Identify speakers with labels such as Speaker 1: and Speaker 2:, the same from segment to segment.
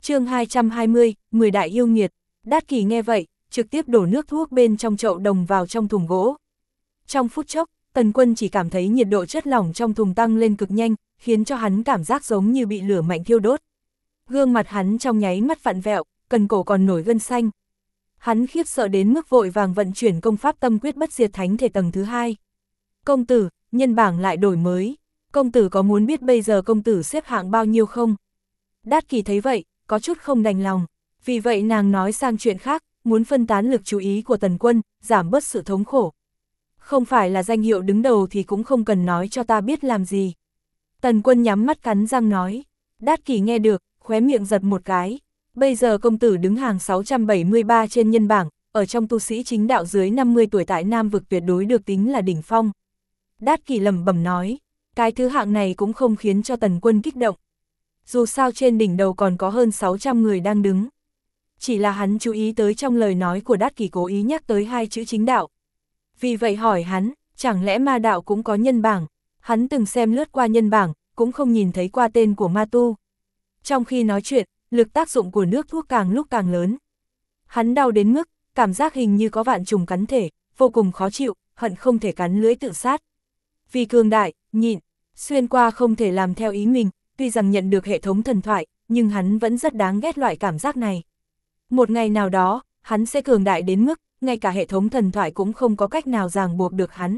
Speaker 1: Chương 220, 10 đại yêu nghiệt. Đát Kỷ nghe vậy, trực tiếp đổ nước thuốc bên trong chậu đồng vào trong thùng gỗ. Trong phút chốc, Tần Quân chỉ cảm thấy nhiệt độ chất lỏng trong thùng tăng lên cực nhanh, khiến cho hắn cảm giác giống như bị lửa mạnh thiêu đốt. Gương mặt hắn trong nháy mắt vặn vẹo, cần cổ còn nổi gân xanh. Hắn khiếp sợ đến mức vội vàng vận chuyển công pháp tâm quyết bất diệt thánh thể tầng thứ 2. Công tử, nhân bảng lại đổi mới. Công tử có muốn biết bây giờ công tử xếp hạng bao nhiêu không? Đát Kỷ thấy vậy, có chút không đành lòng. Vì vậy nàng nói sang chuyện khác, muốn phân tán lực chú ý của Tần Quân, giảm bớt sự thống khổ. Không phải là danh hiệu đứng đầu thì cũng không cần nói cho ta biết làm gì. Tần Quân nhắm mắt cắn răng nói. Đát Kỷ nghe được, khóe miệng giật một cái. Bây giờ công tử đứng hàng 673 trên nhân bảng, ở trong tu sĩ chính đạo dưới 50 tuổi tại Nam vực tuyệt đối được tính là đỉnh phong. Đát Kỷ lẩm bẩm nói, cái thứ hạng này cũng không khiến cho Tần Quân kích động. Dù sao trên đỉnh đầu còn có hơn 600 người đang đứng. Chỉ là hắn chú ý tới trong lời nói của Đát Kỷ cố ý nhắc tới hai chữ chính đạo. Vì vậy hỏi hắn, chẳng lẽ ma đạo cũng có nhân bảng? Hắn từng xem lướt qua nhân bảng, cũng không nhìn thấy qua tên của ma tu. Trong khi nói chuyện, lực tác dụng của nước thuốc càng lúc càng lớn. Hắn đau đến mức, cảm giác hình như có vạn trùng cắn thể, vô cùng khó chịu, hận không thể cắn lưỡi tự sát. Vì cường đại, nhịn, xuyên qua không thể làm theo ý mình, tuy rằng nhận được hệ thống thần thoại, nhưng hắn vẫn rất đáng ghét loại cảm giác này. Một ngày nào đó, hắn sẽ cường đại đến mức, ngay cả hệ thống thần thoại cũng không có cách nào ràng buộc được hắn.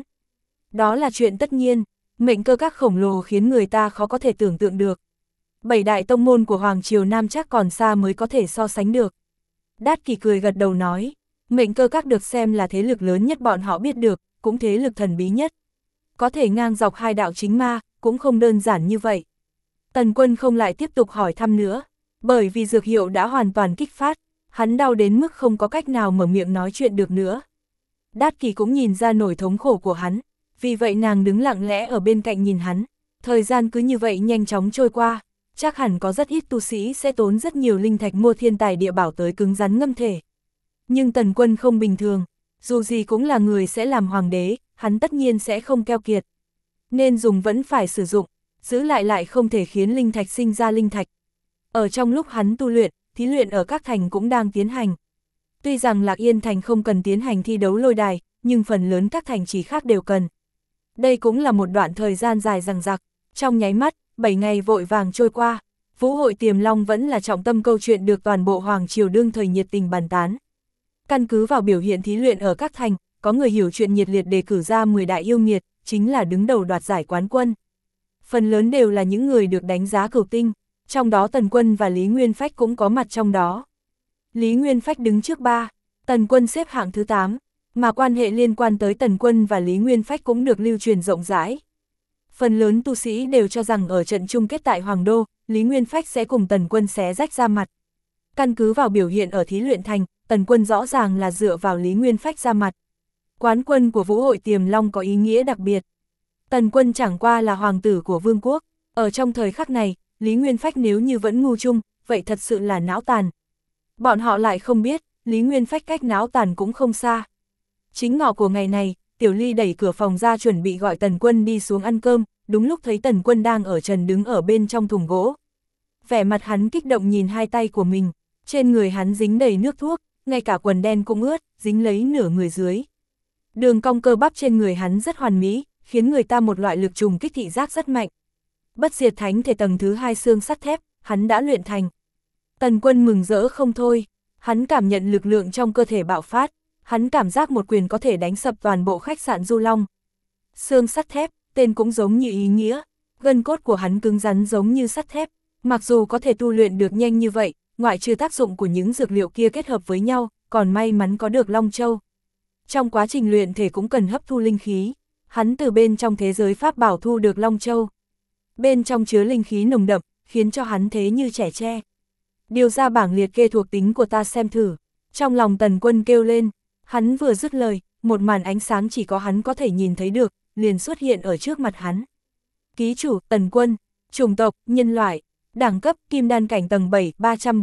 Speaker 1: Đó là chuyện tất nhiên, mệnh cơ các khổng lồ khiến người ta khó có thể tưởng tượng được. 7 đại tông môn của Hoàng Triều Nam chắc còn xa mới có thể so sánh được. Đát Kỷ cười gật đầu nói, mệnh cơ các được xem là thế lực lớn nhất bọn họ biết được, cũng thế lực thần bí nhất. Có thể ngang dọc hai đạo chính ma, cũng không đơn giản như vậy. Tần Quân không lại tiếp tục hỏi thăm nữa, bởi vì dược hiệu đã hoàn toàn kích phát, hắn đau đến mức không có cách nào mở miệng nói chuyện được nữa. Đát Kỷ cũng nhìn ra nỗi thống khổ của hắn, vì vậy nàng đứng lặng lẽ ở bên cạnh nhìn hắn. Thời gian cứ như vậy nhanh chóng trôi qua, chắc hẳn có rất ít tu sĩ sẽ tốn rất nhiều linh thạch mua thiên tài địa bảo tới cứng rắn ngâm thể. Nhưng Tần Quân không bình thường, dù gì cũng là người sẽ làm hoàng đế, hắn tất nhiên sẽ không keo kiệt. Nên dùng vẫn phải sử dụng, giữ lại không thể khiến linh thạch sinh ra linh thạch. Ở trong lúc hắn tu luyện, thí luyện ở các thành cũng đang tiến hành. Tuy rằng Lạc Yên thành không cần tiến hành thi đấu lôi đài, nhưng phần lớn các thành trì khác đều cần. Đây cũng là một đoạn thời gian dài dằng dặc, trong nháy mắt, 7 ngày vội vàng trôi qua, Vũ hội Tiềm Long vẫn là trọng tâm câu chuyện được toàn bộ Hoàng Triều đương thời nhiệt tình bàn tán. Căn cứ vào biểu hiện thí luyện ở các thành, có người hiểu chuyện nhiệt liệt đề cử ra 10 đại yêu nghiệt, chính là đứng đầu đoạt giải quán quân. Phần lớn đều là những người được đánh giá cửu tinh, trong đó Tần Quân và Lý Nguyên Phách cũng có mặt trong đó. Lý Nguyên Phách đứng trước 3, Tần Quân xếp hạng thứ 8, mà quan hệ liên quan tới Tần Quân và Lý Nguyên Phách cũng được lưu truyền rộng rãi. Phần lớn tu sĩ đều cho rằng ở trận chung kết tại Hoàng Đô, Lý Nguyên Phách sẽ cùng Tần Quân xé rách ra mặt. Căn cứ vào biểu hiện ở thí luyện thành, Tần Quân rõ ràng là dựa vào Lý Nguyên Phách ra mặt. Quán quân của Vũ hội Tiềm Long có ý nghĩa đặc biệt. Tần Quân chẳng qua là hoàng tử của vương quốc, ở trong thời khắc này, Lý Nguyên Phách nếu như vẫn ngu chung, vậy thật sự là não tàn. Bọn họ lại không biết, Lý Nguyên Phách cách não tàn cũng không xa. Chính ngọ của ngày này, Tiểu Ly đẩy cửa phòng ra chuẩn bị gọi Tần Quân đi xuống ăn cơm, đúng lúc thấy Tần Quân đang ở trần đứng ở bên trong thùng gỗ. Vẻ mặt hắn kích động nhìn hai tay của mình, trên người hắn dính đầy nước thuốc, ngay cả quần đen cũng ướt, dính lấy nửa người dưới. Đường cong cơ bắp trên người hắn rất hoàn mỹ, khiến người ta một loại lực trùng kích thị giác rất mạnh. Bất diệt thánh thể tầng thứ 2 xương sắt thép, hắn đã luyện thành. Tần Quân mừng rỡ không thôi, hắn cảm nhận lực lượng trong cơ thể bạo phát, hắn cảm giác một quyền có thể đánh sập toàn bộ khách sạn Du Long. Xương sắt thép, tên cũng giống như ý nghĩa, gân cốt của hắn cứng rắn giống như sắt thép, mặc dù có thể tu luyện được nhanh như vậy, ngoại trừ tác dụng của những dược liệu kia kết hợp với nhau, còn may mắn có được Long Châu. Trong quá trình luyện thể cũng cần hấp thu linh khí, hắn từ bên trong thế giới pháp bảo thu được Long Châu. Bên trong chứa linh khí nồng đậm, khiến cho hắn thế như trẻ tre. Điều ra bảng liệt kê thuộc tính của ta xem thử. Trong lòng Tần Quân kêu lên, hắn vừa dứt lời, một màn ánh sáng chỉ có hắn có thể nhìn thấy được, liền xuất hiện ở trước mặt hắn. Ký chủ, Tần Quân, chủng tộc, nhân loại, đẳng cấp, kim đan cảnh tầng 7,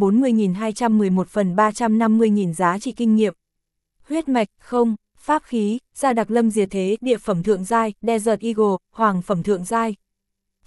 Speaker 1: 340.211 phần 350.000 giá trị kinh nghiệm. Huyết mạch, không, pháp khí, gia đặc lâm diệt thế, địa phẩm thượng giai, Desert Eagle, hoàng phẩm thượng giai.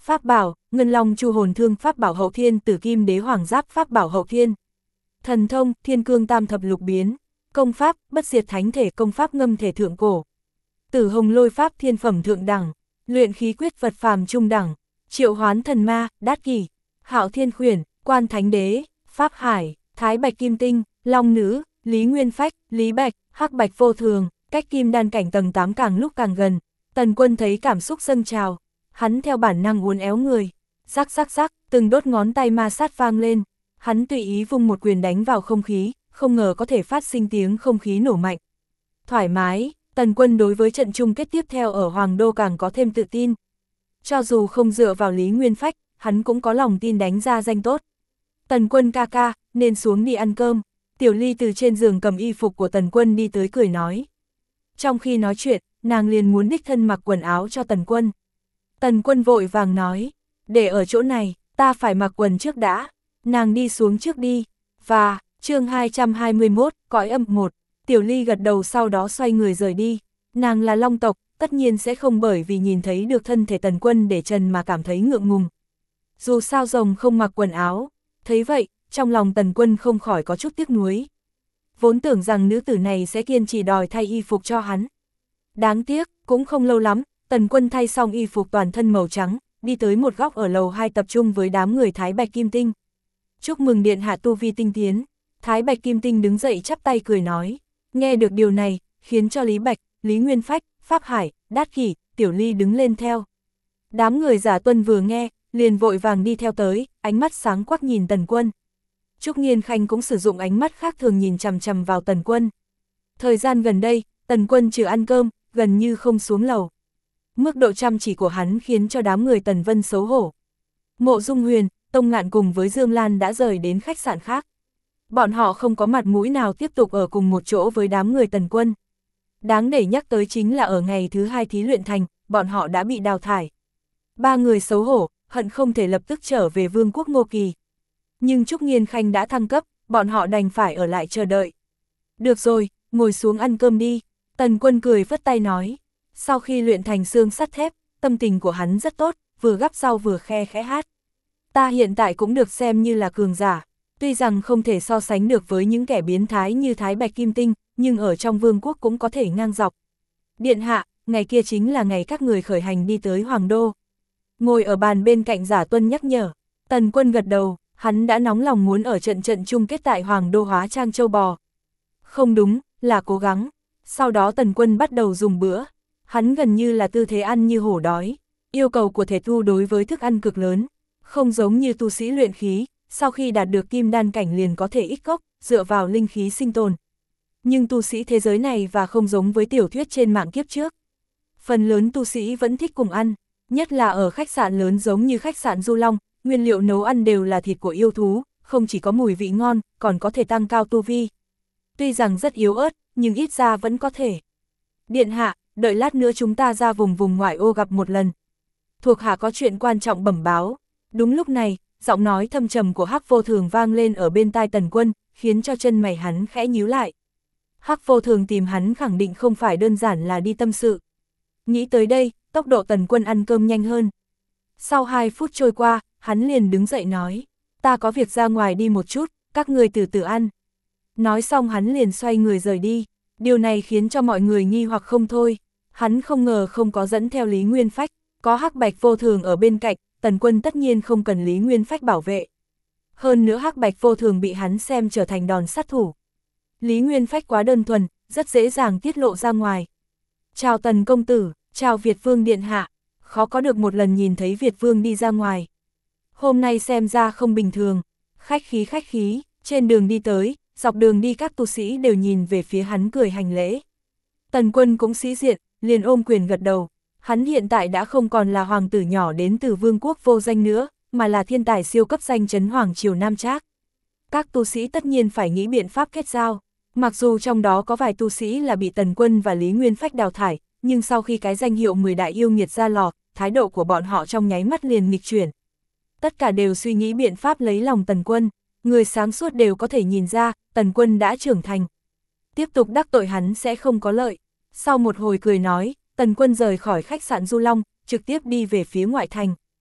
Speaker 1: Pháp bảo, Ngân Long Chu Hồn Thương Pháp bảo Hậu Thiên Tử Kim Đế Hoàng Giáp Pháp bảo Hậu Thiên. Thần thông, Thiên Cương Tam Thập Lục Biến. Công pháp, Bất Diệt Thánh Thể Công pháp Ngâm Thể Thượng Cổ. Tử Hồng Lôi Pháp Thiên Phẩm Thượng Đẳng. Luyện Khí Quyết Vật Phàm Trung Đẳng. Triệu Hoán Thần Ma, Đát Kỷ. Hạo Thiên Khuyển, Quan Thánh Đế, Pháp Hải, Thái Bạch Kim Tinh, Long Nữ, Lý Nguyên Phách, Lý Bạch, Hắc Bạch Vô Thường. Cách Kim Đan cảnh tầng 8 càng lúc càng gần, Tần Quân thấy cảm xúc dâng trào, hắn theo bản năng uốn éo người, rắc rắc rắc, từng đốt ngón tay ma sát vang lên, hắn tùy ý vung một quyền đánh vào không khí, không ngờ có thể phát sinh tiếng không khí nổ mạnh. Thoải mái, Tần Quân đối với trận chung kết tiếp theo ở Hoàng Đô càng có thêm tự tin. Cho dù không dựa vào Lý Nguyên Phách, hắn cũng có lòng tin đánh ra danh tốt. Tần Quân ca ca, nên xuống đi ăn cơm. Tiểu Ly từ trên giường cầm y phục của Tần Quân đi tới cười nói. Trong khi nói chuyện, nàng liền muốn đích thân mặc quần áo cho Tần Quân. Tần Quân vội vàng nói, để ở chỗ này, ta phải mặc quần trước đã. Nàng đi xuống trước đi. Và, chương 221, cõi âm 1, Tiểu Ly gật đầu sau đó xoay người rời đi. Nàng là Long tộc, tất nhiên sẽ không bởi vì nhìn thấy được thân thể Tần Quân để trần mà cảm thấy ngượng ngùng. Dù sao rồng không mặc quần áo, thấy vậy, trong lòng Tần Quân không khỏi có chút tiếc nuối. Vốn tưởng rằng nữ tử này sẽ kiên trì đòi thay y phục cho hắn. Đáng tiếc, cũng không lâu lắm, Tần Quân thay xong y phục toàn thân màu trắng, đi tới một góc ở lầu 2 tập trung với đám người Thái Bạch Kim Tinh. Chúc mừng điện hạ tu vi tinh tiến. Thái Bạch Kim Tinh đứng dậy chắp tay cười nói. Nghe được điều này, khiến cho Lý Bạch, Lý Nguyên Phách, Pháp Hải, Đát Kỷ, Tiểu Ly đứng lên theo. Đám người Giả Tuân vừa nghe, liền vội vàng đi theo tới, ánh mắt sáng quắc nhìn Tần Quân. Trúc Nghiên Khanh cũng sử dụng ánh mắt khác thường nhìn chằm chằm vào Tần Quân. Thời gian gần đây, Tần Quân trừ ăn cơm, gần như không xuống lầu. Mức độ chăm chỉ của hắn khiến cho đám người Tần Vân xấu hổ. Mộ Dung Huyền, Tông Ngạn cùng với Dương Lan đã rời đến khách sạn khác. Bọn họ không có mặt mũi nào tiếp tục ở cùng một chỗ với đám người Tần Quân. Đáng để nhắc tới chính là ở ngày thứ 2 thí luyện thành, bọn họ đã bị đào thải. Ba người xấu hổ, hận không thể lập tức trở về Vương quốc Ngô Kỳ. Nhưng Trúc Nghiên Khanh đã thăng cấp, bọn họ đành phải ở lại chờ đợi. Được rồi, ngồi xuống ăn cơm đi. Tần Quân cười vất tay nói. Sau khi luyện thành xương sắt thép, tâm tình của hắn rất tốt, vừa gắp rau vừa khe khẽ hát. Ta hiện tại cũng được xem như là cường giả, tuy rằng không thể so sánh được với những kẻ biến thái như Thái Bạch Kim Tinh, nhưng ở trong vương quốc cũng có thể ngang dọc. Điện hạ, ngày kia chính là ngày các người khởi hành đi tới Hoàng Đô. Ngồi ở bàn bên cạnh Giả Tuân nhắc nhở. Tần Quân gật đầu, hắn đã nóng lòng muốn ở trận chung kết tại Hoàng Đô hóa trang châu bò. Không đúng, là cố gắng. Sau đó Tần Quân bắt đầu dùng bữa. Hắn gần như là tư thế ăn như hổ đói. Yêu cầu của thể tu đối với thức ăn cực lớn. Không giống như tu sĩ luyện khí, sau khi đạt được kim đan cảnh liền có thể ích cốc, dựa vào linh khí sinh tồn. Nhưng tu sĩ thế giới này và không giống với tiểu thuyết trên mạng kiếp trước. Phần lớn tu sĩ vẫn thích cùng ăn, nhất là ở khách sạn lớn giống như khách sạn Du Long, nguyên liệu nấu ăn đều là thịt của yêu thú, không chỉ có mùi vị ngon, còn có thể tăng cao tu vi. Tuy rằng rất yếu ớt, nhưng ít ra vẫn có thể. Điện hạ, đợi lát nữa chúng ta ra vùng ngoại ô gặp một lần. Thuộc hạ có chuyện quan trọng bẩm báo. Đúng lúc này, giọng nói thâm trầm của Hắc Vô Thường vang lên ở bên tai Tần Quân, khiến cho chân mày hắn khẽ nhíu lại. Hắc Vô Thường tìm hắn khẳng định không phải đơn giản là đi tâm sự. Nghĩ tới đây, tốc độ Tần Quân ăn cơm nhanh hơn. Sau 2 phút trôi qua, hắn liền đứng dậy nói, ta có việc ra ngoài đi một chút, các người từ từ ăn. Nói xong hắn liền xoay người rời đi, điều này khiến cho mọi người nghi hoặc không thôi. Hắn không ngờ không có dẫn theo Lý Nguyên Phách, có Hắc Bạch Vô Thường ở bên cạnh, Tần Quân tất nhiên không cần Lý Nguyên Phách bảo vệ. Hơn nữa Hắc Bạch Vô Thường bị hắn xem trở thành đòn sát thủ. Lý Nguyên Phách quá đơn thuần, rất dễ dàng tiết lộ ra ngoài. Chào Tần công tử, chào Việt Vương điện hạ, khó có được một lần nhìn thấy Việt Vương đi ra ngoài. Hôm nay xem ra không bình thường, khách khí, trên đường đi tới, dọc đường đi các tu sĩ đều nhìn về phía hắn cười hành lễ. Tần Quân cũng sĩ diện, liền ôm quyền gật đầu. Hắn hiện tại đã không còn là hoàng tử nhỏ đến từ vương quốc vô danh nữa, mà là thiên tài siêu cấp danh chấn hoàng triều Nam Trác. Các tu sĩ tất nhiên phải nghĩ biện pháp kết giao, mặc dù trong đó có vài tu sĩ là bị Tần Quân và Lý Nguyên Phách đào thải, nhưng sau khi cái danh hiệu 10 đại yêu nghiệt ra lò, thái độ của bọn họ trong nháy mắt liền nghịch chuyển. Tất cả đều suy nghĩ biện pháp lấy lòng Tần Quân, người sáng suốt đều có thể nhìn ra, Tần Quân đã trưởng thành. Tiếp tục đắc tội hắn sẽ không có lợi. Sau một hồi cười nói, Tần Quân rời khỏi khách sạn Du Long, trực tiếp đi về phía ngoại thành.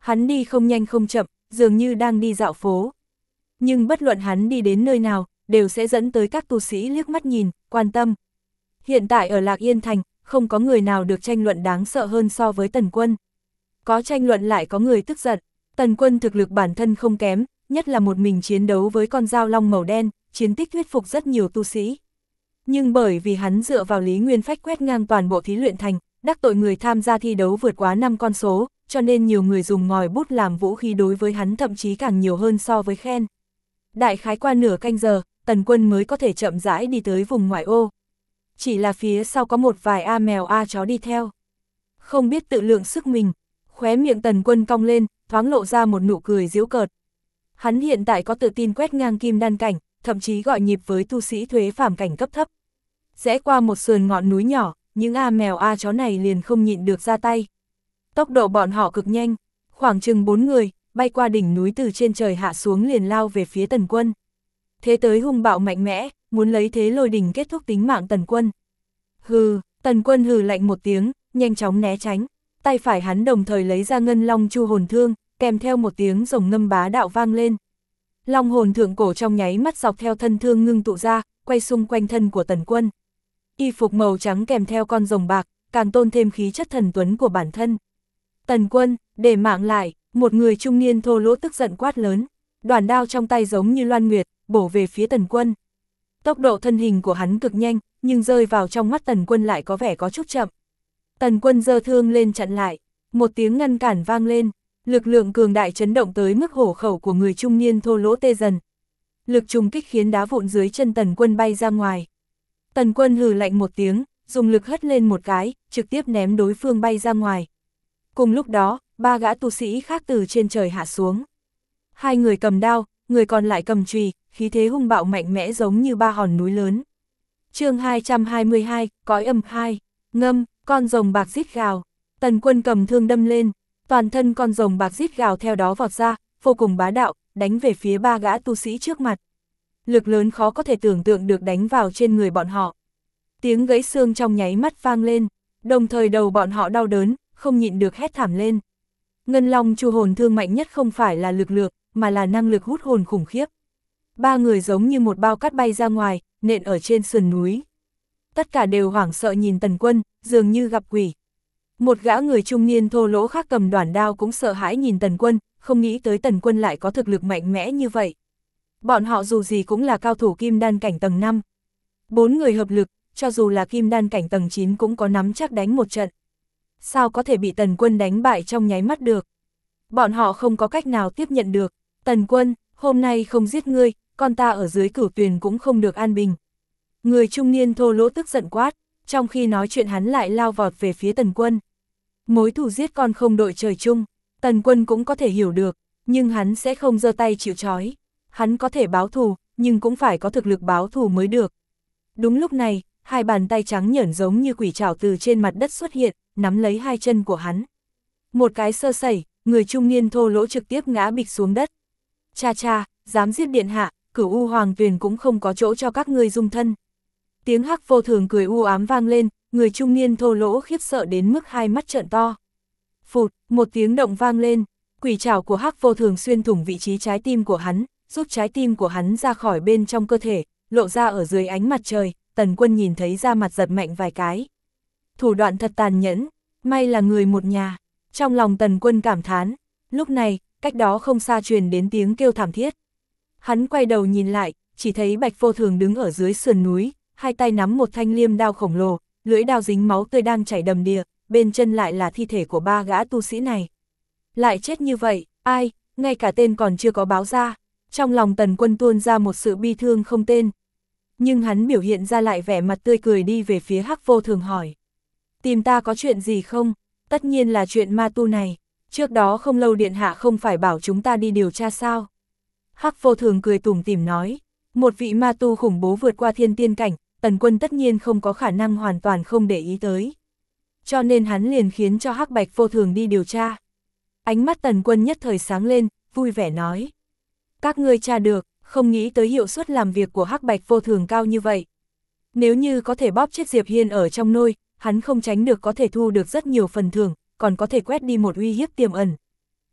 Speaker 1: Hắn đi không nhanh không chậm, dường như đang đi dạo phố. Nhưng bất luận hắn đi đến nơi nào, đều sẽ dẫn tới các tu sĩ liếc mắt nhìn, quan tâm. Hiện tại ở Lạc Yên Thành, không có người nào được tranh luận đáng sợ hơn so với Tần Quân. Có tranh luận lại có người tức giận. Tần Quân thực lực bản thân không kém, nhất là một mình chiến đấu với con dao long màu đen, chiến tích thuyết phục rất nhiều tu sĩ. Nhưng bởi vì hắn dựa vào Lý Nguyên Phách quét ngang toàn bộ thí luyện thành, đắc tội người tham gia thi đấu vượt quá 5 con số, cho nên nhiều người dùng ngòi bút làm vũ khí đối với hắn thậm chí càng nhiều hơn so với khen. Đại khái qua nửa canh giờ, Tần Quân mới có thể chậm rãi đi tới vùng ngoại ô. Chỉ là phía sau có một vài A mèo A chó đi theo. Không biết tự lượng sức mình, khóe miệng Tần Quân cong lên, thoáng lộ ra một nụ cười giễu cợt. Hắn hiện tại có tự tin quét ngang kim đan cảnh, thậm chí gọi nhịp với tu sĩ thuế phàm cảnh cấp thấp. Rẽ qua một sườn ngọn núi nhỏ, những A mèo A chó này liền không nhịn được ra tay. Tốc độ bọn họ cực nhanh, khoảng chừng 4 người, bay qua đỉnh núi từ trên trời hạ xuống liền lao về phía Tần Quân. Thế tới hung bạo mạnh mẽ, muốn lấy thế lôi đỉnh kết thúc tính mạng Tần Quân. Hừ, Tần Quân hừ lạnh một tiếng, nhanh chóng né tránh. Tay phải hắn đồng thời lấy ra ngân long chu hồn thương, kèm theo một tiếng rồng ngâm bá đạo vang lên. Long hồn thượng cổ trong nháy mắt dọc theo thân thương ngưng tụ ra, quay xung quanh thân của Tần Quân. Y phục màu trắng kèm theo con rồng bạc, càng tôn thêm khí chất thần tuấn của bản thân. Tần Quân, để mạng lại, một người trung niên thô lỗ tức giận quát lớn. Đoản đao trong tay giống như loan nguyệt, bổ về phía Tần Quân. Tốc độ thân hình của hắn cực nhanh, nhưng rơi vào trong mắt Tần Quân lại có vẻ có chút chậm. Tần Quân giơ thương lên chặn lại, một tiếng ngăn cản vang lên, lực lượng cường đại chấn động tới mức hổ khẩu của người trung niên thô lỗ tê dần. Lực trùng kích khiến đá vụn dưới chân Tần Quân bay ra ngoài. Tần Quân hừ lạnh một tiếng, dùng lực hất lên một cái, trực tiếp ném đối phương bay ra ngoài. Cùng lúc đó, 3 gã tu sĩ khác từ trên trời hạ xuống. 2 người cầm đao, người còn lại cầm chùy, khí thế hung bạo mạnh mẽ giống như 3 hòn núi lớn. Chương 222, cõi âm 2, ngâm, con rồng bạc rít gào. Tần Quân cầm thương đâm lên, toàn thân con rồng bạc rít gào theo đó vọt ra, vô cùng bá đạo, đánh về phía 3 gã tu sĩ trước mặt. Lực lớn khó có thể tưởng tượng được đánh vào trên người bọn họ. Tiếng gãy xương trong nháy mắt vang lên, đồng thời đầu bọn họ đau đớn, không nhịn được hét thảm lên. Ngân long chu hồn thương mạnh nhất không phải là lực lượng, mà là năng lực hút hồn khủng khiếp. 3 người giống như một bao cát bay ra ngoài, nện ở trên sườn núi. Tất cả đều hoảng sợ nhìn Tần Quân, dường như gặp quỷ. Một gã người trung niên thô lỗ khác cầm đoản đao cũng sợ hãi nhìn Tần Quân, không nghĩ tới Tần Quân lại có thực lực mạnh mẽ như vậy. Bọn họ dù gì cũng là cao thủ kim đan cảnh tầng 5. 4 người hợp lực, cho dù là kim đan cảnh tầng 9 cũng có nắm chắc đánh một trận. Sao có thể bị Tần Quân đánh bại trong nháy mắt được? Bọn họ không có cách nào tiếp nhận được. Tần Quân, hôm nay không giết ngươi, con ta ở dưới Cửu Tuyền cũng không được an bình. Người trung niên thô lỗ tức giận quát, trong khi nói chuyện hắn lại lao vọt về phía Tần Quân. Mối thù giết con không đội trời chung, Tần Quân cũng có thể hiểu được, nhưng hắn sẽ không giơ tay chịu trói. Hắn có thể báo thù, nhưng cũng phải có thực lực báo thù mới được. Đúng lúc này, 2 bàn tay trắng nhởn giống như quỷ trảo từ trên mặt đất xuất hiện, nắm lấy 2 chân của hắn. Một cái sơ sẩy, người trung niên thô lỗ trực tiếp ngã bịch xuống đất. Cha cha, dám giết điện hạ, Cửu U Hoàng Tuyền cũng không có chỗ cho các ngươi dung thân. Tiếng Hắc Vô Thường cười u ám vang lên, người trung niên thô lỗ khiếp sợ đến mức 2 mắt trợn to. Phụt, một tiếng động vang lên, quỷ trảo của Hắc Vô Thường xuyên thủng vị trí trái tim của hắn, rút trái tim của hắn ra khỏi bên trong cơ thể, lộ ra ở dưới ánh mặt trời. Tần Quân nhìn thấy da mặt giật mạnh vài cái. Thủ đoạn thật tàn nhẫn, may là người một nhà. Trong lòng Tần Quân cảm thán, lúc này, cách đó không xa truyền đến tiếng kêu thảm thiết. Hắn quay đầu nhìn lại, chỉ thấy Bạch Vô Thường đứng ở dưới sườn núi, 2 tay nắm một thanh liêm đao khổng lồ, lưỡi đao dính máu tươi đang chảy đầm đìa, bên chân lại là thi thể của 3 gã tu sĩ này. Lại chết như vậy, ai, ngay cả tên còn chưa có báo ra. Trong lòng Tần Quân tuôn ra một sự bi thương không tên. Nhưng hắn biểu hiện ra lại vẻ mặt tươi cười đi về phía Hắc Vô Thường hỏi. Tìm ta có chuyện gì không? Tất nhiên là chuyện ma tu này. Trước đó không lâu điện hạ không phải bảo chúng ta đi điều tra sao? Hắc Vô Thường cười tủm tỉm nói. Một vị ma tu khủng bố vượt qua thiên tiên cảnh, Tần Quân tất nhiên không có khả năng hoàn toàn không để ý tới. Cho nên hắn liền khiến cho Hắc Bạch Vô Thường đi điều tra. Ánh mắt Tần Quân nhất thời sáng lên, vui vẻ nói. Các ngươi tra được, không nghĩ tới hiệu suất làm việc của Hắc Bạch Vô Thường cao như vậy. Nếu như có thể bóp chết Diệp Hiên ở trong nôi, hắn không tránh được có thể thu được rất nhiều phần thưởng, còn có thể quét đi một uy hiếp tiềm ẩn.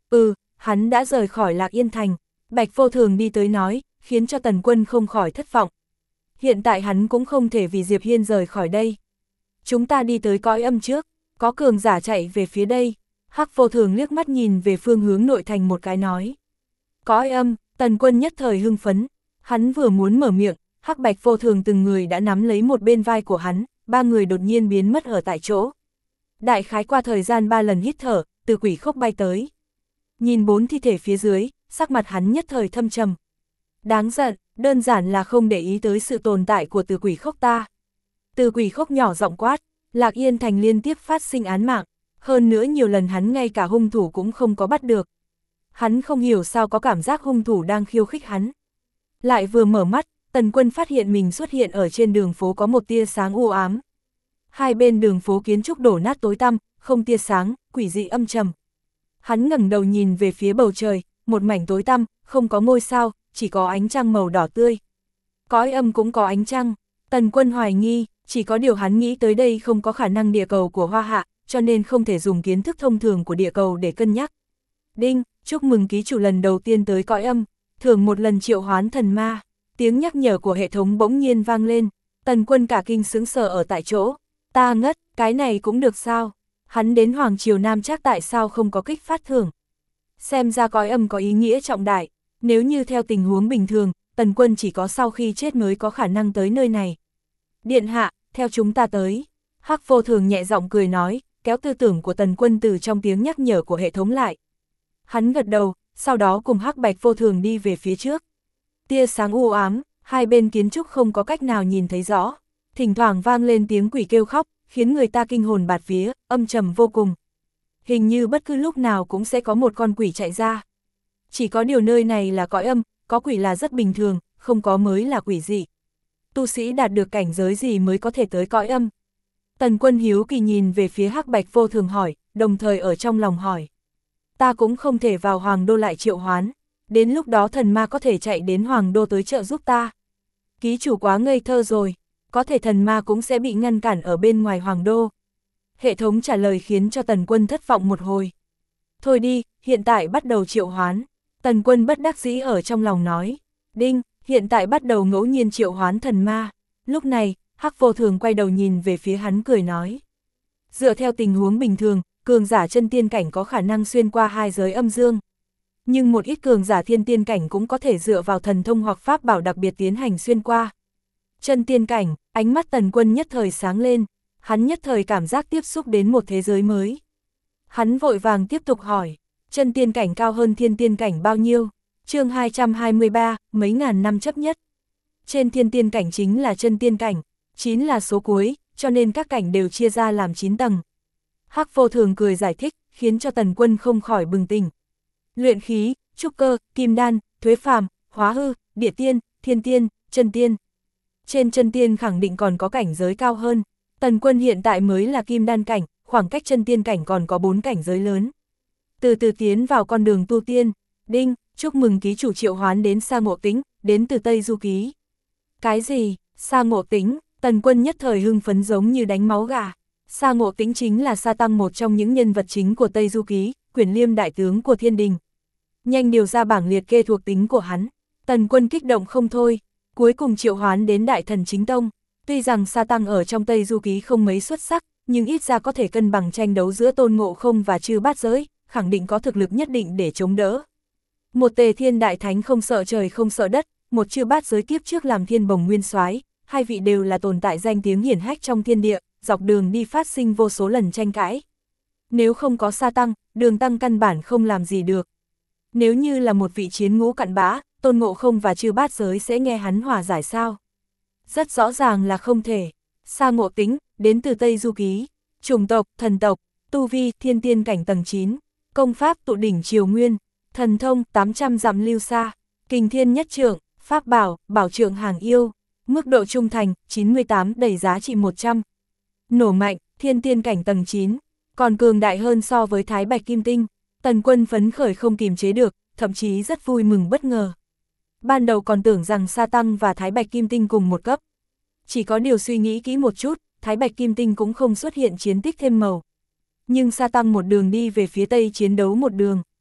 Speaker 1: Hắn đã rời khỏi Lạc Yên Thành. Bạch Vô Thường đi tới nói, khiến cho Tần Quân không khỏi thất vọng. Hiện tại hắn cũng không thể vì Diệp Hiên rời khỏi đây. Chúng ta đi tới cõi âm trước, có cường giả chạy về phía đây. Hắc Vô Thường liếc mắt nhìn về phương hướng nội thành một cái nói. Cõi âm, Tần Quân nhất thời hưng phấn. Hắn vừa muốn mở miệng, Hắc Bạch Vô Thường từng người đã nắm lấy một bên vai của hắn, ba người đột nhiên biến mất ở tại chỗ. Đại khái qua thời gian 3 lần hít thở, Từ Quỷ Khốc bay tới. Nhìn 4 thi thể phía dưới, sắc mặt hắn nhất thời thâm trầm. Đáng giận, đơn giản là không để ý tới sự tồn tại của Từ Quỷ Khốc ta. Từ Quỷ Khốc nhỏ giọng quát, Lạc Yên Thành liên tiếp phát sinh án mạng, hơn nữa nhiều lần hắn ngay cả hung thủ cũng không có bắt được. Hắn không hiểu sao có cảm giác hung thủ đang khiêu khích hắn. Lại vừa mở mắt, Tần Quân phát hiện mình xuất hiện ở trên đường phố có một tia sáng u ám. Hai bên đường phố kiến trúc đổ nát tối tăm, không tia sáng, quỷ dị âm trầm. Hắn ngẩng đầu nhìn về phía bầu trời, một mảnh tối tăm, không có ngôi sao, chỉ có ánh trăng màu đỏ tươi. Cõi âm cũng có ánh trăng. Tần Quân hoài nghi, chỉ có điều hắn nghĩ tới đây không có khả năng địa cầu của Hoa Hạ, cho nên không thể dùng kiến thức thông thường của địa cầu để cân nhắc. Đinh, chúc mừng ký chủ lần đầu tiên tới cõi âm, thưởng một lần triệu hoán thần ma. Tiếng nhắc nhở của hệ thống bỗng nhiên vang lên. Tần Quân cả kinh sững sờ ở tại chỗ. Ta ngất, cái này cũng được sao? Hắn đến Hoàng Triều Nam Trác tại sao không có kích phát thưởng? Xem ra cõi âm có ý nghĩa trọng đại. Nếu như theo tình huống bình thường, Tần Quân chỉ có sau khi chết mới có khả năng tới nơi này. Điện hạ, theo chúng ta tới. Hắc Vô Thường nhẹ giọng cười nói, kéo tư tưởng của Tần Quân từ trong tiếng nhắc nhở của hệ thống lại. Hắn gật đầu, sau đó cùng Hắc Bạch Vô Thường đi về phía trước. Tia sáng u ám, hai bên kiến trúc không có cách nào nhìn thấy rõ. Thỉnh thoảng vang lên tiếng quỷ kêu khóc, khiến người ta kinh hồn bạt vía, âm trầm vô cùng. Hình như bất cứ lúc nào cũng sẽ có một con quỷ chạy ra. Chỉ có điều nơi này là cõi âm, có quỷ là rất bình thường, không có mới là quỷ gì. Tu sĩ đạt được cảnh giới gì mới có thể tới cõi âm? Tần Quân hiếu kỳ nhìn về phía Hắc Bạch Vô Thường hỏi, đồng thời ở trong lòng hỏi. Ta cũng không thể vào Hoàng Đô lại triệu hoán, đến lúc đó thần ma có thể chạy đến Hoàng Đô tới trợ giúp ta. Ký chủ quá ngây thơ rồi, có thể thần ma cũng sẽ bị ngăn cản ở bên ngoài Hoàng Đô. Hệ thống trả lời khiến cho Tần Quân thất vọng một hồi. Thôi đi, hiện tại bắt đầu triệu hoán. Tần Quân bất đắc dĩ ở trong lòng nói. Đinh, hiện tại bắt đầu ngẫu nhiên triệu hoán thần ma. Lúc này, Hắc Vô Thường quay đầu nhìn về phía hắn cười nói. Dựa theo tình huống bình thường, cường giả chân tiên cảnh có khả năng xuyên qua hai giới âm dương. Nhưng một ít cường giả thiên tiên cảnh cũng có thể dựa vào thần thông hoặc pháp bảo đặc biệt tiến hành xuyên qua. Chân tiên cảnh, ánh mắt Tần Quân nhất thời sáng lên, hắn nhất thời cảm giác tiếp xúc đến một thế giới mới. Hắn vội vàng tiếp tục hỏi, chân tiên cảnh cao hơn thiên tiên cảnh bao nhiêu? Chương 223, mấy ngàn năm chấp nhất. Trên thiên tiên cảnh chính là chân tiên cảnh, 9 là số cuối, cho nên các cảnh đều chia ra làm 9 tầng. Hắc Vô Thường cười giải thích, khiến cho Tần Quân không khỏi bừng tỉnh. Luyện khí, trúc cơ, kim đan, thuế phàm, hóa hư, địa tiên, thiên tiên, chân tiên. Trên chân tiên khẳng định còn có cảnh giới cao hơn. Tần Quân hiện tại mới là kim đan cảnh, khoảng cách chân tiên cảnh còn có 4 cảnh giới lớn. Từ từ tiến vào con đường tu tiên. Đinh, chúc mừng ký chủ triệu hoán đến Sa Ngộ Tĩnh, đến từ Tây Du Ký. Cái gì? Sa Ngộ Tĩnh? Tần Quân nhất thời hưng phấn giống như đánh máu gà. Sa Ngộ Tĩnh chính là Sa Tăng, một trong những nhân vật chính của Tây Du Ký, Quyền Liêm đại tướng của Thiên Đình. Nhanh điều ra bảng liệt kê thuộc tính của hắn. Tần Quân kích động không thôi. Cuối cùng triệu hoán đến Đại Thần Chính Tông. Tuy rằng Sa Tăng ở trong Tây Du Ký không mấy xuất sắc, nhưng ít ra có thể cân bằng tranh đấu giữa Tôn Ngộ Không và Chư Bát Giới, khẳng định có thực lực nhất định để chống đỡ. Một Tề Thiên Đại Thánh không sợ trời không sợ đất, một Chư Bát Giới kiếp trước làm Thiên Bồng Nguyên Soái, hai vị đều là tồn tại danh tiếng hiển hách trong thiên địa, dọc đường đi phát sinh vô số lần tranh cãi. Nếu không có Sa Tăng, Đường Tăng căn bản không làm gì được. Nếu như là một vị chiến ngũ cặn bã, Tôn Ngộ Không và Chư Bát Giới sẽ nghe hắn hòa giải sao? Rất rõ ràng là không thể. Sa Ngộ Tĩnh, đến từ Tây Du Ký, chủng tộc, thần tộc, tu vi, thiên tiên cảnh tầng 9, công pháp tụ đỉnh triều nguyên, thần thông 800 dặm lưu xa, kình thiên nhất trượng, pháp bảo, bảo trượng hàng yêu, mức độ trung thành, 98 đầy giá trị 100. Nổ mạnh, thiên tiên cảnh tầng 9, còn cường đại hơn so với Thái Bạch Kim Tinh. Tần Quân phấn khởi không kìm chế được, thậm chí rất vui mừng bất ngờ. Ban đầu còn tưởng rằng Sa Tăng và Thái Bạch Kim Tinh cùng một cấp. Chỉ có điều suy nghĩ kỹ một chút, Thái Bạch Kim Tinh cũng không xuất hiện chiến tích thêm màu. Nhưng Sa Tăng một đường đi về phía Tây chiến đấu một đường.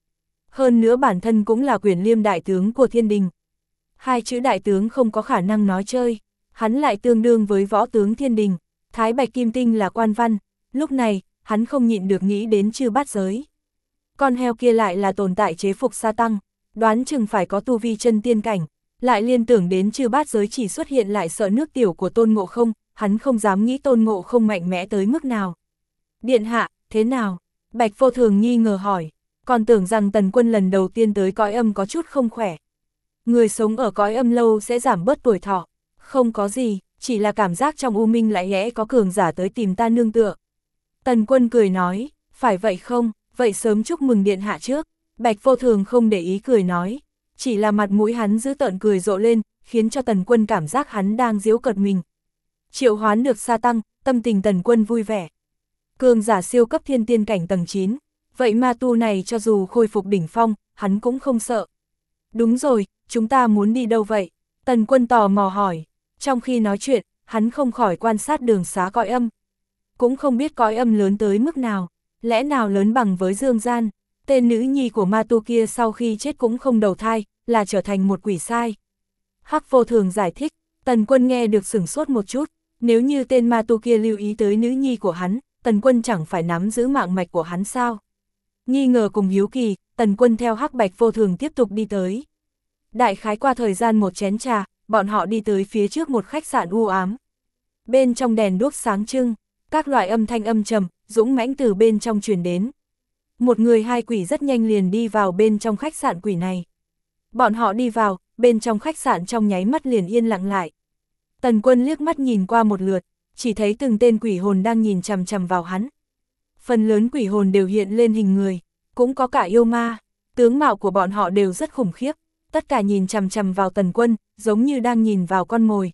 Speaker 1: Hơn nữa bản thân cũng là Quyền Liêm đại tướng của thiên đình. Hai chữ đại tướng không có khả năng nói chơi, hắn lại tương đương với võ tướng thiên đình, Thái Bạch Kim Tinh là quan văn, lúc này, hắn không nhịn được nghĩ đến chư bát giới. Con heo kia lại là tồn tại chế phục sa tăng, đoán chừng phải có tu vi chân tiên cảnh, lại liên tưởng đến chư bát giới chỉ xuất hiện lại sợ nước tiểu của Tôn Ngộ Không, hắn không dám nghĩ Tôn Ngộ Không mạnh mẽ tới mức nào. Điện hạ, thế nào? Bạch Vô Thường nghi ngờ hỏi, còn tưởng rằng Tần Quân lần đầu tiên tới cõi âm có chút không khỏe. Người sống ở cõi âm lâu sẽ giảm bớt tuổi thọ, không có gì, chỉ là cảm giác trong u minh lại lẽ có cường giả tới tìm ta nương tựa. Tần Quân cười nói, phải vậy không, vậy sớm chúc mừng điện hạ trước. Bạch Vô Thường không để ý cười nói, chỉ là mặt mũi hắn giữ tợn cười rộ lên, khiến cho Tần Quân cảm giác hắn đang giễu cợt mình. Triệu hoán được sa tăng, tâm tình Tần Quân vui vẻ. Cường giả siêu cấp thiên tiên cảnh tầng 9, vậy ma tu này cho dù khôi phục đỉnh phong, hắn cũng không sợ. Đúng rồi, chúng ta muốn đi đâu vậy? Tần Quân tò mò hỏi, trong khi nói chuyện, hắn không khỏi quan sát đường xá cõi âm. Cũng không biết cõi âm lớn tới mức nào, lẽ nào lớn bằng với dương gian, tên nữ nhi của ma tu kia sau khi chết cũng không đầu thai, là trở thành một quỷ sai. Hắc Vô Thường giải thích, Tần Quân nghe được sửng sốt một chút, nếu như tên ma tu kia lưu ý tới nữ nhi của hắn, Tần Quân chẳng phải nắm giữ mạng mạch của hắn sao? Nghi ngờ cùng hiếu kỳ, Tần Quân theo Hắc Bạch Vô Thường tiếp tục đi tới. Đại khái qua thời gian một chén trà, bọn họ đi tới phía trước một khách sạn u ám. Bên trong đèn đuốc sáng trưng, các loại âm thanh âm trầm, dũng mãnh từ bên trong truyền đến. Một người hai quỷ rất nhanh liền đi vào bên trong khách sạn quỷ này. Bọn họ đi vào, bên trong khách sạn trong nháy mắt liền yên lặng lại. Tần Quân liếc mắt nhìn qua một lượt, chỉ thấy từng tên quỷ hồn đang nhìn chằm chằm vào hắn. Phần lớn quỷ hồn đều hiện lên hình người, cũng có cả yêu ma, tướng mạo của bọn họ đều rất khủng khiếp, tất cả nhìn chằm chằm vào Tần Quân, giống như đang nhìn vào con mồi.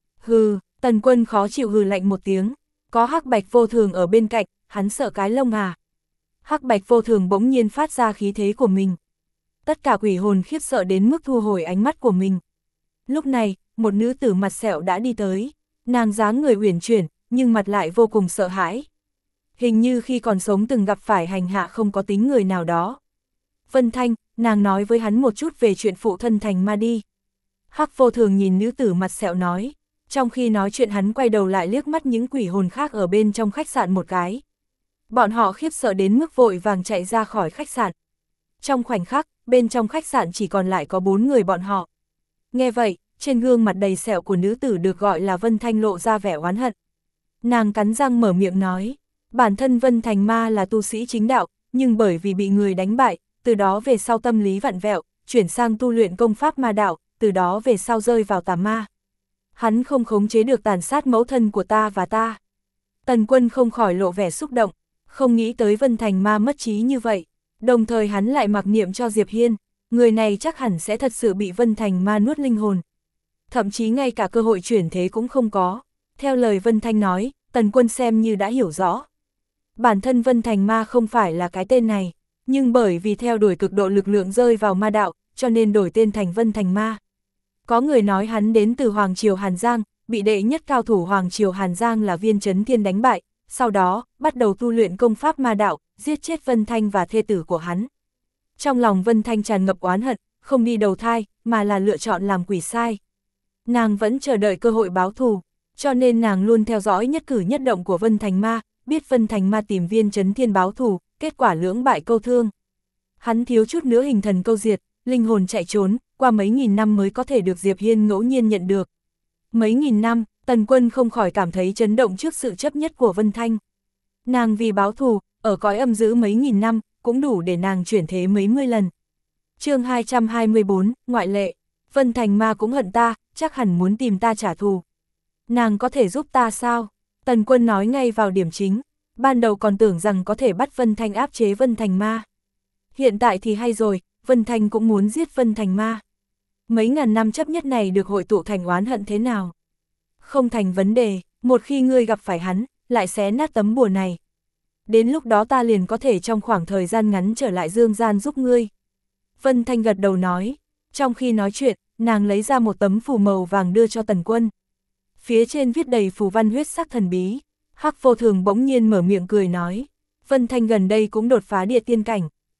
Speaker 1: Hừ, Tần Quân khó chịu hừ lạnh một tiếng, có Hắc Bạch Vô Thường ở bên cạnh, hắn sợ cái lông à. Hắc Bạch Vô Thường bỗng nhiên phát ra khí thế của mình. Tất cả quỷ hồn khiếp sợ đến mức thu hồi ánh mắt của mình. Lúc này, một nữ tử mặt sẹo đã đi tới, nàng dáng người uyển chuyển, nhưng mặt lại vô cùng sợ hãi. Hình như khi còn sống từng gặp phải hành hạ không có tính người nào đó. Vân Thanh, nàng nói với hắn một chút về chuyện phụ thân thành ma đi. Hắc Vô Thường nhìn nữ tử mặt sẹo nói, trong khi nói chuyện hắn quay đầu lại liếc mắt những quỷ hồn khác ở bên trong khách sạn một cái. Bọn họ khiếp sợ đến mức vội vàng chạy ra khỏi khách sạn. Trong khoảnh khắc, bên trong khách sạn chỉ còn lại có 4 người bọn họ. Nghe vậy, trên gương mặt đầy sẹo của nữ tử được gọi là Vân Thanh lộ ra vẻ oán hận. Nàng cắn răng mở miệng nói, bản thân Vân Thành Ma là tu sĩ chính đạo, nhưng bởi vì bị người đánh bại, từ đó về sau tâm lý vặn vẹo, chuyển sang tu luyện công pháp ma đạo, từ đó về sau rơi vào tà ma. Hắn không khống chế được tàn sát mẫu thân của ta và ta. Tần Quân không khỏi lộ vẻ xúc động, không nghĩ tới Vân Thành Ma mất trí như vậy, đồng thời hắn lại mặc niệm cho Diệp Hiên, người này chắc hẳn sẽ thật sự bị Vân Thành Ma nuốt linh hồn. Thậm chí ngay cả cơ hội chuyển thế cũng không có. Theo lời Vân Thanh nói, Tần Quân xem như đã hiểu rõ. Bản thân Vân Thành Ma không phải là cái tên này, nhưng bởi vì theo đuổi cực độ lực lượng rơi vào ma đạo, cho nên đổi tên thành Vân Thành Ma. Có người nói hắn đến từ Hoàng Triều Hàn Giang, bị đệ nhất cao thủ Hoàng Triều Hàn Giang là Viên Chấn Thiên đánh bại, sau đó, bắt đầu tu luyện công pháp ma đạo, giết chết Vân Thanh và thê tử của hắn. Trong lòng Vân Thanh tràn ngập oán hận, không đi đầu thai, mà là lựa chọn làm quỷ sai. Nàng vẫn chờ đợi cơ hội báo thù, cho nên nàng luôn theo dõi nhất cử nhất động của Vân Thành Ma, biết Vân Thành Ma tìm Viên Chấn Thiên báo thù, kết quả lưỡng bại câu thương. Hắn thiếu chút nữa hình thần câu diệt, linh hồn chạy trốn, qua mấy nghìn năm mới có thể được Diệp Hiên ngẫu nhiên nhận được. Mấy nghìn năm, Tần Quân không khỏi cảm thấy chấn động trước sự chấp nhất của Vân Thanh. Nàng vì báo thù, ở cõi âm giữ mấy nghìn năm, cũng đủ để nàng chuyển thế mấy mươi lần. Chương 224, ngoại lệ. Vân Thành Ma cũng hận ta, chắc hẳn muốn tìm ta trả thù. Nàng có thể giúp ta sao? Tần Quân nói ngay vào điểm chính. Ban đầu còn tưởng rằng có thể bắt Vân Thanh áp chế Vân Thành Ma. Hiện tại thì hay rồi, Vân Thanh cũng muốn giết Vân Thành Ma. Mấy ngàn năm chấp nhất này được hội tụ thành oán hận thế nào? Không thành vấn đề, một khi ngươi gặp phải hắn, lại xé nát tấm bùa này. Đến lúc đó ta liền có thể trong khoảng thời gian ngắn trở lại dương gian giúp ngươi. Vân Thanh gật đầu nói. Trong khi nói chuyện, nàng lấy ra một tấm phù màu vàng đưa cho Tần Quân. Phía trên viết đầy phù văn huyết sắc thần bí. Hắc Vô Thường bỗng nhiên mở miệng cười nói. Vân Thanh gần đây cũng đột phá địa tiên cảnh.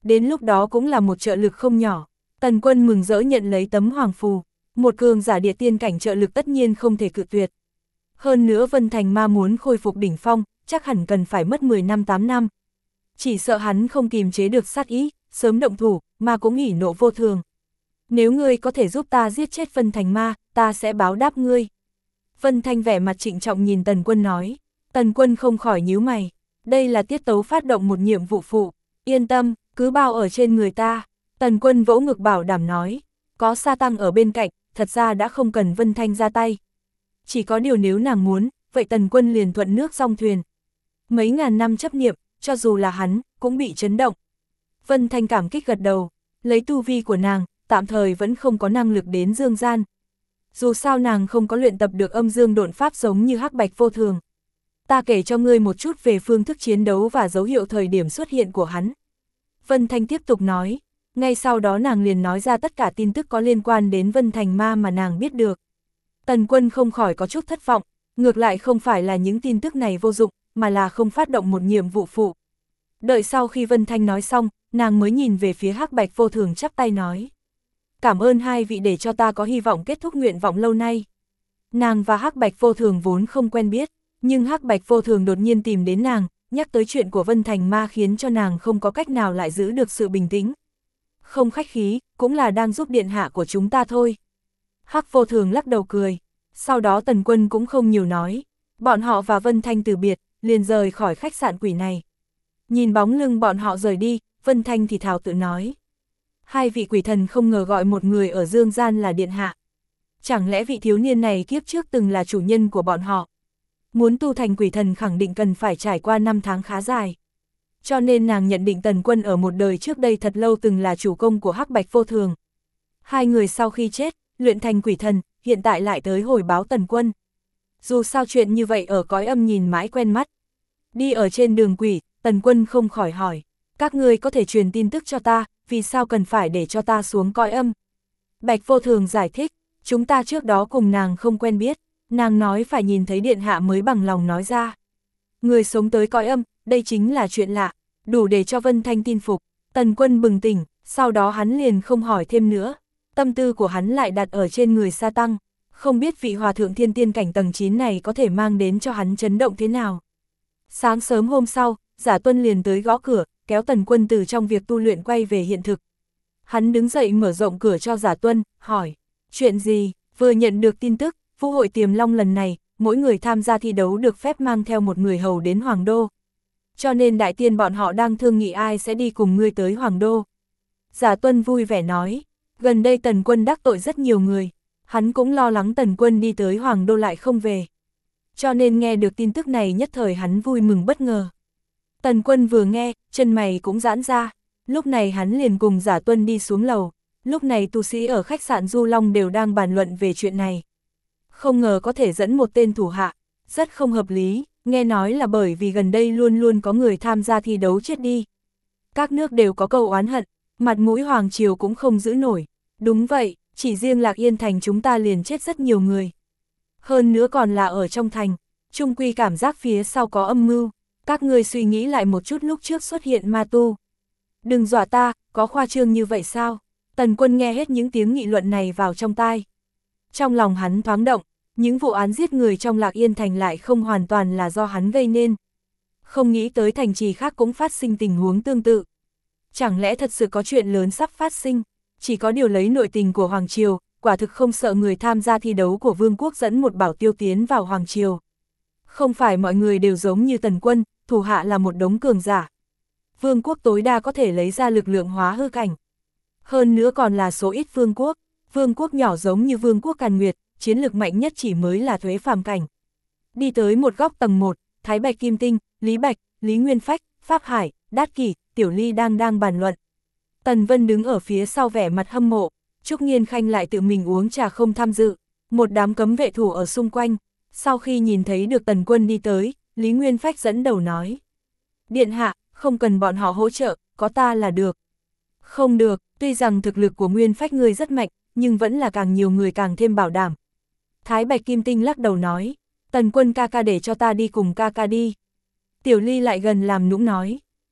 Speaker 1: đến lúc đó cũng là một trợ lực không nhỏ. Tần Quân mừng rỡ nhận lấy tấm hoàng phù, một cường giả địa tiên cảnh trợ lực tất nhiên không thể cự tuyệt. Hơn nữa Vân Thành Ma muốn khôi phục đỉnh phong, chắc hẳn cần phải mất 10 năm 8 năm. Chỉ sợ hắn không kìm chế được sát ý, sớm động thủ, mà cũng hỉ nộ vô thường. Nếu ngươi có thể giúp ta giết chết Vân Thành Ma, ta sẽ báo đáp ngươi. Vân Thanh vẻ mặt trịnh trọng nhìn Tần Quân nói. Tần Quân không khỏi nhíu mày. Đây là tiết tấu phát động một nhiệm vụ phụ. Yên tâm, cứ bao ở trên người ta. Tần Quân vỗ ngực bảo đảm nói. Có Sa Tăng ở bên cạnh, thật ra đã không cần Vân Thanh ra tay. Chỉ có điều nếu nàng muốn, vậy Tần Quân liền thuận nước song thuyền. Mấy ngàn năm chấp niệm, cho dù là hắn, cũng bị chấn động. Vân Thanh cảm kích gật đầu. Lấy tu vi của nàng, tạm thời vẫn không có năng lực đến dương gian. Dù sao nàng không có luyện tập được âm dương độn pháp giống như Hắc Bạch Vô Thường. Ta kể cho ngươi một chút về phương thức chiến đấu và dấu hiệu thời điểm xuất hiện của hắn. Vân Thanh tiếp tục nói, ngay sau đó nàng liền nói ra tất cả tin tức có liên quan đến Vân Thành Ma mà nàng biết được. Tần Quân không khỏi có chút thất vọng, ngược lại không phải là những tin tức này vô dụng, mà là không phát động một nhiệm vụ phụ. Đợi sau khi Vân Thanh nói xong, nàng mới nhìn về phía Hắc Bạch Vô Thường chắp tay nói. Cảm ơn hai vị để cho ta có hy vọng kết thúc nguyện vọng lâu nay. Nàng và Hắc Bạch Vô Thường vốn không quen biết, nhưng Hắc Bạch Vô Thường đột nhiên tìm đến nàng, nhắc tới chuyện của Vân Thành Ma khiến cho nàng không có cách nào lại giữ được sự bình tĩnh. Không khách khí, cũng là đang giúp điện hạ của chúng ta thôi. Hắc Vô Thường lắc đầu cười, sau đó Tần Quân cũng không nhiều nói, bọn họ và Vân Thanh từ biệt, liền rời khỏi khách sạn quỷ này. Nhìn bóng lưng bọn họ rời đi, Vân Thanh thì thào tự nói. Hai vị quỷ thần không ngờ gọi một người ở dương gian là điện hạ. Chẳng lẽ vị thiếu niên này kiếp trước từng là chủ nhân của bọn họ? Muốn tu thành quỷ thần khẳng định cần phải trải qua 5 tháng khá dài. Cho nên nàng nhận định Tần Quân ở một đời trước đây thật lâu từng là chủ công của Hắc Bạch Vô Thường. Hai người sau khi chết, luyện thành quỷ thần, hiện tại lại tới hồi báo Tần Quân. Dù sao chuyện như vậy ở cõi âm nhìn mãi quen mắt. Đi ở trên đường quỷ, Tần Quân không khỏi hỏi, các ngươi có thể truyền tin tức cho ta, vì sao cần phải để cho ta xuống cõi âm? Bạch Vô Thường giải thích, chúng ta trước đó cùng nàng không quen biết, nàng nói phải nhìn thấy điện hạ mới bằng lòng nói ra. Người sống tới cõi âm, đây chính là chuyện lạ, đủ để cho Vân Thanh tin phục. Tần Quân bừng tỉnh, sau đó hắn liền không hỏi thêm nữa. Tâm tư của hắn lại đặt ở trên người Sa Tăng, không biết vị hòa thượng thiên tiên cảnh tầng 9 này có thể mang đến cho hắn chấn động thế nào. Sáng sớm hôm sau, Giả Tuân liền tới gõ cửa, kéo Tần Quân từ trong việc tu luyện quay về hiện thực. Hắn đứng dậy mở rộng cửa cho Giả Tuân, hỏi, chuyện gì? Vừa nhận được tin tức, Vũ hội Tiềm Long lần này, mỗi người tham gia thi đấu được phép mang theo một người hầu đến Hoàng Đô. Cho nên đại tiên bọn họ đang thương nghị ai sẽ đi cùng ngươi tới Hoàng Đô. Giả Tuân vui vẻ nói, gần đây Tần Quân đắc tội rất nhiều người, hắn cũng lo lắng Tần Quân đi tới Hoàng Đô lại không về. Cho nên nghe được tin tức này nhất thời hắn vui mừng bất ngờ. Tần Quân vừa nghe, chân mày cũng giãn ra, lúc này hắn liền cùng Giả Tuân đi xuống lầu, lúc này tu sĩ ở khách sạn Du Long đều đang bàn luận về chuyện này. Không ngờ có thể dẫn một tên thủ hạ, rất không hợp lý, nghe nói là bởi vì gần đây luôn luôn có người tham gia thi đấu chết đi. Các nước đều có câu oán hận, mặt mũi Hoàng Triều cũng không giữ nổi, đúng vậy, chỉ riêng Lạc Yên Thành chúng ta liền chết rất nhiều người. Hơn nữa còn là ở trong thành, chung quy cảm giác phía sau có âm mưu. Các ngươi suy nghĩ lại một chút lúc trước xuất hiện ma tu. Đừng dọa ta, có khoa trương như vậy sao? Tần Quân nghe hết những tiếng nghị luận này vào trong tai. Trong lòng hắn thoáng động, những vụ án giết người trong Lạc Yên Thành lại không hoàn toàn là do hắn gây nên. Không nghĩ tới thành trì khác cũng phát sinh tình huống tương tự. Chẳng lẽ thật sự có chuyện lớn sắp phát sinh? Chỉ có điều lấy nội tình của Hoàng Triều, quả thực không sợ người tham gia thi đấu của Vương quốc dẫn một bảo tiêu tiến vào Hoàng Triều. Không phải mọi người đều giống như Tần Quân, thủ hạ là một đống cường giả. Vương quốc tối đa có thể lấy ra lực lượng hóa hư cảnh. Hơn nữa còn là số ít vương quốc nhỏ giống như Vương quốc Càn Nguyệt, chiến lực mạnh nhất chỉ mới là Thuế phàm cảnh. Đi tới một góc tầng 1, Thái Bạch Kim Tinh, Lý Bạch, Lý Nguyên Phách, Pháp Hải, Đát Kỷ, Tiểu Ly đang bàn luận. Tần Vân đứng ở phía sau vẻ mặt hâm mộ, Trúc Nghiên Khanh lại tự mình uống trà không tham dự, một đám cấm vệ thủ ở xung quanh. Sau khi nhìn thấy được Tần Quân đi tới, Lý Nguyên Phách dẫn đầu nói. Điện hạ, không cần bọn họ hỗ trợ, có ta là được. Không được, tuy rằng thực lực của Nguyên Phách ngươi rất mạnh, nhưng vẫn là càng nhiều người càng thêm bảo đảm. Thái Bạch Kim Tinh lắc đầu nói, Tần Quân ca ca để cho ta đi cùng ca ca đi. Tiểu Ly lại gần làm nũng nói,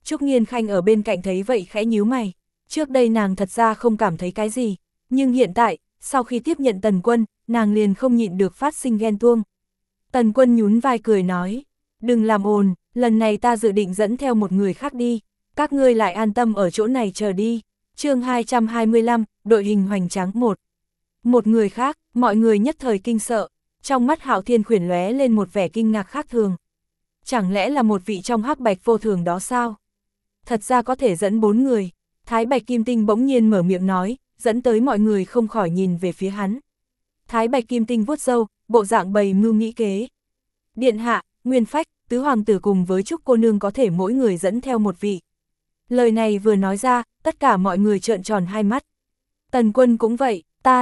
Speaker 1: Trúc Nghiên Khanh ở bên cạnh thấy vậy khẽ nhíu mày. Trước đây nàng thật ra không cảm thấy cái gì, nhưng hiện tại, sau khi tiếp nhận Tần Quân, nàng liền không nhịn được phát sinh ghen tuông. Tần Quân nhún vai cười nói, đừng làm ồn, lần này ta dự định dẫn theo một người khác đi, các ngươi lại an tâm ở chỗ này chờ đi. Chương 225, đội hình hoành tráng 1. Một người khác, mọi người nhất thời kinh sợ, trong mắt Hạo Thiên Khuyển lóe lên một vẻ kinh ngạc khác thường. Chẳng lẽ là một vị trong hắc bạch vô thường đó sao? Thật ra có thể dẫn 4 người. Thái Bạch Kim Tinh bỗng nhiên mở miệng nói, dẫn tới mọi người không khỏi nhìn về phía hắn. Thái Bạch Kim Tinh vuốt râu, bộ dạng bày mưu nghĩ kế. Điện hạ, Nguyên Phách, tứ hoàng tử cùng với Trúc cô nương có thể mỗi người dẫn theo một vị. Lời này vừa nói ra, tất cả mọi người trợn tròn hai mắt. Tần Quân cũng vậy,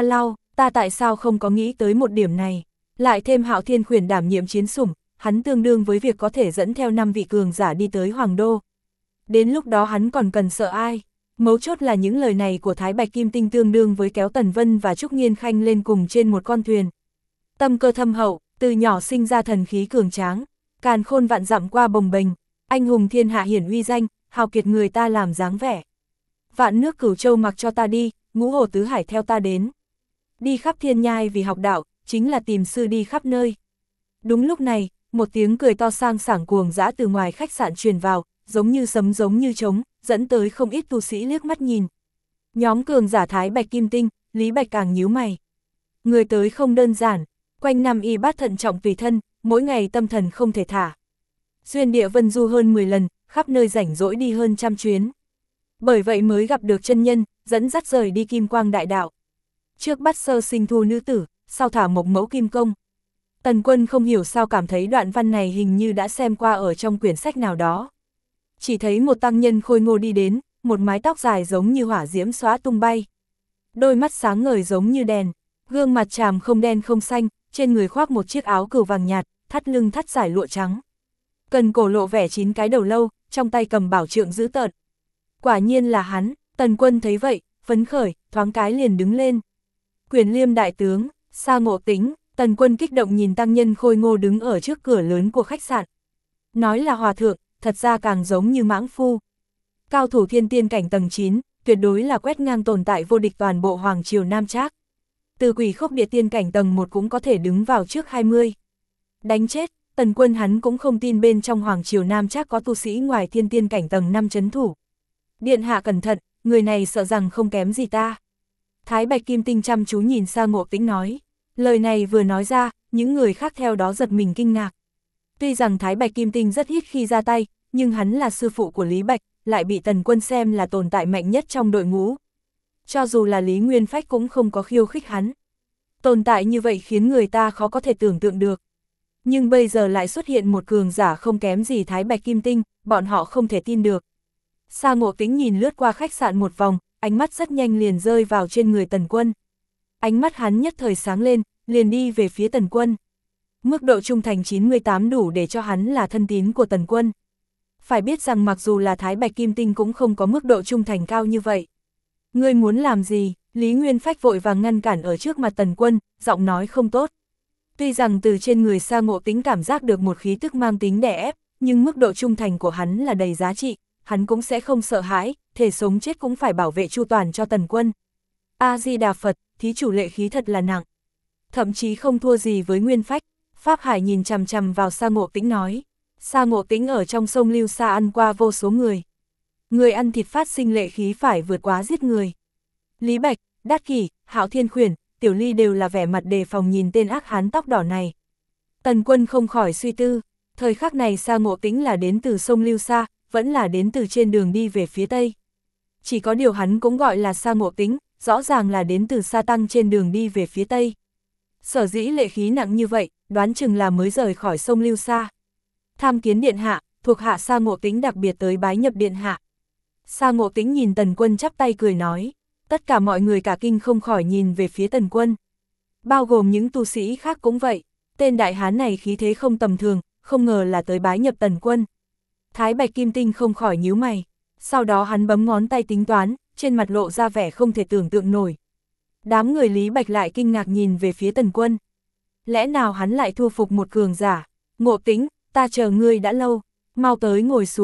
Speaker 1: ta tại sao không có nghĩ tới một điểm này. Lại thêm Hạo Thiên Khuyển đảm nhiệm chiến sủng, hắn tương đương với việc có thể dẫn theo 5 vị cường giả đi tới Hoàng Đô. Đến lúc đó hắn còn cần sợ ai? Mấu chốt là những lời này của Thái Bạch Kim Tinh tương đương với kéo Tần Vân và Trúc Nghiên Khanh lên cùng trên một con thuyền. Tâm cơ thâm hậu, từ nhỏ sinh ra thần khí cường tráng, càn khôn vạn dặm qua bồng bềnh, anh hùng thiên hạ hiển uy danh, hào kiệt người ta làm dáng vẻ. Vạn nước Cửu Châu mặc cho ta đi, ngũ hồ tứ hải theo ta đến. Đi khắp thiên nhai vì học đạo, chính là tìm sư đi khắp nơi. Đúng lúc này, một tiếng cười to sang sảng cuồng dã từ ngoài khách sạn truyền vào, giống như sấm giống như trống, dẫn tới không ít tu sĩ liếc mắt nhìn. Nhóm cường giả Thái Bạch Kim Tinh, Lý Bạch càng nhíu mày. Người tới không đơn giản, quanh năm y bát thận trọng tùy thân, mỗi ngày tâm thần không thể thả. Xuyên địa vân du hơn 10 lần, khắp nơi rảnh rỗi đi hơn 100 chuyến. Bởi vậy mới gặp được chân nhân, dẫn dắt rời đi Kim Quang Đại Đạo. Trước bắt sơ sinh thu nữ tử, sau thả một mẫu kim công. Tần Quân không hiểu sao cảm thấy đoạn văn này hình như đã xem qua ở trong quyển sách nào đó. Chỉ thấy một tăng nhân khôi ngô đi đến, một mái tóc dài giống như hỏa diễm xóa tung bay. Đôi mắt sáng ngời giống như đèn, gương mặt tràm không đen không xanh, trên người khoác một chiếc áo cừu vàng nhạt, thắt lưng thắt dải lụa trắng. Cần cổ lộ vẻ 9 cái đầu lâu, trong tay cầm bảo trượng dữ tợn. Quả nhiên là hắn. Tần Quân thấy vậy, phấn khởi, thoáng cái liền đứng lên. Quyền Liêm đại tướng, Sa Ngộ Tĩnh. Tần Quân kích động nhìn tăng nhân khôi ngô đứng ở trước cửa lớn của khách sạn. Nói là hòa thượng, thật ra càng giống như mãng phu. Cao thủ thiên tiên cảnh tầng 9, tuyệt đối là quét ngang tồn tại vô địch toàn bộ Hoàng Triều Nam Trác. Từ Quỷ Khốc địa tiên cảnh tầng 1 cũng có thể đứng vào trước 20. Đánh chết, Tần Quân hắn cũng không tin bên trong Hoàng Triều Nam Trác có tu sĩ ngoài thiên tiên cảnh tầng 5 trấn thủ. Điện hạ cẩn thận, người này sợ rằng không kém gì ta. Thái Bạch Kim Tinh chăm chú nhìn Sa Ngộ Tĩnh nói. Lời này vừa nói ra, những người khác theo đó giật mình kinh ngạc. Tuy rằng Thái Bạch Kim Tinh rất ít khi ra tay, nhưng hắn là sư phụ của Lý Bạch, lại bị Tần Quân xem là tồn tại mạnh nhất trong đội ngũ. Cho dù là Lý Nguyên Phách cũng không có khiêu khích hắn. Tồn tại như vậy khiến người ta khó có thể tưởng tượng được. Nhưng bây giờ lại xuất hiện một cường giả không kém gì Thái Bạch Kim Tinh, bọn họ không thể tin được. Sa Ngộ Tĩnh nhìn lướt qua khách sạn một vòng, ánh mắt rất nhanh liền rơi vào trên người Tần Quân. Ánh mắt hắn nhất thời sáng lên, liền đi về phía Tần Quân. Mức độ trung thành 98 đủ để cho hắn là thân tín của Tần Quân. Phải biết rằng mặc dù là Thái Bạch Kim Tinh cũng không có mức độ trung thành cao như vậy. Ngươi muốn làm gì? Lý Nguyên Phách vội vàng ngăn cản ở trước mặt Tần Quân, giọng nói không tốt. Tuy rằng từ trên người Sa Ngộ Tĩnh cảm giác được một khí tức mang tính đè ép, nhưng mức độ trung thành của hắn là đầy giá trị, hắn cũng sẽ không sợ hãi, thể sống chết cũng phải bảo vệ chu toàn cho Tần Quân. A-di-đà Phật, thí chủ lệ khí thật là nặng. Thậm chí không thua gì với Nguyên Phách. Pháp Hải nhìn chằm chằm vào Sa Ngộ Tĩnh nói. Sa Ngộ Tĩnh ở trong sông Lưu Sa ăn qua vô số người. Người ăn thịt phát sinh lệ khí phải vượt quá giết người. Lý Bạch, Đát Kỷ, Hạo Thiên Khuyển, Tiểu Ly đều là vẻ mặt đề phòng nhìn tên ác hán tóc đỏ này. Tần Quân không khỏi suy tư, thời khắc này Sa Ngộ Tĩnh là đến từ sông Lưu Sa, vẫn là đến từ trên đường đi về phía Tây. Chỉ có điều hắn cũng gọi là Sa Ngộ Tĩnh, rõ ràng là đến từ Sa Tăng trên đường đi về phía Tây. Sở dĩ lệ khí nặng như vậy, đoán chừng là mới rời khỏi sông Lưu Sa. Tham kiến điện hạ, thuộc hạ Sa Ngộ Tĩnh đặc biệt tới bái nhập điện hạ. Sa Ngộ Tĩnh nhìn Tần Quân chắp tay cười nói. Tất cả mọi người cả kinh không khỏi nhìn về phía Tần Quân. Bao gồm những tu sĩ khác cũng vậy. Tên đại hán này khí thế không tầm thường, không ngờ là tới bái nhập Tần Quân. Thái Bạch Kim Tinh không khỏi nhíu mày. Sau đó hắn bấm ngón tay tính toán, trên mặt lộ ra vẻ không thể tưởng tượng nổi. Đám người Lý Bạch lại kinh ngạc nhìn về phía Tần Quân. Lẽ nào hắn lại thu phục một cường giả? Ngộ Tĩnh, ta chờ ngươi đã lâu, mau tới ngồi xuống.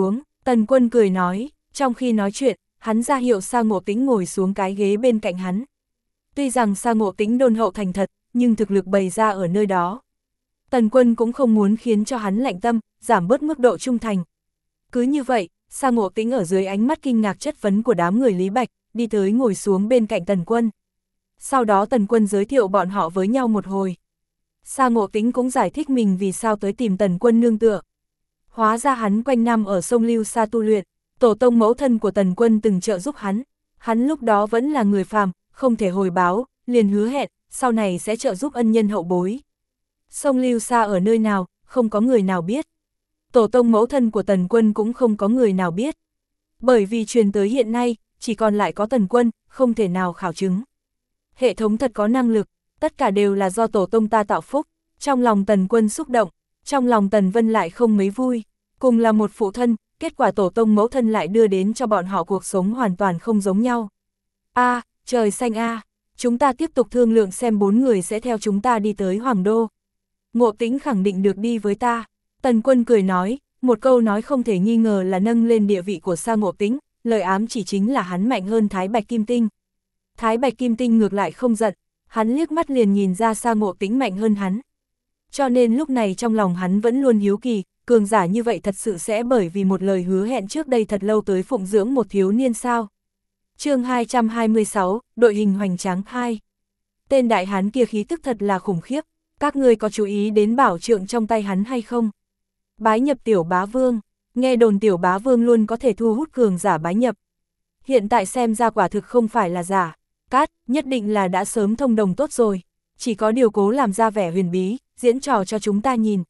Speaker 1: Tần Quân cười nói, trong khi nói chuyện, hắn ra hiệu Sa Ngộ Tĩnh ngồi xuống cái ghế bên cạnh hắn. Tuy rằng Sa Ngộ Tĩnh đôn hậu thành thật, nhưng thực lực bày ra ở nơi đó. Tần Quân cũng không muốn khiến cho hắn lạnh tâm, giảm bớt mức độ trung thành. Cứ như vậy, Sa Ngộ Tĩnh ở dưới ánh mắt kinh ngạc chất vấn của đám người Lý Bạch, đi tới ngồi xuống bên cạnh Tần Quân. Sau đó Tần Quân giới thiệu bọn họ với nhau một hồi. Sa Ngộ Tĩnh cũng giải thích mình vì sao tới tìm Tần Quân nương tựa. Hóa ra hắn quanh năm ở sông Lưu Sa tu luyện, tổ tông mẫu thân của Tần Quân từng trợ giúp hắn lúc đó vẫn là người phàm, không thể hồi báo, liền hứa hẹn, sau này sẽ trợ giúp ân nhân hậu bối. Sông Lưu Sa ở nơi nào, không có người nào biết. Tổ tông mẫu thân của Tần Quân cũng không có người nào biết. Bởi vì truyền tới hiện nay, chỉ còn lại có Tần Quân, không thể nào khảo chứng. Hệ thống thật có năng lực, tất cả đều là do tổ tông ta tạo phúc. Trong lòng Tần Quân xúc động, trong lòng Tần Vân lại không mấy vui. Cùng là một phụ thân, kết quả tổ tông mẫu thân lại đưa đến cho bọn họ cuộc sống hoàn toàn không giống nhau. Trời xanh chúng ta tiếp tục thương lượng xem 4 người sẽ theo chúng ta đi tới Hoàng Đô. Ngộ Tĩnh khẳng định được đi với ta. Tần Quân cười nói, một câu nói không thể nghi ngờ là nâng lên địa vị của Sa Ngộ Tĩnh, lời ám chỉ chính là hắn mạnh hơn Thái Bạch Kim Tinh. Thái Bạch Kim Tinh ngược lại không giận, hắn liếc mắt liền nhìn ra Sa Ngộ Tĩnh mạnh hơn hắn. Cho nên lúc này trong lòng hắn vẫn luôn hiếu kỳ, cường giả như vậy thật sự sẽ bởi vì một lời hứa hẹn trước đây thật lâu tới phụng dưỡng một thiếu niên sao. Chương 226, đội hình hoành tráng 2. Tên đại hán kia khí tức thật là khủng khiếp, các ngươi có chú ý đến bảo trượng trong tay hắn hay không? Bái nhập Tiểu Bá Vương, nghe đồn Tiểu Bá Vương luôn có thể thu hút cường giả bái nhập. Hiện tại xem ra quả thực không phải là giả, nhất định là đã sớm thông đồng tốt rồi, chỉ có điều cố làm ra vẻ huyền bí, diễn trò cho chúng ta nhìn.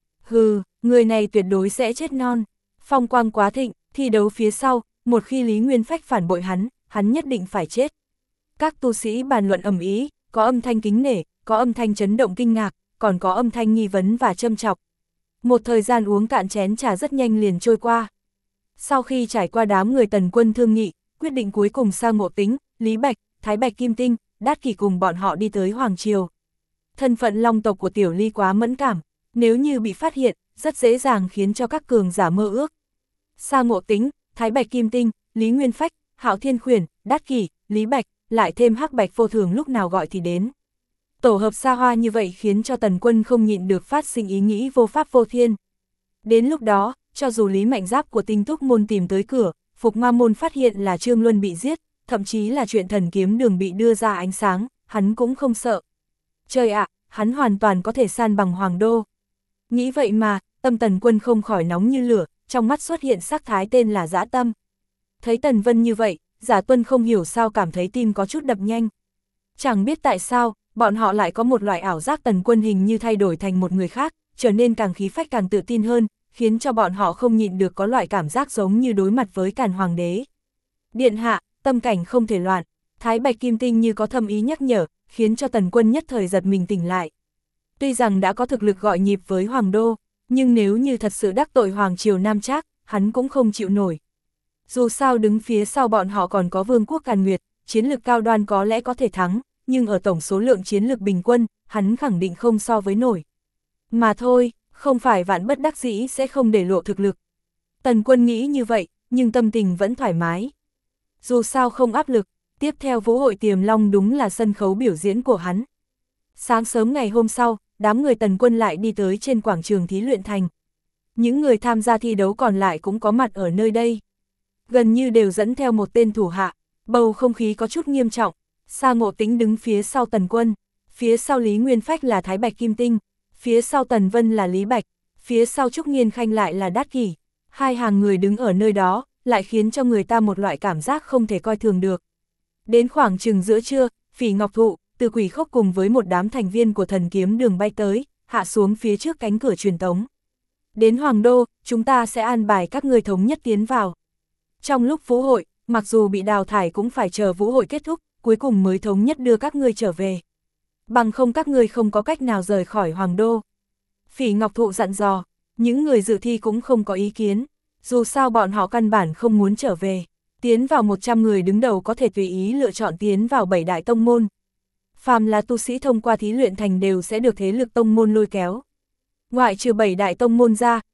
Speaker 1: Hừ, người này tuyệt đối sẽ chết non, phong quang quá thịnh, thi đấu phía sau, một khi Lý Nguyên Phách phản bội hắn nhất định phải chết. Các tu sĩ bàn luận ầm ĩ, có âm thanh kính nể, có âm thanh chấn động kinh ngạc, còn có âm thanh nghi vấn và châm chọc. Một thời gian uống cạn chén trà rất nhanh liền trôi qua. Sau khi trải qua đám người Tần Quân thương nghị, quyết định cuối cùng Sa Ngộ Tĩnh, Lý Bạch, Thái Bạch Kim Tinh, Đát Kỷ cùng bọn họ đi tới Hoàng Triều. Thân phận long tộc của Tiểu Ly quá mẫn cảm, nếu như bị phát hiện, rất dễ dàng khiến cho các cường giả mơ ước. Sa Ngộ Tĩnh, Thái Bạch Kim Tinh, Lý Nguyên Phách, Hạo Thiên Khuyển, Đát Kỷ, Lý Bạch, lại thêm Hắc Bạch Vô Thường lúc nào gọi thì đến. Tổ hợp xa hoa như vậy khiến cho Tần Quân không nhịn được phát sinh ý nghĩ vô pháp vô thiên. Đến lúc đó, cho dù Lý Mạnh Giáp của Tinh Túc môn tìm tới cửa, Phục Ma môn phát hiện là Trương Luân bị giết, thậm chí là chuyện Thần Kiếm Đường bị đưa ra ánh sáng, hắn cũng không sợ. Trời ạ, hắn hoàn toàn có thể san bằng Hoàng Đô. Nghĩ vậy mà, tâm Tần Quân không khỏi nóng như lửa, trong mắt xuất hiện sắc thái tên là dã tâm. Thấy Tần Vân như vậy, Giả Tuân không hiểu sao cảm thấy tim có chút đập nhanh. Chẳng biết tại sao, bọn họ lại có một loại ảo giác Tần Quân hình như thay đổi thành một người khác, trở nên càng khí phách càng tự tin hơn, khiến cho bọn họ không nhịn được có loại cảm giác giống như đối mặt với Càn Hoàng đế. Điện hạ, tâm cảnh không thể loạn, Thái Bạch Kim Tinh như có thâm ý nhắc nhở, khiến cho Tần Quân nhất thời giật mình tỉnh lại. Tuy rằng đã có thực lực gọi nhịp với Hoàng Đô, nhưng nếu như thật sự đắc tội Hoàng Triều Nam Trác, hắn cũng không chịu nổi. Dù sao đứng phía sau bọn họ còn có Vương quốc Càn Nguyệt, chiến lực cao đoan có lẽ có thể thắng, nhưng ở tổng số lượng chiến lực bình quân, hắn khẳng định không so với nổi. Mà thôi, không phải vạn bất đắc dĩ sẽ không để lộ thực lực. Tần Quân nghĩ như vậy, nhưng tâm tình vẫn thoải mái. Dù sao không áp lực, tiếp theo Vũ hội Tiềm Long đúng là sân khấu biểu diễn của hắn. Sáng sớm ngày hôm sau, đám người Tần Quân lại đi tới trên quảng trường thí luyện thành. Những người tham gia thi đấu còn lại cũng có mặt ở nơi đây. Gần như đều dẫn theo một tên thủ hạ, bầu không khí có chút nghiêm trọng. Sa Ngộ Tĩnh đứng phía sau Tần Quân, phía sau Lý Nguyên Phách là Thái Bạch Kim Tinh, phía sau Tần Vân là Lý Bạch, phía sau Trúc Nghiên Khanh lại là Đát Kỷ. Hai hàng người đứng ở nơi đó, lại khiến cho người ta một loại cảm giác không thể coi thường được. Đến khoảng chừng giữa trưa, Phỉ Ngọc Thụ, Từ Quỷ Khốc cùng với một đám thành viên của Thần Kiếm Đường bay tới, hạ xuống phía trước cánh cửa truyền tống. Đến Hoàng Đô, chúng ta sẽ an bài các ngươi thống nhất tiến vào. Trong lúc vũ hội, mặc dù bị đào thải cũng phải chờ vũ hội kết thúc, cuối cùng mới thống nhất đưa các ngươi trở về. Bằng không các ngươi không có cách nào rời khỏi Hoàng Đô. Phỉ Ngọc Thụ dặn dò, những người dự thi cũng không có ý kiến, dù sao bọn họ căn bản không muốn trở về. Tiến vào 100 người đứng đầu có thể tùy ý lựa chọn tiến vào 7 đại tông môn. Phàm là tu sĩ thông qua thí luyện thành đều sẽ được thế lực tông môn lôi kéo. Ngoại trừ 7 đại tông môn ra,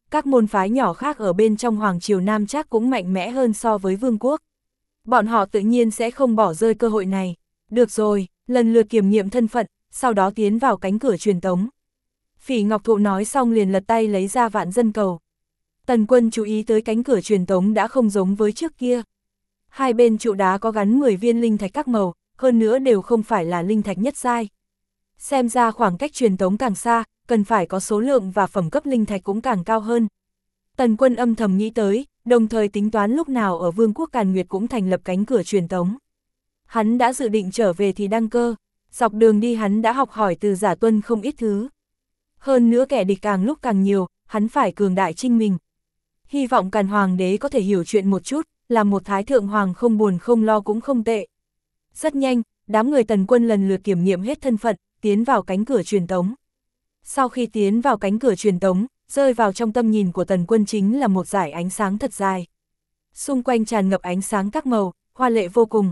Speaker 1: các môn phái nhỏ khác ở bên trong Hoàng Triều Nam Trác cũng mạnh mẽ hơn so với vương quốc. Bọn họ tự nhiên sẽ không bỏ rơi cơ hội này. Được rồi, lần lượt kiểm nghiệm thân phận, sau đó tiến vào cánh cửa truyền tống. Phỉ Ngọc Thụ nói xong liền lật tay lấy ra vạn dân cầu. Tần Quân chú ý tới cánh cửa truyền tống đã không giống với trước kia. Hai bên trụ đá có gắn 10 viên linh thạch các màu, hơn nữa đều không phải là linh thạch nhất giai. Xem ra khoảng cách truyền tống càng xa, cần phải có số lượng và phẩm cấp linh thạch cũng càng cao hơn. Tần Quân âm thầm nghĩ tới, đồng thời tính toán lúc nào ở Vương quốc Càn Nguyệt cũng thành lập cánh cửa truyền tống. Hắn đã dự định trở về thì đăng cơ, dọc đường đi hắn đã học hỏi từ Giả Tuân không ít thứ. Hơn nữa kẻ địch càng lúc càng nhiều, hắn phải cường đại chinh mình. Hy vọng Càn Hoàng đế có thể hiểu chuyện một chút, làm một thái thượng hoàng không buồn không lo cũng không tệ. Rất nhanh, đám người Tần Quân lần lượt kiểm nghiệm hết thân phận, tiến vào cánh cửa truyền tống. Sau khi tiến vào cánh cửa truyền tống, rơi vào trong tầm nhìn của Tần Quân chính là một dải ánh sáng thật dài. Xung quanh tràn ngập ánh sáng các màu, hoa lệ vô cùng.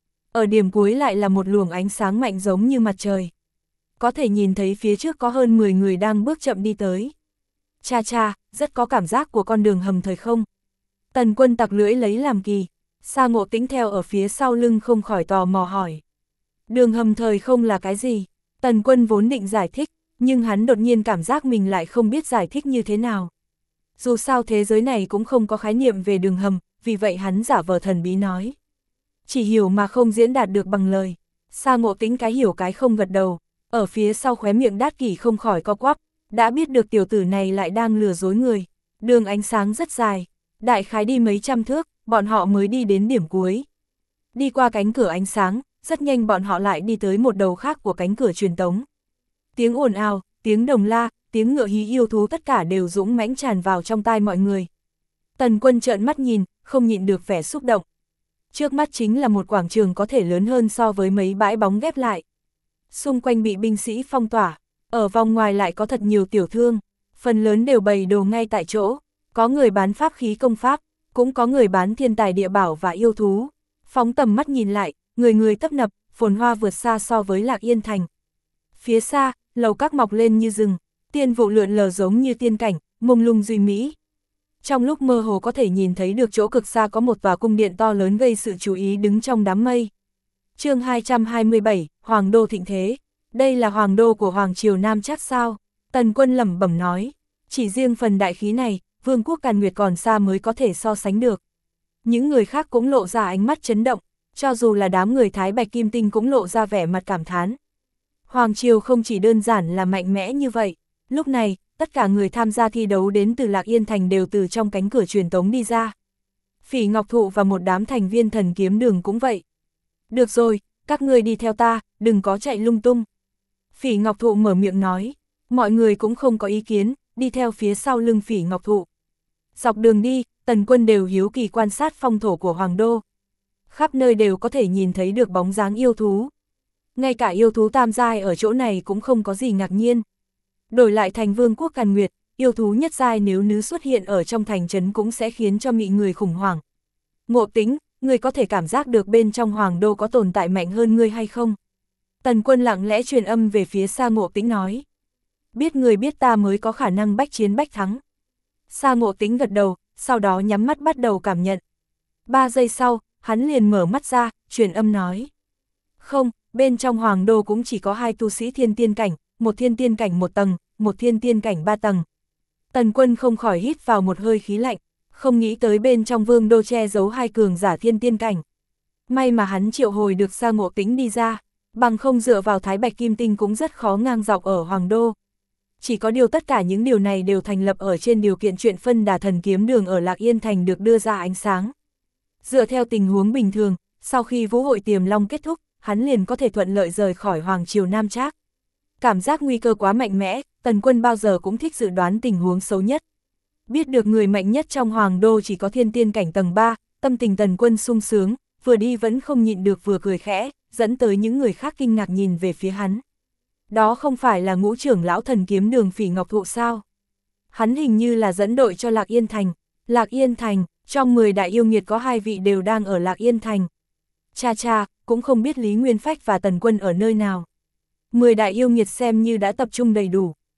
Speaker 1: Ở điểm cuối lại là một luồng ánh sáng mạnh giống như mặt trời. Có thể nhìn thấy phía trước có hơn 10 người đang bước chậm đi tới. Cha cha, rất có cảm giác của con đường hầm thời không. Tần Quân tặc lưỡi lấy làm kỳ. Sa Ngộ Tĩnh theo ở phía sau lưng không khỏi tò mò hỏi. Đường hầm thời không là cái gì? Tần Quân vốn định giải thích, nhưng hắn đột nhiên cảm giác mình lại không biết giải thích như thế nào. Dù sao thế giới này cũng không có khái niệm về đường hầm, vì vậy hắn giả vờ thần bí nói. Chỉ hiểu mà không diễn đạt được bằng lời. Sa Ngộ Tĩnh cái hiểu cái không gật đầu, ở phía sau khóe miệng Đát Kỷ không khỏi co quắp, đã biết được tiểu tử này lại đang lừa dối người. Đường ánh sáng rất dài, đại khái đi mấy trăm thước, bọn họ mới đi đến điểm cuối. Đi qua cánh cửa ánh sáng, rất nhanh bọn họ lại đi tới một đầu khác của cánh cửa truyền tống. Tiếng ồn ào, tiếng đồng la, tiếng ngựa hí yêu thú tất cả đều dũng mãnh tràn vào trong tai mọi người. Tần Quân trợn mắt nhìn, không nhịn được vẻ xúc động. Trước mắt chính là một quảng trường có thể lớn hơn so với mấy bãi bóng ghép lại. Xung quanh bị binh sĩ phong tỏa, ở vòng ngoài lại có thật nhiều tiểu thương, phần lớn đều bày đồ ngay tại chỗ, có người bán pháp khí công pháp, cũng có người bán thiên tài địa bảo và yêu thú. Phóng tầm mắt nhìn lại, người người tấp nập, phồn hoa vượt xa so với Lạc Yên Thành. Phía xa, lầu các mọc lên như rừng, tiên vụ lượn lờ giống như tiên cảnh, mông lung duy mỹ. Trong lúc mơ hồ có thể nhìn thấy được chỗ cực xa có một tòa cung điện to lớn gây sự chú ý đứng trong đám mây. Chương 227, Hoàng đô thịnh thế. Đây là hoàng đô của Hoàng Triều Nam Trác sao? Tần Quân lẩm bẩm nói. Chỉ riêng phần đại khí này, Vương quốc Càn Nguyệt còn xa mới có thể so sánh được. Những người khác cũng lộ ra ánh mắt chấn động, cho dù là đám người Thái Bạch Kim Tinh cũng lộ ra vẻ mặt cảm thán. Hoàng Triều không chỉ đơn giản là mạnh mẽ như vậy. Lúc này, tất cả người tham gia thi đấu đến từ Lạc Yên Thành đều từ trong cánh cửa truyền tống đi ra. Phỉ Ngọc Thụ và một đám thành viên Thần Kiếm Đường cũng vậy. Được rồi, các ngươi đi theo ta, đừng có chạy lung tung. Phỉ Ngọc Thụ mở miệng nói, mọi người cũng không có ý kiến, đi theo phía sau lưng Phỉ Ngọc Thụ. Dọc đường đi, Tần Quân đều hiếu kỳ quan sát phong thổ của Hoàng đô. Khắp nơi đều có thể nhìn thấy được bóng dáng yêu thú. Ngay cả yêu thú tam giai ở chỗ này cũng không có gì ngạc nhiên. Đổi lại thành Vương quốc Càn Nguyệt, yêu thú nhất giai nếu nữ xuất hiện ở trong thành trấn cũng sẽ khiến cho mị người khủng hoảng. Ngộ Tính, người có thể cảm giác được bên trong Hoàng đô có tồn tại mạnh hơn ngươi hay không? Tần Quân lặng lẽ truyền âm về phía Sa Ngộ Tính nói. Biết người biết ta mới có khả năng bách chiến bách thắng. Sa Ngộ Tính gật đầu, sau đó nhắm mắt bắt đầu cảm nhận. 3 giây sau, hắn liền mở mắt ra, truyền âm nói. Không, bên trong Hoàng đô cũng chỉ có 2 tu sĩ thiên tiên cảnh, một thiên tiên cảnh 1 tầng, một thiên tiên cảnh 3 tầng. Tần Quân không khỏi hít vào một hơi khí lạnh, không nghĩ tới bên trong Vương đô che giấu 2 cường giả thiên tiên cảnh. May mà hắn triệu hồi được Sa Ngộ Tính đi ra, bằng không dựa vào Thái Bạch Kim Tinh cũng rất khó ngang dọc ở Hoàng đô. Chỉ có điều tất cả những điều này đều thành lập ở trên điều kiện chuyện phân đà Thần Kiếm Đường ở Lạc Yên Thành được đưa ra ánh sáng. Dựa theo tình huống bình thường, sau khi vũ hội Tiềm Long kết thúc, hắn liền có thể thuận lợi rời khỏi Hoàng Triều Nam Trác. Cảm giác nguy cơ quá mạnh mẽ, Tần Quân bao giờ cũng thích dự đoán tình huống xấu nhất. Biết được người mạnh nhất trong Hoàng đô chỉ có thiên tiên cảnh tầng 3, tâm tình Tần Quân sung sướng, vừa đi vẫn không nhịn được vừa cười khẽ, dẫn tới những người khác kinh ngạc nhìn về phía hắn. Đó không phải là Ngũ trưởng lão Thần Kiếm Đường Phỉ Ngọc Thụ sao? Hắn hình như là dẫn đội cho Lạc Yên Thành. Lạc Yên Thành, trong 10 đại yêu nghiệt có 2 vị đều đang ở Lạc Yên Thành. Cha cha, cũng không biết Lý Nguyên Phách và Tần Quân ở nơi nào. 10 đại yêu nghiệt xem như đã tập trung đầy đủ.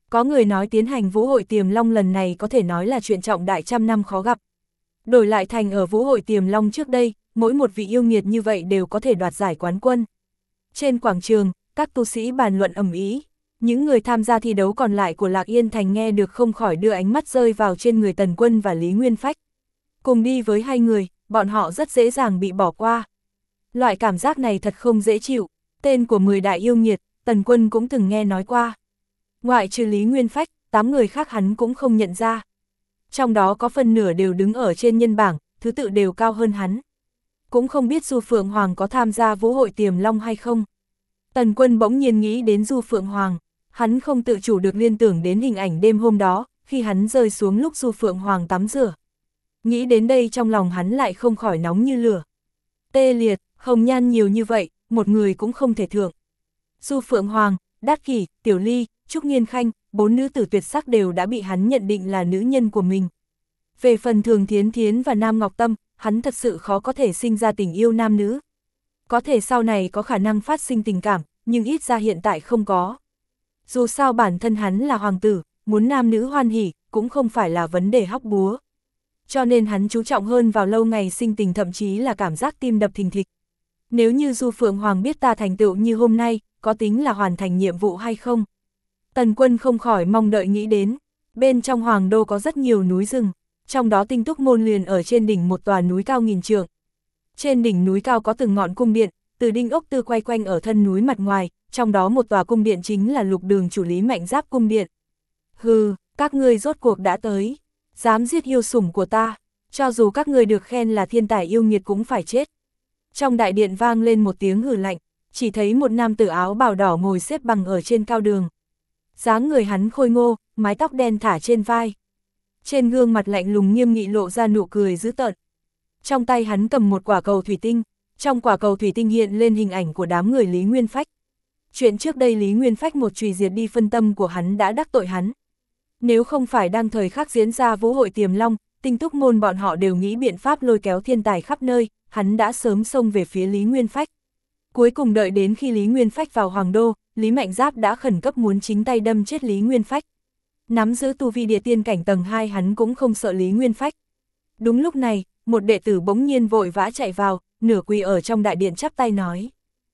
Speaker 1: Có người nói tiến hành vũ hội Tiềm Long lần này có thể nói là chuyện trọng đại trăm năm khó gặp. Đổi lại thành ở vũ hội Tiềm Long trước đây, mỗi một vị yêu nghiệt như vậy đều có thể đoạt giải quán quân. Trên quảng trường, các tu sĩ bàn luận ầm ĩ. Những người tham gia thi đấu còn lại của Lạc Yên Thành nghe được không khỏi đưa ánh mắt rơi vào trên người Tần Quân và Lý Nguyên Phách. Cùng đi với hai người, bọn họ rất dễ dàng bị bỏ qua. Loại cảm giác này thật không dễ chịu. Tên của 10 đại yêu nghiệt, Tần Quân cũng từng nghe nói qua. Ngoại trừ Lý Nguyên Phách, 8 người khác hắn cũng không nhận ra. Trong đó có phần nửa đều đứng ở trên nhân bảng, thứ tự đều cao hơn hắn. Cũng không biết Du Phượng Hoàng có tham gia vũ hội Tiềm Long hay không. Tần Quân bỗng nhiên nghĩ đến Du Phượng Hoàng, hắn không tự chủ được liên tưởng đến hình ảnh đêm hôm đó, khi hắn rơi xuống lúc Du Phượng Hoàng tắm rửa. Nghĩ đến đây trong lòng hắn lại không khỏi nóng như lửa. Tê liệt, hồng nhan nhiều như vậy, một người cũng không thể thượng. Du Phượng Hoàng, Đát Kỷ, Tiểu Ly, Trúc Nghiên Khanh, 4 nữ tử tuyệt sắc đều đã bị hắn nhận định là nữ nhân của mình. Về phần Thường Thiến Thiến và Nam Ngọc Tâm, hắn thật sự khó có thể sinh ra tình yêu nam nữ. Có thể sau này có khả năng phát sinh tình cảm, nhưng ít ra hiện tại không có. Dù sao bản thân hắn là hoàng tử, muốn nam nữ hoan hỉ, cũng không phải là vấn đề hóc búa. Cho nên hắn chú trọng hơn vào lâu ngày sinh tình, thậm chí là cảm giác tim đập thình thịch. Nếu như Du Phượng Hoàng biết ta thành tựu như hôm nay, có tính là hoàn thành nhiệm vụ hay không? Tần Quân không khỏi mong đợi nghĩ đến. Bên trong Hoàng Đô có rất nhiều núi rừng, trong đó Tinh Túc Môn liền ở trên đỉnh một tòa núi cao nghìn trượng. Trên đỉnh núi cao có từng ngọn cung điện, từ đinh ốc tư quay quanh ở thân núi mặt ngoài, trong đó một tòa cung điện chính là Lục Đường chủ Lý Mạnh Giáp cung điện. Hừ, các ngươi rốt cuộc đã tới, dám giết yêu sủng của ta, cho dù các ngươi được khen là thiên tài yêu nghiệt cũng phải chết. Trong đại điện vang lên một tiếng hừ lạnh, chỉ thấy một nam tử áo bào đỏ ngồi xếp bằng ở trên cao đường. Dáng người hắn khôi ngô, mái tóc đen thả trên vai. Trên gương mặt lạnh lùng nghiêm nghị lộ ra nụ cười dữ tợn. Trong tay hắn cầm một quả cầu thủy tinh, trong quả cầu thủy tinh hiện lên hình ảnh của đám người Lý Nguyên Phách. Chuyện trước đây Lý Nguyên Phách một chùy diệt đi phân tâm của hắn đã đắc tội hắn. Nếu không phải đang thời khắc diễn ra vũ hội Tiềm Long, Tinh Túc Môn bọn họ đều nghĩ biện pháp lôi kéo thiên tài khắp nơi, hắn đã sớm xông về phía Lý Nguyên Phách. Cuối cùng đợi đến khi Lý Nguyên Phách vào Hoàng Đô, Lý Mạnh Giáp đã khẩn cấp muốn chính tay đâm chết Lý Nguyên Phách. Nắm giữ tu vi địa tiên cảnh tầng 2 hắn cũng không sợ Lý Nguyên Phách. Đúng lúc này, một đệ tử bỗng nhiên vội vã chạy vào, nửa quỳ ở trong đại điện chắp tay nói.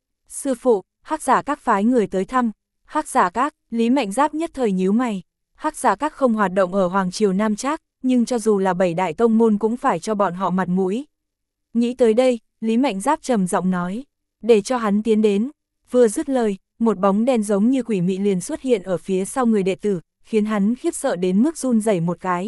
Speaker 1: Sư phụ, Hắc Giả Các phái người tới thăm. Hắc Giả Các, Lý Mạnh Giáp nhất thời nhíu mày. Hắc Giả Các không hoạt động ở Hoàng Triều Nam Trác, nhưng cho dù là 7 đại tông môn cũng phải cho bọn họ mặt mũi. Nghĩ tới đây, Lý Mạnh Giáp trầm giọng nói, để cho hắn tiến đến. Vừa dứt lời, một bóng đen giống như quỷ mị liền xuất hiện ở phía sau người đệ tử, khiến hắn khiếp sợ đến mức run rẩy một cái.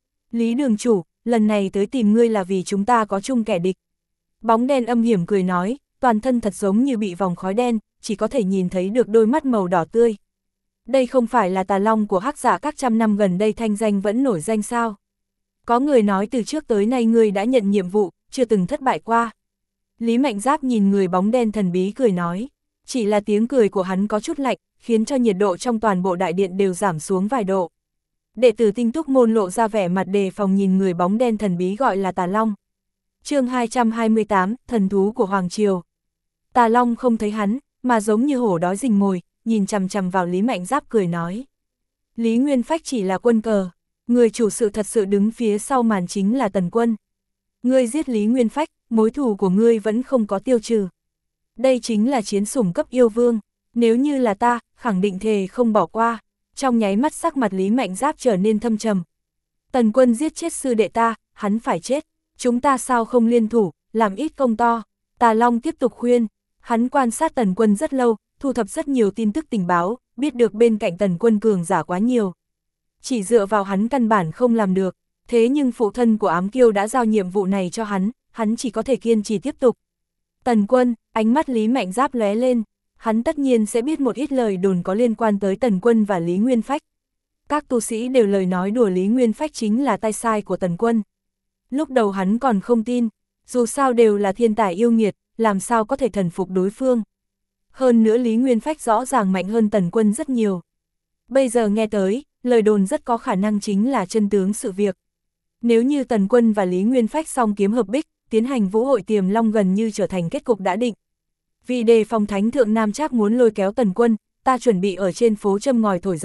Speaker 1: Lý đường chủ, lần này tới tìm ngươi là vì chúng ta có chung kẻ địch. Bóng đen âm hiểm cười nói, toàn thân thật giống như bị vòng khói đen, chỉ có thể nhìn thấy được đôi mắt màu đỏ tươi. Đây không phải là Tà Long của Hắc Giả Các trăm năm gần đây thanh danh vẫn nổi danh sao? Có người nói từ trước tới nay ngươi đã nhận nhiệm vụ, chưa từng thất bại qua. Lý Mạnh Giáp nhìn người bóng đen thần bí cười nói, chỉ là tiếng cười của hắn có chút lạnh, khiến cho nhiệt độ trong toàn bộ đại điện đều giảm xuống vài độ. Đệ tử Tinh Túc Môn lộ ra vẻ mặt đề phòng nhìn người bóng đen thần bí gọi là Tà Long. Chương 228, thần thú của Hoàng Triều. Tà Long không thấy hắn, mà giống như hổ đói rình mồi, nhìn chằm chằm vào Lý Mạnh Giáp cười nói. Lý Nguyên Phách chỉ là quân cờ, người chủ sự thật sự đứng phía sau màn chính là Tần Quân. Ngươi giết Lý Nguyên Phách, mối thù của ngươi vẫn không có tiêu trừ. Đây chính là chiến sủng cấp yêu vương, nếu như là ta, khẳng định thề không bỏ qua. Trong nháy mắt sắc mặt Lý Mạnh Giáp trở nên thâm trầm. Tần Quân giết chết sư đệ ta, hắn phải chết. Chúng ta sao không liên thủ, làm ít công to. Tà Long tiếp tục khuyên. Hắn quan sát Tần Quân rất lâu, thu thập rất nhiều tin tức tình báo, biết được bên cạnh Tần Quân cường giả quá nhiều. Chỉ dựa vào hắn căn bản không làm được. Thế nhưng phụ thân của Ám Kiêu đã giao nhiệm vụ này cho hắn chỉ có thể kiên trì tiếp tục. Tần Quân, ánh mắt Lý Mạnh Giáp lóe lên. Hắn tất nhiên sẽ biết một ít lời đồn có liên quan tới Tần Quân và Lý Nguyên Phách. Các tu sĩ đều lời nói đùa Lý Nguyên Phách chính là tay sai của Tần Quân. Lúc đầu hắn còn không tin, dù sao đều là thiên tài yêu nghiệt, làm sao có thể thần phục đối phương. Hơn nữa Lý Nguyên Phách rõ ràng mạnh hơn Tần Quân rất nhiều. Bây giờ nghe tới, lời đồn rất có khả năng chính là chân tướng sự việc. Nếu như Tần Quân và Lý Nguyên Phách song kiếm hợp bích, tiến hành vũ hội Tiềm Long gần như trở thành kết cục đã định. Vì đề phòng Thánh Thượng Nam Trác muốn lôi kéo Tần Quân, ta chuẩn bị ở trên phố châm ngòi thổi gió,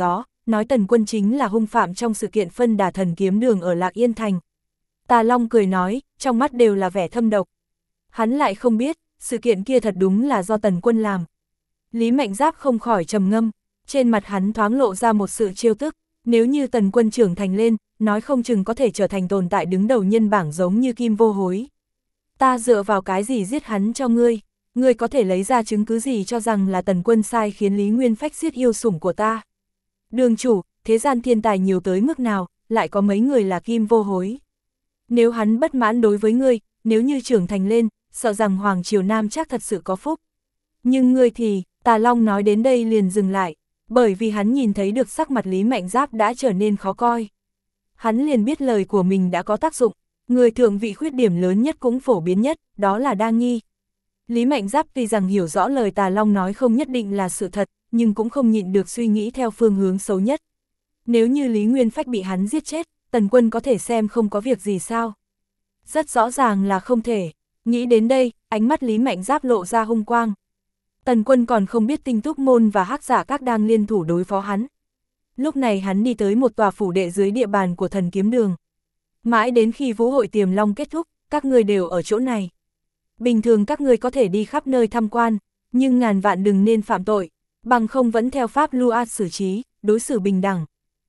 Speaker 1: nói Tần Quân chính là hung phạm trong sự kiện phân đà thần kiếm đường ở Lạc Yên Thành. Tà Long cười nói, trong mắt đều là vẻ thâm độc. Hắn lại không biết, sự kiện kia thật đúng là do Tần Quân làm. Lý Mạnh Giáp không khỏi trầm ngâm, trên mặt hắn thoáng lộ ra một sự trêu tức, nếu như Tần Quân trưởng thành lên, nói không chừng có thể trở thành tồn tại đứng đầu nhân bảng giống như Kim Vô Hối. Ta dựa vào cái gì giết hắn cho ngươi? Ngươi có thể lấy ra chứng cứ gì cho rằng là Tần Quân sai khiến Lý Nguyên Phách giết yêu sủng của ta? Đường chủ, thế gian thiên tài nhiều tới mức nào, lại có mấy người là Kim Vô Hối? Nếu hắn bất mãn đối với ngươi, nếu như trưởng thành lên, sợ rằng Hoàng Triều Nam chắc thật sự có phúc. Nhưng ngươi thì, Tà Long nói đến đây liền dừng lại, bởi vì hắn nhìn thấy được sắc mặt Lý Mạnh Giáp đã trở nên khó coi. Hắn liền biết lời của mình đã có tác dụng, người thượng vị khuyết điểm lớn nhất cũng phổ biến nhất, đó là đa nghi. Lý Mạnh Giáp tuy rằng hiểu rõ lời Tà Long nói không nhất định là sự thật, nhưng cũng không nhịn được suy nghĩ theo phương hướng xấu nhất. Nếu như Lý Nguyên Phách bị hắn giết chết, Tần Quân có thể xem không có việc gì sao? Rất rõ ràng là không thể. Nghĩ đến đây, ánh mắt Lý Mạnh Giáp lộ ra hung quang. Tần Quân còn không biết Tinh Túc Môn và Hắc Giả Các đang liên thủ đối phó hắn. Lúc này hắn đi tới một tòa phủ đệ dưới địa bàn của Thần Kiếm Đường. Mãi đến khi vũ hội Tiềm Long kết thúc, các ngươi đều ở chỗ này. Bình thường các ngươi có thể đi khắp nơi tham quan, nhưng ngàn vạn đừng nên phạm tội, bằng không vẫn theo pháp luật xử trí, đối xử bình đẳng.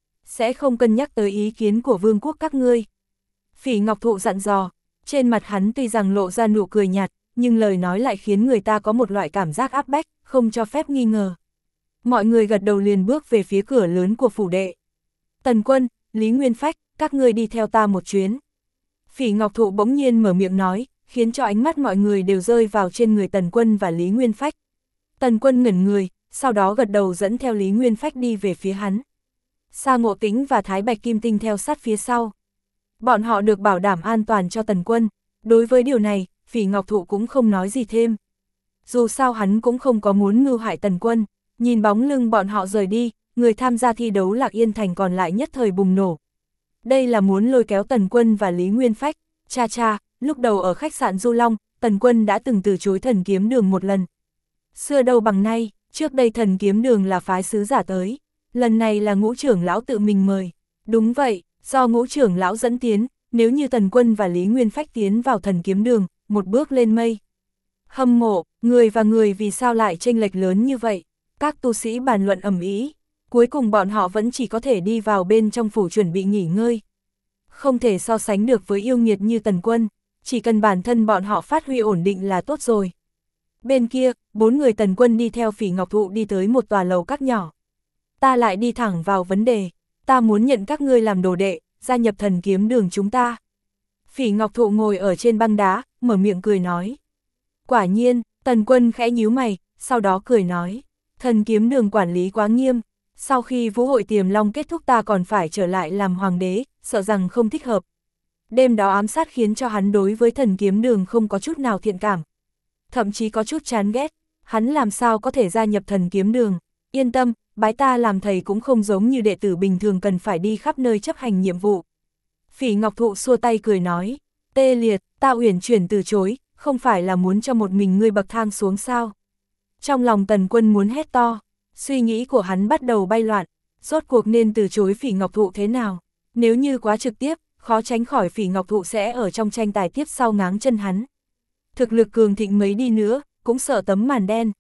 Speaker 1: Sẽ không cân nhắc tới ý kiến của vương quốc các ngươi. Phỉ Ngọc Thụ dặn dò, trên mặt hắn tuy rằng lộ ra nụ cười nhạt, nhưng lời nói lại khiến người ta có một loại cảm giác áp bách, không cho phép nghi ngờ. Mọi người gật đầu liền bước về phía cửa lớn của phủ đệ. Tần Quân, Lý Nguyên Phách, các ngươi đi theo ta một chuyến. Phỉ Ngọc Thụ bỗng nhiên mở miệng nói, khiến cho ánh mắt mọi người đều rơi vào trên người Tần Quân và Lý Nguyên Phách. Tần Quân ngẩn người, sau đó gật đầu dẫn theo Lý Nguyên Phách đi về phía hắn. Sa Ngộ Tĩnh và Thái Bạch Kim Tinh theo sát phía sau. Bọn họ được bảo đảm an toàn cho Tần Quân. Đối với điều này, Phỉ Ngọc Thụ cũng không nói gì thêm. Dù sao hắn cũng không có muốn mưu hại Tần Quân. Nhìn bóng lưng bọn họ rời đi, người tham gia thi đấu Lạc Yên Thành còn lại nhất thời bùng nổ. Đây là muốn lôi kéo Tần Quân và Lý Nguyên Phách. Cha cha, lúc đầu ở khách sạn Du Long, Tần Quân đã từng từ chối Thần Kiếm Đường một lần. Xưa đâu bằng nay, trước đây Thần Kiếm Đường là phái sứ giả tới. Lần này là Ngũ trưởng lão tự mình mời. Đúng vậy, do Ngũ trưởng lão dẫn tiến, nếu như Tần Quân và Lý Nguyên Phách tiến vào Thần Kiếm Đường, một bước lên mây. Hâm mộ, người và người vì sao lại chênh lệch lớn như vậy? Các tu sĩ bàn luận ầm ĩ, cuối cùng bọn họ vẫn chỉ có thể đi vào bên trong phủ chuẩn bị nghỉ ngơi. Không thể so sánh được với yêu nghiệt như Tần Quân, chỉ cần bản thân bọn họ phát huy ổn định là tốt rồi. Bên kia, 4 người Tần Quân đi theo Phỉ Ngọc Thụ đi tới một tòa lầu các nhỏ. Ta lại đi thẳng vào vấn đề, ta muốn nhận các ngươi làm đồ đệ, gia nhập Thần Kiếm Đường chúng ta. Phỉ Ngọc Thụ ngồi ở trên băng đá, mở miệng cười nói. Quả nhiên, Tần Quân khẽ nhíu mày, sau đó cười nói, Thần Kiếm Đường quản lý quá nghiêm, sau khi vũ hội Tiềm Long kết thúc ta còn phải trở lại làm hoàng đế, sợ rằng không thích hợp. Đêm đó ám sát khiến cho hắn đối với Thần Kiếm Đường không có chút nào thiện cảm, thậm chí có chút chán ghét, hắn làm sao có thể gia nhập Thần Kiếm Đường. Yên tâm, bái ta làm thầy cũng không giống như đệ tử bình thường cần phải đi khắp nơi chấp hành nhiệm vụ. Phỉ Ngọc Thụ xua tay cười nói, tê liệt, ta uyển chuyển từ chối, không phải là muốn cho một mình ngươi bậc thang xuống sao? Trong lòng Tần Quân muốn hét to, suy nghĩ của hắn bắt đầu bay loạn, rốt cuộc nên từ chối Phỉ Ngọc Thụ thế nào? Nếu như quá trực tiếp, khó tránh khỏi Phỉ Ngọc Thụ sẽ ở trong tranh tài tiếp sau ngáng chân hắn. Thực lực cường thịnh mấy đi nữa, cũng sợ tấm màn đen.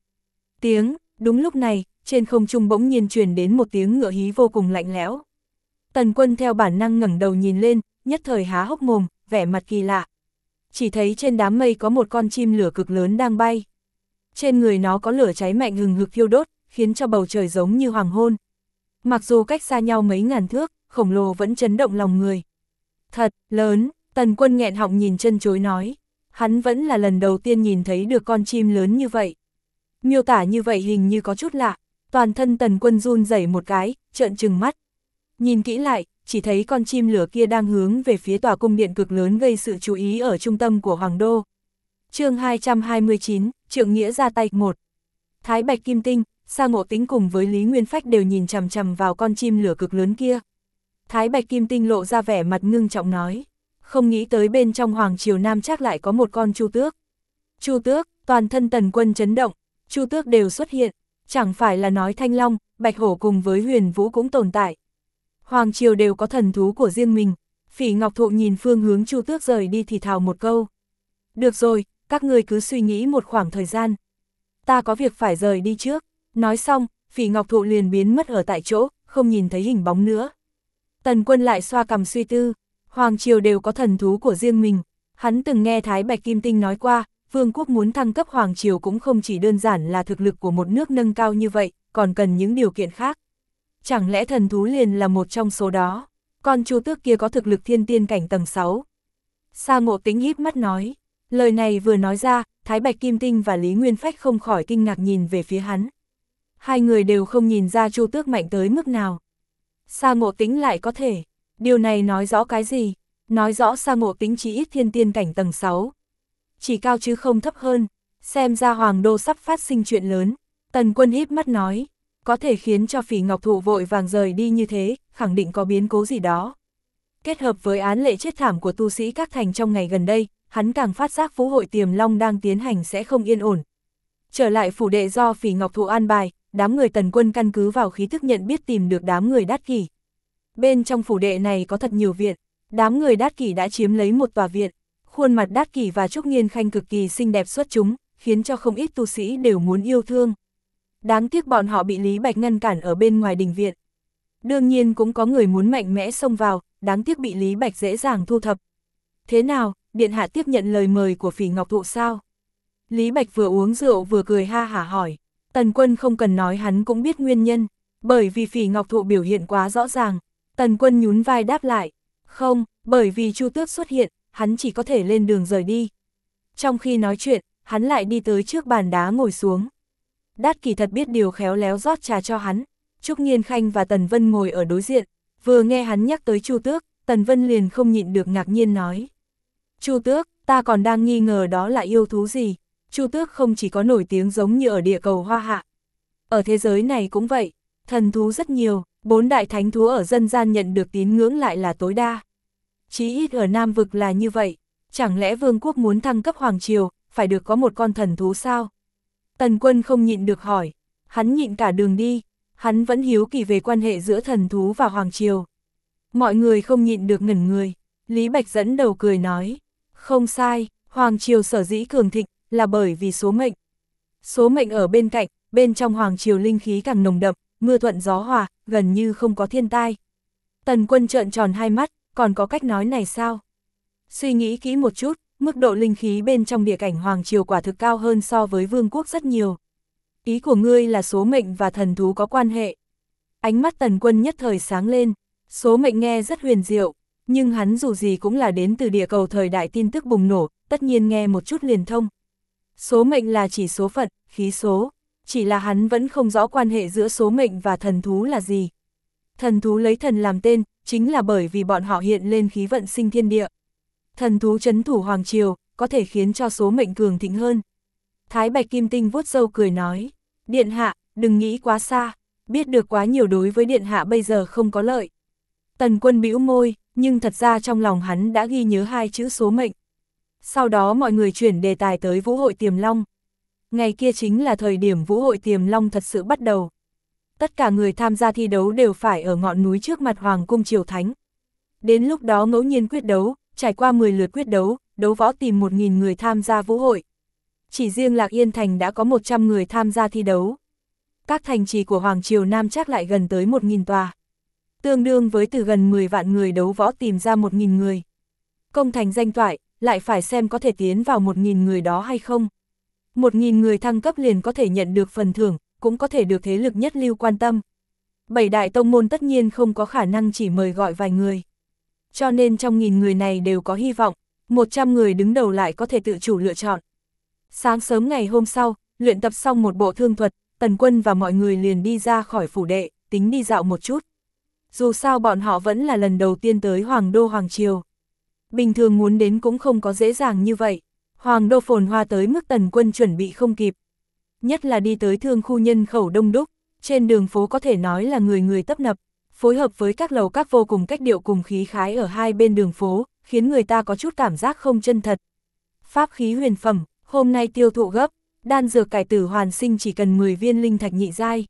Speaker 1: Đúng lúc này, trên không trung bỗng nhiên truyền đến một tiếng ngựa hí vô cùng lạnh lẽo. Tần Quân theo bản năng ngẩng đầu nhìn lên, nhất thời há hốc mồm, vẻ mặt kỳ lạ. Chỉ thấy trên đám mây có một con chim lửa cực lớn đang bay. Trên người nó có lửa cháy mạnh hừng hực thiêu đốt, khiến cho bầu trời giống như hoàng hôn. Mặc dù cách xa nhau mấy ngàn thước, khổng lồ vẫn chấn động lòng người. Thật lớn, Tần Quân nghẹn họng nhìn chân chối nói. Hắn vẫn là lần đầu tiên nhìn thấy được con chim lớn như vậy. Miêu tả như vậy hình như có chút lạ, toàn thân Tần Quân run rẩy một cái, trợn trừng mắt. Nhìn kỹ lại, chỉ thấy con chim lửa kia đang hướng về phía tòa cung điện cực lớn gây sự chú ý ở trung tâm của Hoàng Đô. Chương 229, Trượng Nghĩa ra tay 1. Thái Bạch Kim Tinh, Sa Ngộ Tĩnh cùng với Lý Nguyên Phách đều nhìn chằm chằm vào con chim lửa cực lớn kia. Thái Bạch Kim Tinh lộ ra vẻ mặt ngưng trọng nói, không nghĩ tới bên trong Hoàng Triều Nam chắc lại có một con Chu Tước. Chu Tước, toàn thân Tần Quân chấn động, Chu Tước đều xuất hiện, Chẳng phải là nói Thanh Long, Bạch Hổ cùng với Huyền Vũ cũng tồn tại. Hoàng triều đều có thần thú của riêng mình. Phỉ Ngọc Thụ nhìn phương hướng Chu Tước rời đi thì thào một câu. Được rồi, các ngươi cứ suy nghĩ một khoảng thời gian. Ta có việc phải rời đi trước. Nói xong, Phỉ Ngọc Thụ liền biến mất ở tại chỗ, không nhìn thấy hình bóng nữa. Tần Quân lại xoa cằm suy tư. Hoàng triều đều có thần thú của riêng mình. Hắn từng nghe Thái Bạch Kim Tinh nói qua, vương quốc muốn thăng cấp hoàng triều cũng không chỉ đơn giản là thực lực của một nước nâng cao như vậy, còn cần những điều kiện khác. Chẳng lẽ thần thú liền là một trong số đó? Con Chu Tước kia có thực lực thiên tiên cảnh tầng 6. Sa Ngộ Tĩnh híp mắt nói. Lời này vừa nói ra, Thái Bạch Kim Tinh và Lý Nguyên Phách không khỏi kinh ngạc nhìn về phía hắn. Hai người đều không nhìn ra Chu Tước mạnh tới mức nào. Sa Ngộ Tĩnh lại có thể. Điều này nói rõ cái gì? Nói rõ Sa Ngộ Tĩnh chỉ ít thiên tiên cảnh tầng 6. Chỉ cao chứ không thấp hơn. Xem ra Hoàng Đô sắp phát sinh chuyện lớn. Tần Quân híp mắt nói. Có thể khiến cho Phỉ Ngọc Thụ vội vàng rời đi như thế, khẳng định có biến cố gì đó. Kết hợp với án lệ chết thảm của tu sĩ các thành trong ngày gần đây, hắn càng phát giác Vũ hội Tiềm Long đang tiến hành sẽ không yên ổn. Trở lại phủ đệ do Phỉ Ngọc Thụ an bài, đám người Tần Quân căn cứ vào khí thức nhận biết tìm được đám người Đát Kỷ. Bên trong phủ đệ này có thật nhiều viện, đám người Đát Kỷ đã chiếm lấy một tòa viện. Khuôn mặt Đát Kỷ và Trúc Nghiên Khanh cực kỳ xinh đẹp xuất chúng, khiến cho không ít tu sĩ đều muốn yêu thương. Đáng tiếc bọn họ bị Lý Bạch ngăn cản ở bên ngoài đình viện. Đương nhiên cũng có người muốn mạnh mẽ xông vào, đáng tiếc bị Lý Bạch dễ dàng thu thập. Thế nào, điện hạ tiếp nhận lời mời của Phỉ Ngọc Thụ sao? Lý Bạch vừa uống rượu vừa cười ha hả hỏi. Tần Quân không cần nói hắn cũng biết nguyên nhân, bởi vì Phỉ Ngọc Thụ biểu hiện quá rõ ràng. Tần Quân nhún vai đáp lại. Không, bởi vì Chu Tước xuất hiện, hắn chỉ có thể lên đường rời đi. Trong khi nói chuyện, hắn lại đi tới trước bàn đá ngồi xuống. Đát Kỷ thật biết điều khéo léo rót trà cho hắn. Trúc Nghiên Khanh và Tần Vân ngồi ở đối diện, vừa nghe hắn nhắc tới Chu Tước, Tần Vân liền không nhịn được ngạc nhiên nói. Chu Tước, ta còn đang nghi ngờ đó là yêu thú gì. Chu Tước không chỉ có nổi tiếng giống như ở địa cầu Hoa Hạ. Ở thế giới này cũng vậy, thần thú rất nhiều, 4 đại thánh thú ở dân gian nhận được tín ngưỡng lại là tối đa. Chí ít ở Nam Vực là như vậy, chẳng lẽ vương quốc muốn thăng cấp hoàng triều, phải được có một con thần thú sao? Tần Quân không nhịn được hỏi, hắn nhịn cả đường đi, hắn vẫn hiếu kỳ về quan hệ giữa thần thú và hoàng triều. Mọi người không nhịn được ngẩn người, Lý Bạch dẫn đầu cười nói, không sai, hoàng triều sở dĩ cường thịnh là bởi vì số mệnh. Số mệnh ở bên cạnh, bên trong hoàng triều linh khí càng nồng đậm, mưa thuận gió hòa, gần như không có thiên tai. Tần Quân trợn tròn hai mắt, còn có cách nói này sao? Suy nghĩ kỹ một chút, mức độ linh khí bên trong địa cảnh hoàng triều quả thực cao hơn so với vương quốc rất nhiều. Ý của ngươi là số mệnh và thần thú có quan hệ. Ánh mắt Tần Quân nhất thời sáng lên, số mệnh nghe rất huyền diệu, nhưng hắn dù gì cũng là đến từ địa cầu thời đại tin tức bùng nổ, tất nhiên nghe một chút liền thông. Số mệnh là chỉ số phận, khí số, chỉ là hắn vẫn không rõ quan hệ giữa số mệnh và thần thú là gì. Thần thú lấy thần làm tên, chính là bởi vì bọn họ hiện lên khí vận sinh thiên địa. Thần thú trấn thủ hoàng triều, có thể khiến cho số mệnh cường thịnh hơn. Thái Bạch Kim Tinh vuốt râu cười nói, điện hạ, đừng nghĩ quá xa, biết được quá nhiều đối với điện hạ bây giờ không có lợi. Tần Quân bĩu môi, nhưng thật ra trong lòng hắn đã ghi nhớ hai chữ số mệnh. Sau đó mọi người chuyển đề tài tới Vũ hội Tiềm Long. Ngày kia chính là thời điểm Vũ hội Tiềm Long thật sự bắt đầu. Tất cả người tham gia thi đấu đều phải ở ngọn núi trước mặt Hoàng cung Triều Thánh. Đến lúc đó ngẫu nhiên quyết đấu, trải qua 10 lượt quyết đấu, đấu võ tìm 1.000 người tham gia vũ hội. Chỉ riêng Lạc Yên Thành đã có 100 người tham gia thi đấu. Các thành trì của Hoàng Triều Nam chắc lại gần tới 1.000 tòa. Tương đương với từ gần 10 vạn người đấu võ tìm ra 1.000 người. Công thành danh toại, lại phải xem có thể tiến vào 1.000 người đó hay không. 1.000 người thăng cấp liền có thể nhận được phần thưởng, cũng có thể được thế lực nhất lưu quan tâm. 7 đại tông môn tất nhiên không có khả năng chỉ mời gọi vài người. Cho nên trong 1.000 người này đều có hy vọng, 100 người đứng đầu lại có thể tự chủ lựa chọn. Sáng sớm ngày hôm sau, luyện tập xong một bộ thương thuật, Tần Quân và mọi người liền đi ra khỏi phủ đệ, tính đi dạo một chút. Dù sao bọn họ vẫn là lần đầu tiên tới Hoàng Đô Hoàng Triều. Bình thường muốn đến cũng không có dễ dàng như vậy. Hoàng Đô phồn hoa tới mức Tần Quân chuẩn bị không kịp. Nhất là đi tới thương khu nhân khẩu đông đúc, trên đường phố có thể nói là người người tấp nập, phối hợp với các lầu các vô cùng cách điệu cùng khí khái ở hai bên đường phố, khiến người ta có chút cảm giác không chân thật. Pháp khí huyền phẩm, hôm nay tiêu thụ gấp, Đan dược cải tử hoàn sinh chỉ cần 10 viên linh thạch nhị giai.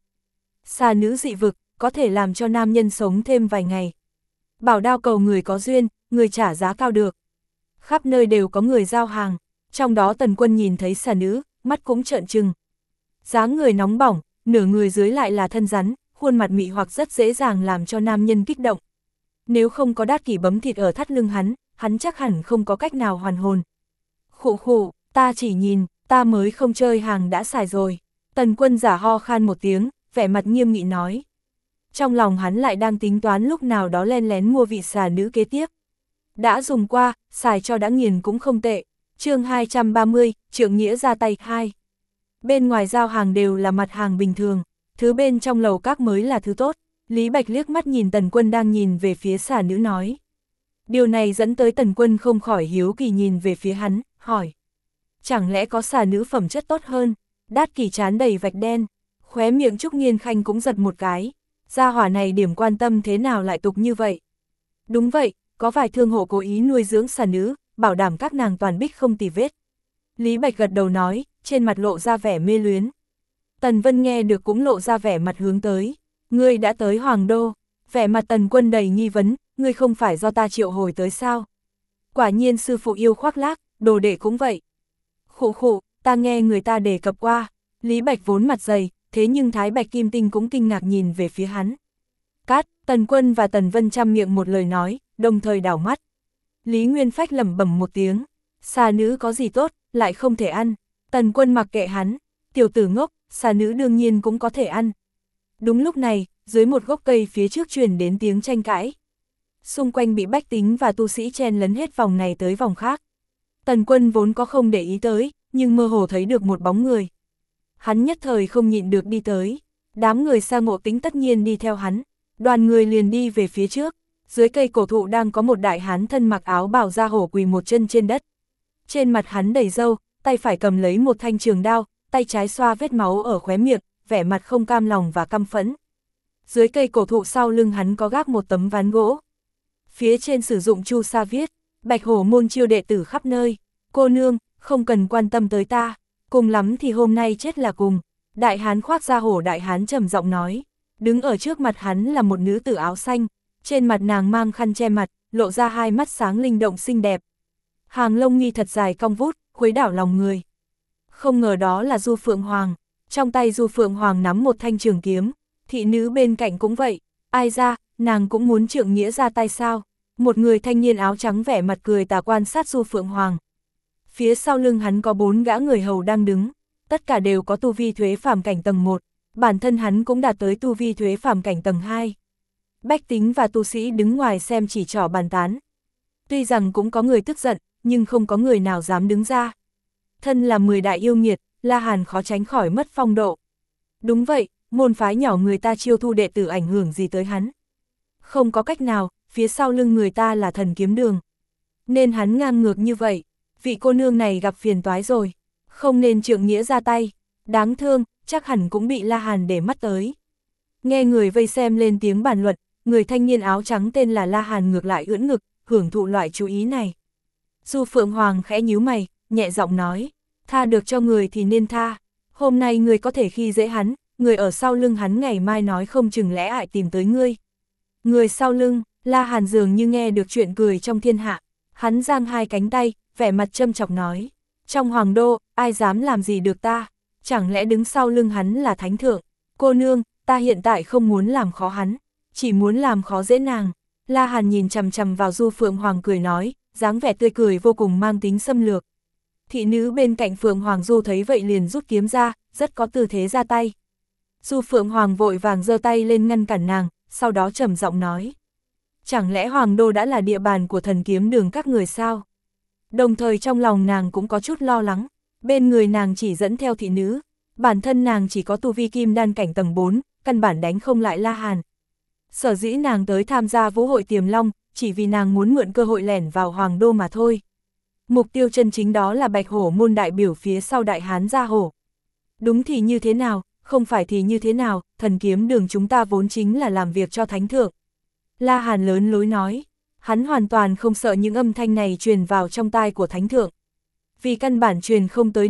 Speaker 1: Xà nữ dị vực, có thể làm cho nam nhân sống thêm vài ngày. Bảo đao cầu người có duyên, người trả giá cao được. Khắp nơi đều có người giao hàng, trong đó Tần Quân nhìn thấy xà nữ, mắt cũng trợn trừng. Dáng người nóng bỏng, nửa người dưới lại là thân rắn, khuôn mặt mị hoặc rất dễ dàng làm cho nam nhân kích động. Nếu không có Đát Kỷ bấm thịt ở thắt lưng hắn chắc hẳn không có cách nào hoàn hồn. Khụ khụ, ta chỉ nhìn, ta mới không chơi hàng đã xài rồi. Tần Quân giả ho khan một tiếng, vẻ mặt nghiêm nghị nói. Trong lòng hắn lại đang tính toán lúc nào đó len lén mua vị xà nữ kế tiếp. Đã dùng qua, xài cho đã nghiền cũng không tệ. Chương 230, trượng nghĩa ra tay 2. Bên ngoài giao hàng đều là mặt hàng bình thường, thứ bên trong lầu các mới là thứ tốt. Lý Bạch liếc mắt nhìn Tần Quân đang nhìn về phía xà nữ nói. Điều này dẫn tới Tần Quân không khỏi hiếu kỳ nhìn về phía hắn, hỏi. Chẳng lẽ có xà nữ phẩm chất tốt hơn? Đát Kỷ trán đầy vạch đen, khóe miệng Trúc Nghiên Khanh cũng giật một cái. Gia hỏa này điểm quan tâm thế nào lại tục như vậy? Đúng vậy, có vài thương hộ cố ý nuôi dưỡng xà nữ, bảo đảm các nàng toàn bích không tì vết. Lý Bạch gật đầu nói, trên mặt lộ ra vẻ mê luyến. Tần Vân nghe được cũng lộ ra vẻ mặt hướng tới. Ngươi đã tới Hoàng Đô, vẻ mặt Tần Quân đầy nghi vấn, ngươi không phải do ta triệu hồi tới sao? Quả nhiên sư phụ yêu khoác lác, đồ đệ cũng vậy. Khụ khụ, ta nghe người ta đề cập qua. Lý Bạch vốn mặt dày, thế nhưng Thái Bạch Kim Tinh cũng kinh ngạc nhìn về phía hắn. Cát, Tần Quân và Tần Vân chăm miệng một lời nói, đồng thời đảo mắt. Lý Nguyên Phách lẩm bẩm một tiếng, xà nữ có gì tốt, lại không thể ăn. Tần Quân mặc kệ hắn, tiểu tử ngốc, xà nữ đương nhiên cũng có thể ăn. Đúng lúc này, dưới một gốc cây phía trước truyền đến tiếng tranh cãi. Xung quanh bị bách tính và tu sĩ chen lấn hết vòng này tới vòng khác. Tần Quân vốn có không để ý tới, nhưng mơ hồ thấy được một bóng người. Hắn nhất thời không nhịn được đi tới, đám người Sa Ngộ Tĩnh tất nhiên đi theo hắn, đoàn người liền đi về phía trước, dưới cây cổ thụ đang có một đại hán thân mặc áo bào da hổ quỳ một chân trên đất. Trên mặt hắn đầy râu, tay phải cầm lấy một thanh trường đao, tay trái xoa vết máu ở khóe miệng, vẻ mặt không cam lòng và căm phẫn. Dưới cây cổ thụ sau lưng hắn có gác một tấm ván gỗ. Phía trên sử dụng chu sa viết, Bạch Hổ môn chiêu đệ tử khắp nơi, cô nương, không cần quan tâm tới ta. Cùng lắm thì hôm nay chết là cùng. Đại hán khoác da hổ đại hán trầm giọng nói. Đứng ở trước mặt hắn là một nữ tử áo xanh, trên mặt nàng mang khăn che mặt, lộ ra hai mắt sáng linh động xinh đẹp. Hàng lông mi thật dài cong vút, khuấy đảo lòng người. Không ngờ đó là Du Phượng Hoàng, trong tay Du Phượng Hoàng nắm một thanh trường kiếm, thị nữ bên cạnh cũng vậy. Ai ra, nàng cũng muốn trượng nghĩa ra tay sao? Một người thanh niên áo trắng vẻ mặt cười tà quan sát Du Phượng Hoàng. Phía sau lưng hắn có 4 gã người hầu đang đứng, tất cả đều có tu vi thuế phàm cảnh tầng 1, bản thân hắn cũng đạt tới tu vi thuế phàm cảnh tầng 2. Bách tính và tu sĩ đứng ngoài xem chỉ trỏ bàn tán. Tuy rằng cũng có người tức giận, nhưng không có người nào dám đứng ra. Thân là 10 đại yêu nghiệt, La Hàn khó tránh khỏi mất phong độ. Đúng vậy, môn phái nhỏ người ta chiêu thu đệ tử ảnh hưởng gì tới hắn. Không có cách nào, phía sau lưng người ta là Thần Kiếm Đường. Nên hắn ngang ngược như vậy. Vị cô nương này gặp phiền toái rồi, không nên trượng nghĩa ra tay, đáng thương, chắc hẳn cũng bị La Hàn để mắt tới. Nghe người vây xem lên tiếng bàn luận, người thanh niên áo trắng tên là La Hàn ngược lại ưỡn ngực, hưởng thụ loại chú ý này. Du Phượng Hoàng khẽ nhíu mày, nhẹ giọng nói, tha được cho người thì nên tha, hôm nay người có thể khi dễ hắn, người ở sau lưng hắn ngày mai nói không chừng lẽ ại tìm tới ngươi. Người sau lưng, La Hàn dường như nghe được chuyện cười trong thiên hạ, hắn giang hai cánh tay, vẻ mặt châm chọc nói, trong Hoàng Đô, ai dám làm gì được ta, chẳng lẽ đứng sau lưng hắn là thánh thượng, cô nương, ta hiện tại không muốn làm khó hắn, chỉ muốn làm khó dễ nàng. La Hàn nhìn chằm chằm vào Du Phượng Hoàng cười nói, dáng vẻ tươi cười vô cùng mang tính xâm lược. Thị nữ bên cạnh Phượng Hoàng Du thấy vậy liền rút kiếm ra, rất có tư thế ra tay. Du Phượng Hoàng vội vàng giơ tay lên ngăn cản nàng, sau đó trầm giọng nói, chẳng lẽ Hoàng Đô đã là địa bàn của Thần Kiếm Đường các người sao? Đồng thời trong lòng nàng cũng có chút lo lắng, bên người nàng chỉ dẫn theo thị nữ, bản thân nàng chỉ có tu vi kim đan cảnh tầng 4, căn bản đánh không lại La Hàn. Sở dĩ nàng tới tham gia vũ hội Tiềm Long, chỉ vì nàng muốn mượn cơ hội lẻn vào Hoàng Đô mà thôi. Mục tiêu chân chính đó là Bạch Hổ môn đại biểu phía sau đại hán Gia Hổ. Đúng thì như thế nào, không phải thì như thế nào, Thần Kiếm Đường chúng ta vốn chính là làm việc cho thánh thượng. La Hàn lớn lối nói. Hắn hoàn toàn không sợ những âm thanh này truyền vào trong tai của thánh thượng. Vì căn bản truyền không tới được,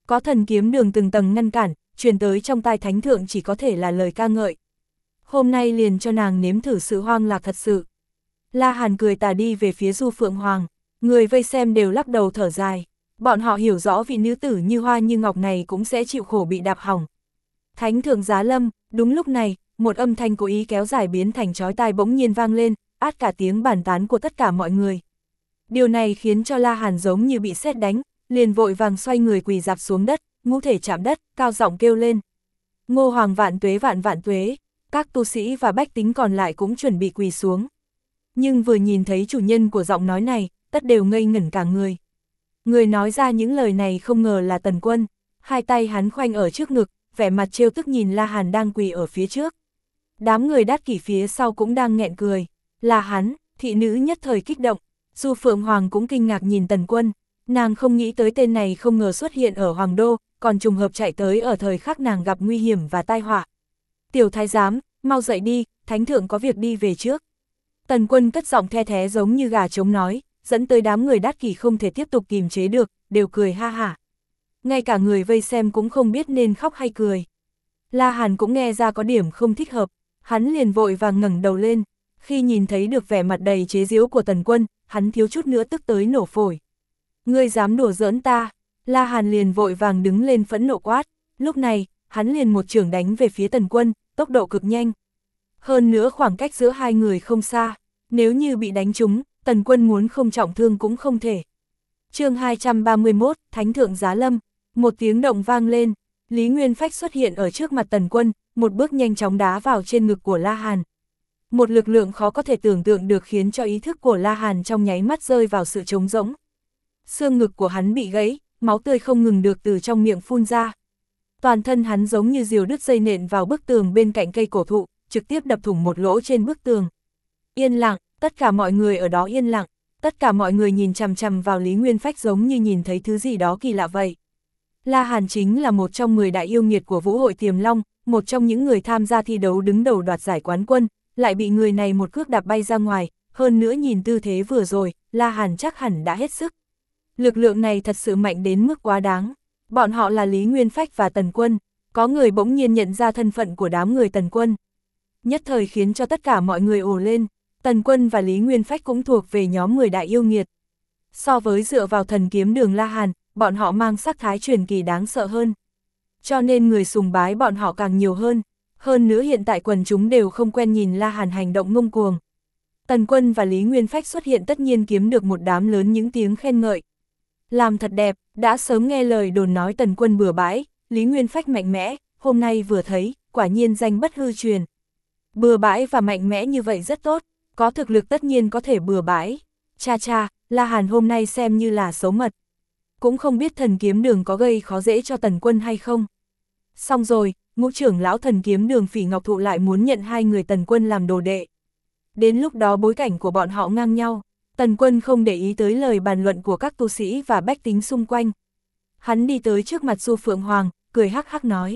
Speaker 1: Có thần kiếm đường từng tầng ngăn cản, truyền tới trong tai thánh thượng chỉ có thể là lời ca ngợi. Hôm nay liền cho nàng nếm thử sự hoang lạc thật sự. La Hàn cười tà đi về phía Du Phượng Hoàng, người vây xem đều lắc đầu thở dài. Bọn họ hiểu rõ vị nữ tử như hoa như ngọc này cũng sẽ chịu khổ bị đạp hỏng. Thánh thượng giá lâm, đúng lúc này, một âm thanh cố ý kéo dài biến thành chói tai bỗng nhiên vang lên, át cả tiếng bàn tán của tất cả mọi người. Điều này khiến cho La Hàn giống như bị sét đánh, liền vội vàng xoay người quỳ rạp xuống đất, ngũ thể chạm đất, cao giọng kêu lên. Ngô Hoàng vạn tuế vạn vạn tuế, các tu sĩ và bách tính còn lại cũng chuẩn bị quỳ xuống. Nhưng vừa nhìn thấy chủ nhân của giọng nói này, tất đều ngây ngẩn cả người. Người nói ra những lời này không ngờ là Tần Quân, hai tay hắn khoanh ở trước ngực, vẻ mặt trêu tức nhìn La Hàn đang quỳ ở phía trước. Đám người Đát Kỷ phía sau cũng đang nghẹn cười, là hắn, thị nữ nhất thời kích động. Du Phượng Hoàng cũng kinh ngạc nhìn Tần Quân, nàng không nghĩ tới tên này không ngờ xuất hiện ở Hoàng Đô, còn trùng hợp chạy tới ở thời khắc nàng gặp nguy hiểm và tai họa. Tiểu thái giám, mau dậy đi, thánh thượng có việc đi về trước. Tần Quân cất giọng the thé giống như gà trống nói, dẫn tới đám người Đát Kỷ không thể tiếp tục kìm chế được, đều cười ha hả. Ngay cả người vây xem cũng không biết nên khóc hay cười. La Hàn cũng nghe ra có điểm không thích hợp, hắn liền vội vàng ngẩng đầu lên. Khi nhìn thấy được vẻ mặt đầy chế giễu của Tần Quân, hắn thiếu chút nữa tức tới nổ phổi. Ngươi dám đùa giỡn ta? La Hàn liền vội vàng đứng lên phẫn nộ quát. Lúc này, hắn liền một chưởng đánh về phía Tần Quân, tốc độ cực nhanh. Hơn nữa khoảng cách giữa hai người không xa, nếu như bị đánh trúng, Tần Quân muốn không trọng thương cũng không thể. Chương 231, Thánh thượng giá lâm. Một tiếng động vang lên, Lý Nguyên Phách xuất hiện ở trước mặt Tần Quân, một bước nhanh chóng đá vào trên ngực của La Hàn. Một lực lượng khó có thể tưởng tượng được khiến cho ý thức của La Hàn trong nháy mắt rơi vào sự trống rỗng. Xương ngực của hắn bị gãy, máu tươi không ngừng được từ trong miệng phun ra. Toàn thân hắn giống như diều đứt dây nện vào bức tường bên cạnh cây cổ thụ, trực tiếp đập thủng một lỗ trên bức tường. Yên lặng, tất cả mọi người ở đó yên lặng, tất cả mọi người nhìn chằm chằm vào Lý Nguyên Phách giống như nhìn thấy thứ gì đó kỳ lạ vậy. La Hàn chính là một trong 10 đại yêu nghiệt của Vũ hội Tiềm Long, một trong những người tham gia thi đấu đứng đầu đoạt giải quán quân, lại bị người này một cước đạp bay ra ngoài, hơn nữa nhìn tư thế vừa rồi, La Hàn chắc hẳn đã hết sức. Lực lượng này thật sự mạnh đến mức quá đáng. Bọn họ là Lý Nguyên Phách và Tần Quân, có người bỗng nhiên nhận ra thân phận của đám người Tần Quân. Nhất thời khiến cho tất cả mọi người ồ lên, Tần Quân và Lý Nguyên Phách cũng thuộc về nhóm 10 đại yêu nghiệt. So với dựa vào thần kiếm đường La Hàn, bọn họ mang sắc thái truyền kỳ đáng sợ hơn. Cho nên người sùng bái bọn họ càng nhiều hơn. Hơn nữa hiện tại quần chúng đều không quen nhìn La Hàn hành động ngông cuồng. Tần Quân và Lý Nguyên Phách xuất hiện tất nhiên kiếm được một đám lớn những tiếng khen ngợi. Làm thật đẹp, đã sớm nghe lời đồn nói Tần Quân bừa bãi, Lý Nguyên Phách mạnh mẽ, hôm nay vừa thấy, quả nhiên danh bất hư truyền. Bừa bãi và mạnh mẽ như vậy rất tốt, có thực lực tất nhiên có thể bừa bãi. Cha cha, La Hàn hôm nay xem như là xấu mật. Cũng không biết thần kiếm đường có gây khó dễ cho Tần Quân hay không. Xong rồi, ngũ trưởng lão thần kiếm đường Phỉ Ngọc Thụ lại muốn nhận hai người Tần Quân làm đồ đệ. Đến lúc đó bối cảnh của bọn họ ngang nhau, Tần Quân không để ý tới lời bàn luận của các tu sĩ và bách tính xung quanh. Hắn đi tới trước mặt Du Phượng Hoàng, cười hắc hắc nói.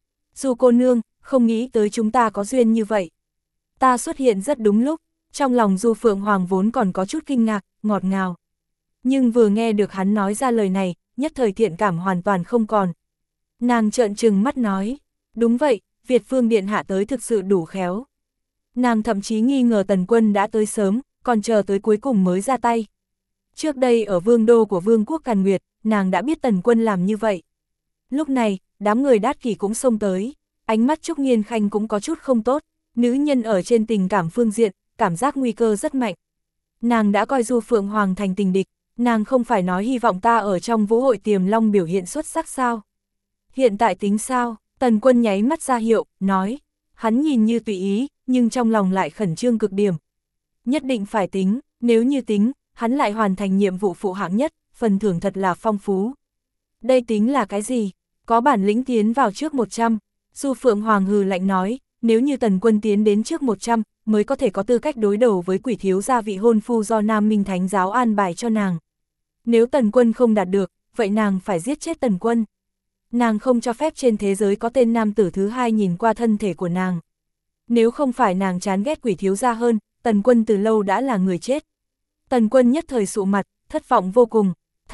Speaker 1: Du cô nương, không nghĩ tới chúng ta có duyên như vậy. Ta xuất hiện rất đúng lúc, trong lòng Du Phượng Hoàng vốn còn có chút kinh ngạc, ngọt ngào. Nhưng vừa nghe được hắn nói ra lời này, nhất thời thiện cảm hoàn toàn không còn. Nàng trợn trừng mắt nói, đúng vậy, Việt Phương Điện hạ tới thực sự đủ khéo. Nàng thậm chí nghi ngờ Tần Quân đã tới sớm, còn chờ tới cuối cùng mới ra tay. Trước đây ở vương đô của vương quốc Càn Nguyệt, nàng đã biết Tần Quân làm như vậy. Lúc này, đám người Đát Kỷ cũng xông tới, ánh mắt Trúc Nghiên Khanh cũng có chút không tốt, nữ nhân ở trên tình cảm phương diện, cảm giác nguy cơ rất mạnh. Nàng đã coi Du Phượng Hoàng thành tình địch, nàng không phải nói hy vọng ta ở trong Vũ hội Tiềm Long biểu hiện xuất sắc sao? Hiện tại tính sao? Tần Quân nháy mắt ra hiệu, nói, hắn nhìn như tùy ý, nhưng trong lòng lại khẩn trương cực điểm. Nhất định phải tính, nếu như tính, hắn lại hoàn thành nhiệm vụ phụ hạng nhất, phần thưởng thật là phong phú. Đây tính là cái gì? Có bản lĩnh tiến vào trước 100, Du Phượng Hoàng hừ lạnh nói, nếu như Tần Quân tiến đến trước 100, mới có thể có tư cách đối đầu với quỷ thiếu gia vị hôn phu do Nam Minh Thánh giáo an bài cho nàng. Nếu Tần Quân không đạt được, vậy nàng phải giết chết Tần Quân. Nàng không cho phép trên thế giới có tên nam tử thứ hai nhìn qua thân thể của nàng. Nếu không phải nàng chán ghét quỷ thiếu gia hơn, Tần Quân từ lâu đã là người chết. Tần Quân nhất thời sụ mặt, thất vọng vô cùng,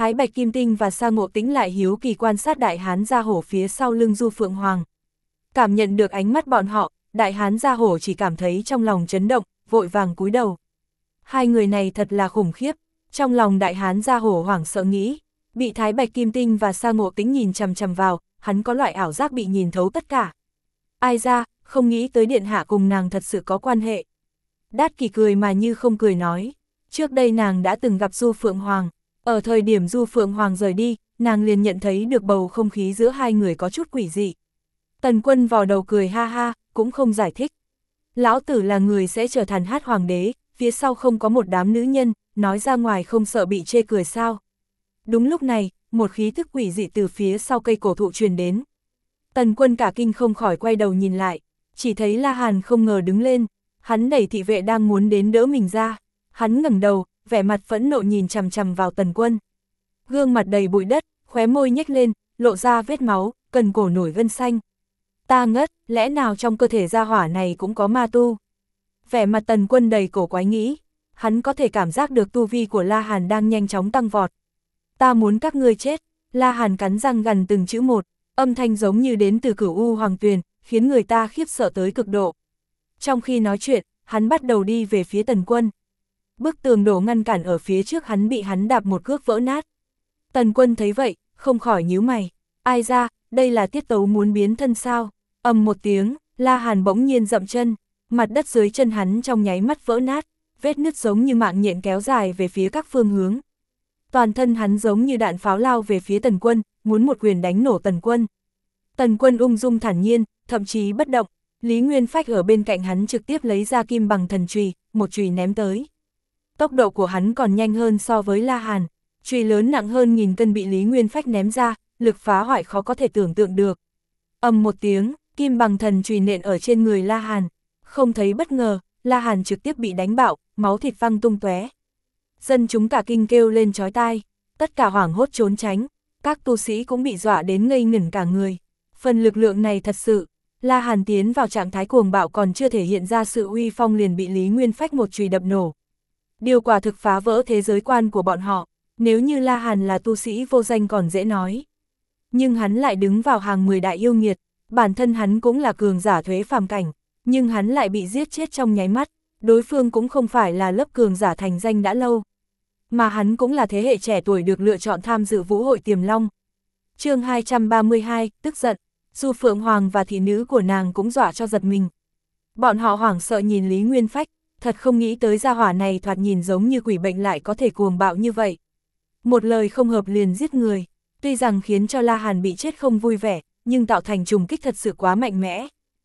Speaker 1: Thái Bạch Kim Tinh và Sa Ngộ Tĩnh lại hiếu kỳ quan sát đại hán gia hổ phía sau lưng Du Phượng Hoàng. Cảm nhận được ánh mắt bọn họ, đại hán gia hổ chỉ cảm thấy trong lòng chấn động, vội vàng cúi đầu. Hai người này thật là khủng khiếp, trong lòng đại hán gia hổ hoảng sợ nghĩ, bị Thái Bạch Kim Tinh và Sa Ngộ Tĩnh nhìn chằm chằm vào, hắn có loại ảo giác bị nhìn thấu tất cả. Ai ra, không nghĩ tới điện hạ cùng nàng thật sự có quan hệ. Đát Kỷ cười mà như không cười nói, trước đây nàng đã từng gặp Du Phượng Hoàng, ở thời điểm Du Phượng Hoàng rời đi, nàng liền nhận thấy được bầu không khí giữa hai người có chút quỷ dị. Tần Quân vò đầu cười ha ha, cũng không giải thích. Lão tử là người sẽ trở thành hát hoàng đế, phía sau không có một đám nữ nhân, nói ra ngoài không sợ bị chê cười sao. Đúng lúc này, một khí thức quỷ dị từ phía sau cây cổ thụ truyền đến. Tần Quân cả kinh không khỏi quay đầu nhìn lại, chỉ thấy La Hàn không ngờ đứng lên, hắn đẩy thị vệ đang muốn đến đỡ mình ra. Hắn ngẩng đầu, vẻ mặt phẫn nộ nhìn chằm chằm vào Tần Quân. Gương mặt đầy bụi đất, khóe môi nhếch lên, lộ ra vết máu, cần cổ nổi gân xanh. Ta ngất, lẽ nào trong cơ thể gia hỏa này cũng có ma tu? Vẻ mặt Tần Quân đầy cổ quái nghĩ, hắn có thể cảm giác được tu vi của La Hàn đang nhanh chóng tăng vọt. Ta muốn các ngươi chết, La Hàn cắn răng gằn từng chữ một, âm thanh giống như đến từ Cửu U Hoàng Tuyền, khiến người ta khiếp sợ tới cực độ. Trong khi nói chuyện, hắn bắt đầu đi về phía Tần Quân. Bức tường đổ ngăn cản ở phía trước hắn bị hắn đạp một cước vỡ nát. Tần Quân thấy vậy, không khỏi nhíu mày. Ai ra, đây là tiết tấu muốn biến thân sao? Ầm một tiếng, La Hàn bỗng nhiên dậm chân, mặt đất dưới chân hắn trong nháy mắt vỡ nát, vết nứt giống như mạng nhện kéo dài về phía các phương hướng. Toàn thân hắn giống như đạn pháo lao về phía Tần Quân, muốn một quyền đánh nổ Tần Quân. Tần Quân ung dung thản nhiên, thậm chí bất động. Lý Nguyên Phách ở bên cạnh hắn trực tiếp lấy ra kim bằng thần chùy, một chùy ném tới. Tốc độ của hắn còn nhanh hơn so với La Hàn, chùy lớn nặng hơn 1000 cân bị Lý Nguyên Phách ném ra, lực phá hoại khó có thể tưởng tượng được. Ầm một tiếng, kim bằng thần chùy nện ở trên người La Hàn. Không thấy bất ngờ, La Hàn trực tiếp bị đánh bạo, máu thịt văng tung tóe. Dân chúng cả kinh kêu lên chói tai, tất cả hoảng hốt trốn tránh, các tu sĩ cũng bị dọa đến ngây ngẩn cả người. Phần lực lượng này thật sự, La Hàn tiến vào trạng thái cuồng bạo còn chưa thể hiện ra sự uy phong liền bị Lý Nguyên Phách một chùy đập nổ. Điều quả thực phá vỡ thế giới quan của bọn họ, nếu như La Hàn là tu sĩ vô danh còn dễ nói. Nhưng hắn lại đứng vào hàng 10 đại yêu nghiệt, bản thân hắn cũng là cường giả thuế phàm cảnh, nhưng hắn lại bị giết chết trong nháy mắt, đối phương cũng không phải là lớp cường giả thành danh đã lâu, mà hắn cũng là thế hệ trẻ tuổi được lựa chọn tham dự vũ hội Tiềm Long. Chương 232, tức giận, Du Phượng Hoàng và thị nữ của nàng cũng dọa cho giật mình. Bọn họ hoảng sợ nhìn Lý Nguyên Phách, thật không nghĩ tới gia hỏa này thoạt nhìn giống như quỷ bệnh lại có thể cuồng bạo như vậy. Một lời không hợp liền giết người, tuy rằng khiến cho La Hàn bị chết không vui vẻ, nhưng tạo thành trùng kích thật sự quá mạnh mẽ.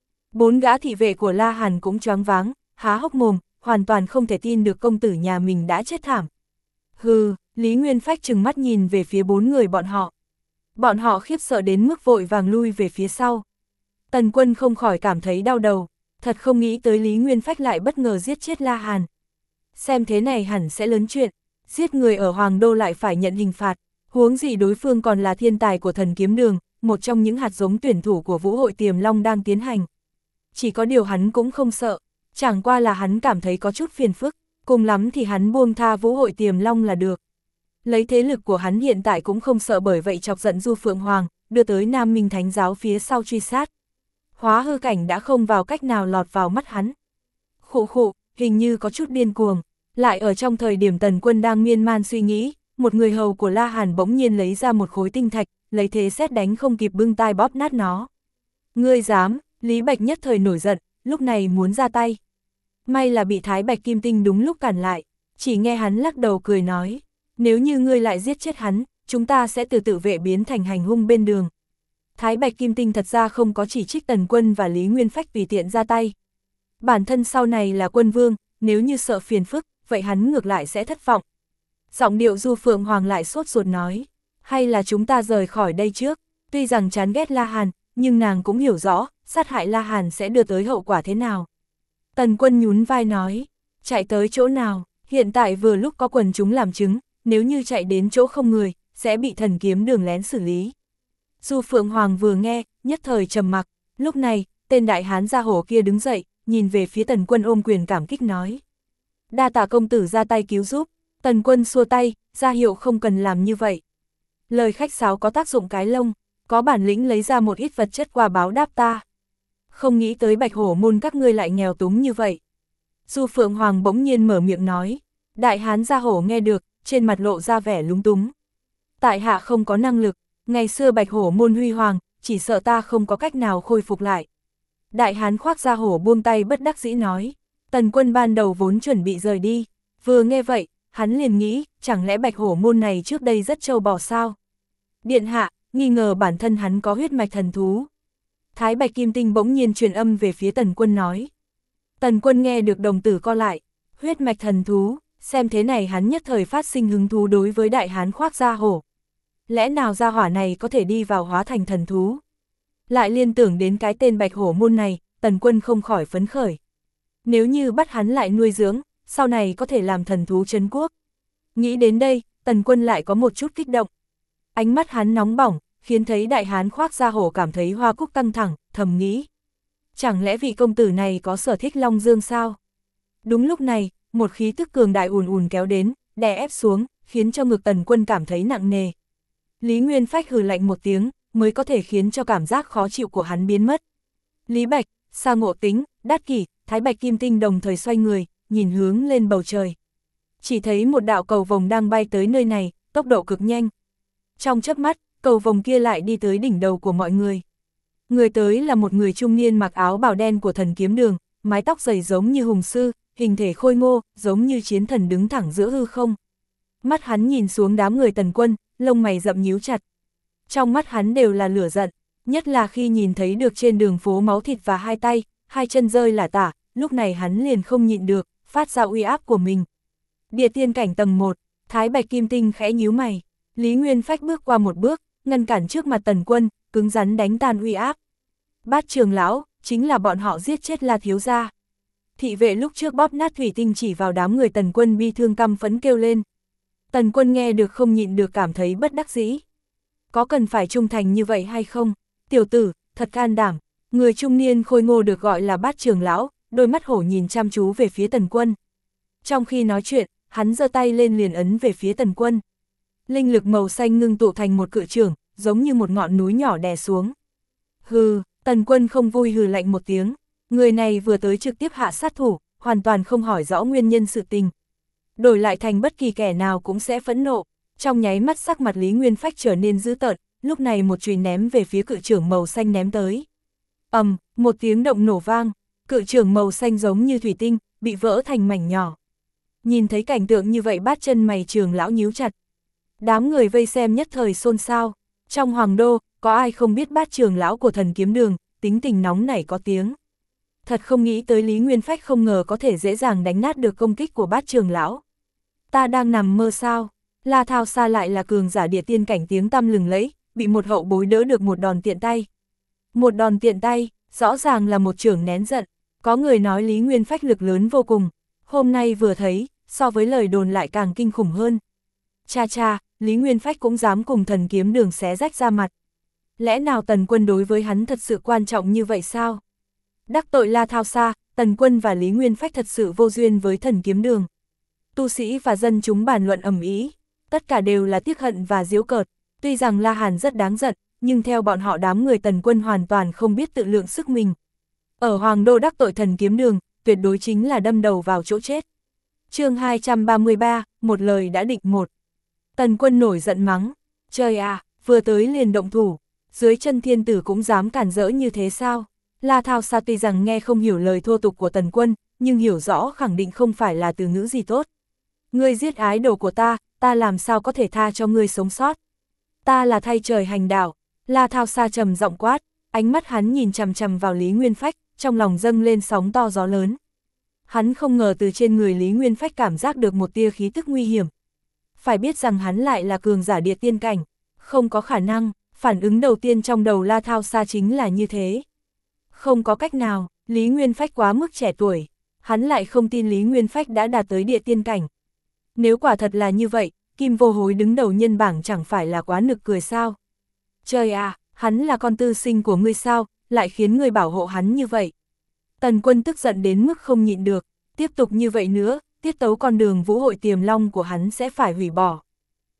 Speaker 1: 4 gã thị vệ của La Hàn cũng choáng váng, há hốc mồm, hoàn toàn không thể tin được công tử nhà mình đã chết thảm. Hừ, Lý Nguyên Phách trừng mắt nhìn về phía 4 người bọn họ. Bọn họ khiếp sợ đến mức vội vàng lui về phía sau. Tần Quân không khỏi cảm thấy đau đầu, thật không nghĩ tới Lý Nguyên Phách lại bất ngờ giết chết La Hàn. Xem thế này hẳn sẽ lớn chuyện, giết người ở Hoàng Đô lại phải nhận hình phạt, huống gì đối phương còn là thiên tài của Thần Kiếm Đường, một trong những hạt giống tuyển thủ của Vũ hội Tiềm Long đang tiến hành. Chỉ có điều hắn cũng không sợ, chẳng qua là hắn cảm thấy có chút phiền phức, cùng lắm thì hắn buông tha Vũ hội Tiềm Long là được. Lấy thế lực của hắn hiện tại cũng không sợ bởi vậy chọc giận Du Phượng Hoàng, đưa tới Nam Minh Thánh Giáo phía sau truy sát. Hóa hư cảnh đã không vào cách nào lọt vào mắt hắn. Khụ khụ, hình như có chút điên cuồng. Lại ở trong thời điểm Tần Quân đang miên man suy nghĩ, một người hầu của La Hàn bỗng nhiên lấy ra một khối tinh thạch, lấy thế sét đánh không kịp bưng tai bóp nát nó. Ngươi dám, Lý Bạch nhất thời nổi giận, lúc này muốn ra tay. May là bị Thái Bạch Kim Tinh đúng lúc cản lại, chỉ nghe hắn lắc đầu cười nói, nếu như ngươi lại giết chết hắn, chúng ta sẽ từ tự vệ biến thành hành hung bên đường. Thái Bạch Kim Tinh thật ra không có chỉ trích Tần Quân và Lý Nguyên Phách tùy tiện ra tay. Bản thân sau này là quân vương, nếu như sợ phiền phức, vậy hắn ngược lại sẽ thất vọng. Giọng điệu Du Phượng Hoàng lại sốt ruột nói, hay là chúng ta rời khỏi đây trước, tuy rằng chán ghét La Hàn, nhưng nàng cũng hiểu rõ, sát hại La Hàn sẽ đưa tới hậu quả thế nào. Tần Quân nhún vai nói, chạy tới chỗ nào, hiện tại vừa lúc có quần chúng làm chứng, nếu như chạy đến chỗ không người, sẽ bị Thần Kiếm Đường lén xử lý. Du Phượng Hoàng vừa nghe, nhất thời trầm mặc, lúc này, tên đại hán gia hổ kia đứng dậy, nhìn về phía Tần Quân ôm quyền cảm kích nói. Đa tạ công tử ra tay cứu giúp, Tần Quân xua tay, ra hiệu không cần làm như vậy. Lời khách sáo có tác dụng cái lông, có bản lĩnh lấy ra một ít vật chất qua báo đáp ta. Không nghĩ tới Bạch Hổ môn các ngươi lại nghèo túng như vậy. Du Phượng Hoàng bỗng nhiên mở miệng nói. Đại hán Gia Hổ nghe được, trên mặt lộ ra vẻ lúng túng. Tại hạ không có năng lực, ngày xưa Bạch Hổ môn huy hoàng, chỉ sợ ta không có cách nào khôi phục lại. Đại hán khoác Gia Hổ buông tay bất đắc dĩ nói. Tần Quân ban đầu vốn chuẩn bị rời đi, vừa nghe vậy, hắn liền nghĩ, chẳng lẽ Bạch Hổ môn này trước đây rất trâu bò sao? Điện hạ, nghi ngờ bản thân hắn có huyết mạch thần thú. Thái Bạch Kim Tinh bỗng nhiên truyền âm về phía Tần Quân nói. Tần Quân nghe được đồng tử co lại, huyết mạch thần thú, xem thế này hắn nhất thời phát sinh hứng thú đối với đại hán khoác Gia Hổ. Lẽ nào gia hỏa này có thể đi vào hóa thành thần thú? Lại liên tưởng đến cái tên Bạch Hổ môn này, Tần Quân không khỏi phấn khởi. Nếu như bắt hắn lại nuôi dưỡng, sau này có thể làm thần thú trấn quốc. Nghĩ đến đây, Tần Quân lại có một chút kích động. Ánh mắt hắn nóng bỏng, khiến thấy đại hán khoác Gia Hổ cảm thấy hoa cúc căng thẳng, thầm nghĩ. Chẳng lẽ vị công tử này có sở thích long dương sao? Đúng lúc này, một khí tức cường đại ùn ùn kéo đến, đè ép xuống, khiến cho ngực Tần Quân cảm thấy nặng nề. Lý Nguyên Phách hừ lạnh một tiếng, mới có thể khiến cho cảm giác khó chịu của hắn biến mất. Lý Bạch, Sa Ngộ Tính, Đát Kỷ, Thái Bạch Kim Tinh đồng thời xoay người, nhìn hướng lên bầu trời. Chỉ thấy một đạo cầu vồng đang bay tới nơi này, tốc độ cực nhanh. Trong chớp mắt, cầu vồng kia lại đi tới đỉnh đầu của mọi người. Người tới là một người trung niên mặc áo bào đen của Thần Kiếm Đường, mái tóc dày giống như hùng sư, hình thể khôi ngô, giống như chiến thần đứng thẳng giữa hư không. Mắt hắn nhìn xuống đám người Tần Quân, lông mày rậm nhíu chặt. Trong mắt hắn đều là lửa giận, nhất là khi nhìn thấy được trên đường phố máu thịt và hai tay, hai chân rơi lả tả, lúc này hắn liền không nhịn được, phát ra uy áp của mình. Địa tiên cảnh tầng 1, Thái Bạch Kim Tinh khẽ nhíu mày, Lý Nguyên Phách bước qua một bước, ngăn cản trước mặt Tần Quân, cứng rắn đánh tan uy áp. Bát Trường lão, chính là bọn họ giết chết La thiếu gia. Thị vệ lúc trước bóp nát thủy tinh chỉ vào đám người Tần Quân bi thương căm phẫn kêu lên. Tần Quân nghe được không nhịn được cảm thấy bất đắc dĩ. Có cần phải trung thành như vậy hay không? Tiểu tử, thật can đảm. Người trung niên khôi ngô được gọi là Bát Trường lão, đôi mắt hổ nhìn chăm chú về phía Tần Quân. Trong khi nói chuyện, hắn giơ tay lên liền ấn về phía Tần Quân. Linh lực màu xanh ngưng tụ thành một cự chưởng, giống như một ngọn núi nhỏ đè xuống. Hừ, Tần Quân không vui hừ lạnh một tiếng. Người này vừa tới trực tiếp hạ sát thủ, hoàn toàn không hỏi rõ nguyên nhân sự tình. Đổi lại thành bất kỳ kẻ nào cũng sẽ phẫn nộ. Trong nháy mắt sắc mặt Lý Nguyên Phách trở nên dữ tợn, lúc này một chùy ném về phía cự chưởng màu xanh ném tới. Một tiếng động nổ vang, cự chưởng màu xanh giống như thủy tinh, bị vỡ thành mảnh nhỏ. Nhìn thấy cảnh tượng như vậy Bát chân mày Trường lão nhíu chặt. Đám người vây xem nhất thời xôn xao. Trong Hoàng Đô, có ai không biết Bát Trường lão của Thần Kiếm Đường, tính tình nóng nảy có tiếng. Thật không nghĩ tới Lý Nguyên Phách không ngờ có thể dễ dàng đánh nát được công kích của Bát Trường lão. Ta đang nằm mơ sao? La Thao Sa lại là cường giả địa tiên cảnh tiếng tăm lừng lẫy, bị một hậu bối đỡ được một đòn tiện tay. Một đòn tiện tay, rõ ràng là một chưởng nén giận. Có người nói Lý Nguyên Phách lực lớn vô cùng. Hôm nay vừa thấy, so với lời đồn lại càng kinh khủng hơn. Cha cha, Lý Nguyên Phách cũng dám cùng Thần Kiếm Đường xé rách ra mặt. Lẽ nào Tần Quân đối với hắn thật sự quan trọng như vậy sao? Đắc tội La Thao Sa, Tần Quân và Lý Nguyên Phách thật sự vô duyên với Thần Kiếm Đường. Tu sĩ và dân chúng bàn luận ầm ĩ, tất cả đều là tiếc hận và giễu cợt. Tuy rằng La Hàn rất đáng giận, nhưng theo bọn họ đám người Tần Quân hoàn toàn không biết tự lượng sức mình. Ở Hoàng Đô đắc tội Thần Kiếm Đường, tuyệt đối chính là đâm đầu vào chỗ chết. Chương 233, một lời đã định một. Tần Quân nổi giận mắng, trời à, vừa tới liền động thủ, dưới chân thiên tử cũng dám cản rỡ như thế sao? La Thao Sa tuy rằng nghe không hiểu lời thô tục của Tần Quân, nhưng hiểu rõ khẳng định không phải là từ ngữ gì tốt. Ngươi giết ái đồ của ta làm sao có thể tha cho ngươi sống sót? Ta là thay trời hành đạo. La Thao Sa trầm giọng quát, ánh mắt hắn nhìn chằm chằm vào Lý Nguyên Phách, trong lòng dâng lên sóng to gió lớn. Hắn không ngờ từ trên người Lý Nguyên Phách cảm giác được một tia khí tức nguy hiểm. Phải biết rằng hắn lại là cường giả địa tiên cảnh, không có khả năng, phản ứng đầu tiên trong đầu La Thao Sa chính là như thế. Không có cách nào, Lý Nguyên Phách quá mức trẻ tuổi, hắn lại không tin Lý Nguyên Phách đã đạt tới địa tiên cảnh. Nếu quả thật là như vậy, Kim Vô Hối đứng đầu nhân bảng chẳng phải là quá nực cười sao? Trời à, hắn là con tư sinh của ngươi sao, lại khiến ngươi bảo hộ hắn như vậy? Tần Quân tức giận đến mức không nhịn được, tiếp tục như vậy nữa, tiết tấu con đường vũ hội tiềm long của hắn sẽ phải hủy bỏ.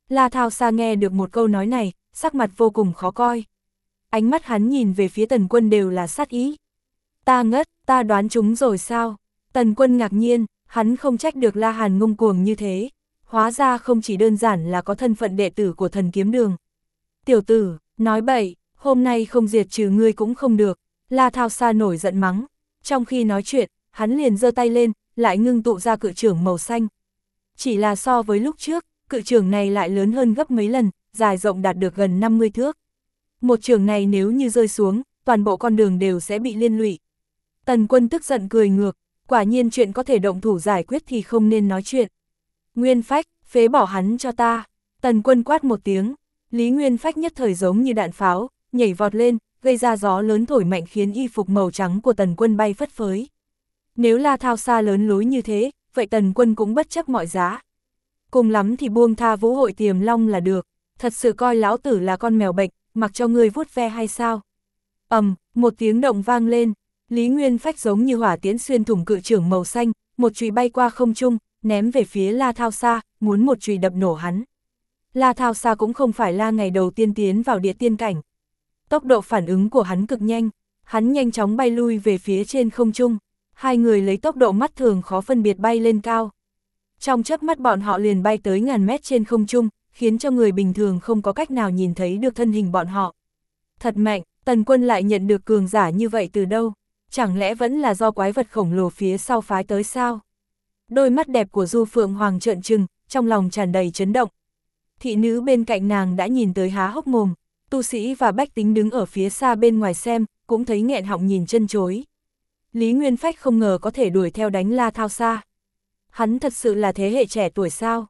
Speaker 1: La Thao Sa nghe được một câu nói này, sắc mặt vô cùng khó coi. Ánh mắt hắn nhìn về phía Tần Quân đều là sát ý. Ta ngất, ta đoán chúng rồi sao? Tần Quân ngạc nhiên, hắn không trách được La Hàn ngông cuồng như thế. Hóa ra không chỉ đơn giản là có thân phận đệ tử của Thần Kiếm Đường. Tiểu tử, nói bậy, hôm nay không diệt trừ ngươi cũng không được. La Thao Sa nổi giận mắng. Trong khi nói chuyện, hắn liền giơ tay lên, lại ngưng tụ ra cự chưởng màu xanh. Chỉ là so với lúc trước, cự chưởng này lại lớn hơn gấp mấy lần, dài rộng đạt được gần 50 thước. Một chưởng này nếu như rơi xuống, toàn bộ con đường đều sẽ bị liên lụy. Tần Quân tức giận cười ngược, quả nhiên chuyện có thể động thủ giải quyết thì không nên nói chuyện. Nguyên Phách, phế bỏ hắn cho ta. Tần Quân quát một tiếng, Lý Nguyên Phách nhất thời giống như đạn pháo, nhảy vọt lên, gây ra gió lớn thổi mạnh khiến y phục màu trắng của Tần Quân bay phất phới. Nếu La Thao Sa lớn lối như thế, vậy Tần Quân cũng bất chấp mọi giá. Cùng lắm thì buông tha Vũ Hội Tiềm Long là được, thật sự coi lão tử là con mèo bệnh, mặc cho người vuốt ve hay sao? Một tiếng động vang lên, Lý Nguyên Phách giống như hỏa tiễn xuyên thủng cự chưởng màu xanh, một chùy bay qua không trung, ném về phía La Thao Sa, muốn một chùy đập nổ hắn. La Thao Sa cũng không phải là ngày đầu tiên tiến vào địa tiên cảnh. Tốc độ phản ứng của hắn cực nhanh, hắn nhanh chóng bay lui về phía trên không trung, hai người lấy tốc độ mắt thường khó phân biệt bay lên cao. Trong chớp mắt bọn họ liền bay tới ngàn mét trên không trung, khiến cho người bình thường không có cách nào nhìn thấy được thân hình bọn họ. Thật mạnh, Tần Quân lại nhận được cường giả như vậy từ đâu? Chẳng lẽ vẫn là do quái vật khổng lồ phía sau phái tới sao? Đôi mắt đẹp của Du Phượng Hoàng trợn trừng, trong lòng tràn đầy chấn động. Thị nữ bên cạnh nàng đã nhìn tới há hốc mồm, tu sĩ và bách tính đứng ở phía xa bên ngoài xem, cũng thấy nghẹn họng nhìn chân chối. Lý Nguyên Phách không ngờ có thể đuổi theo đánh La Thao Sa. Hắn thật sự là thế hệ trẻ tuổi sao?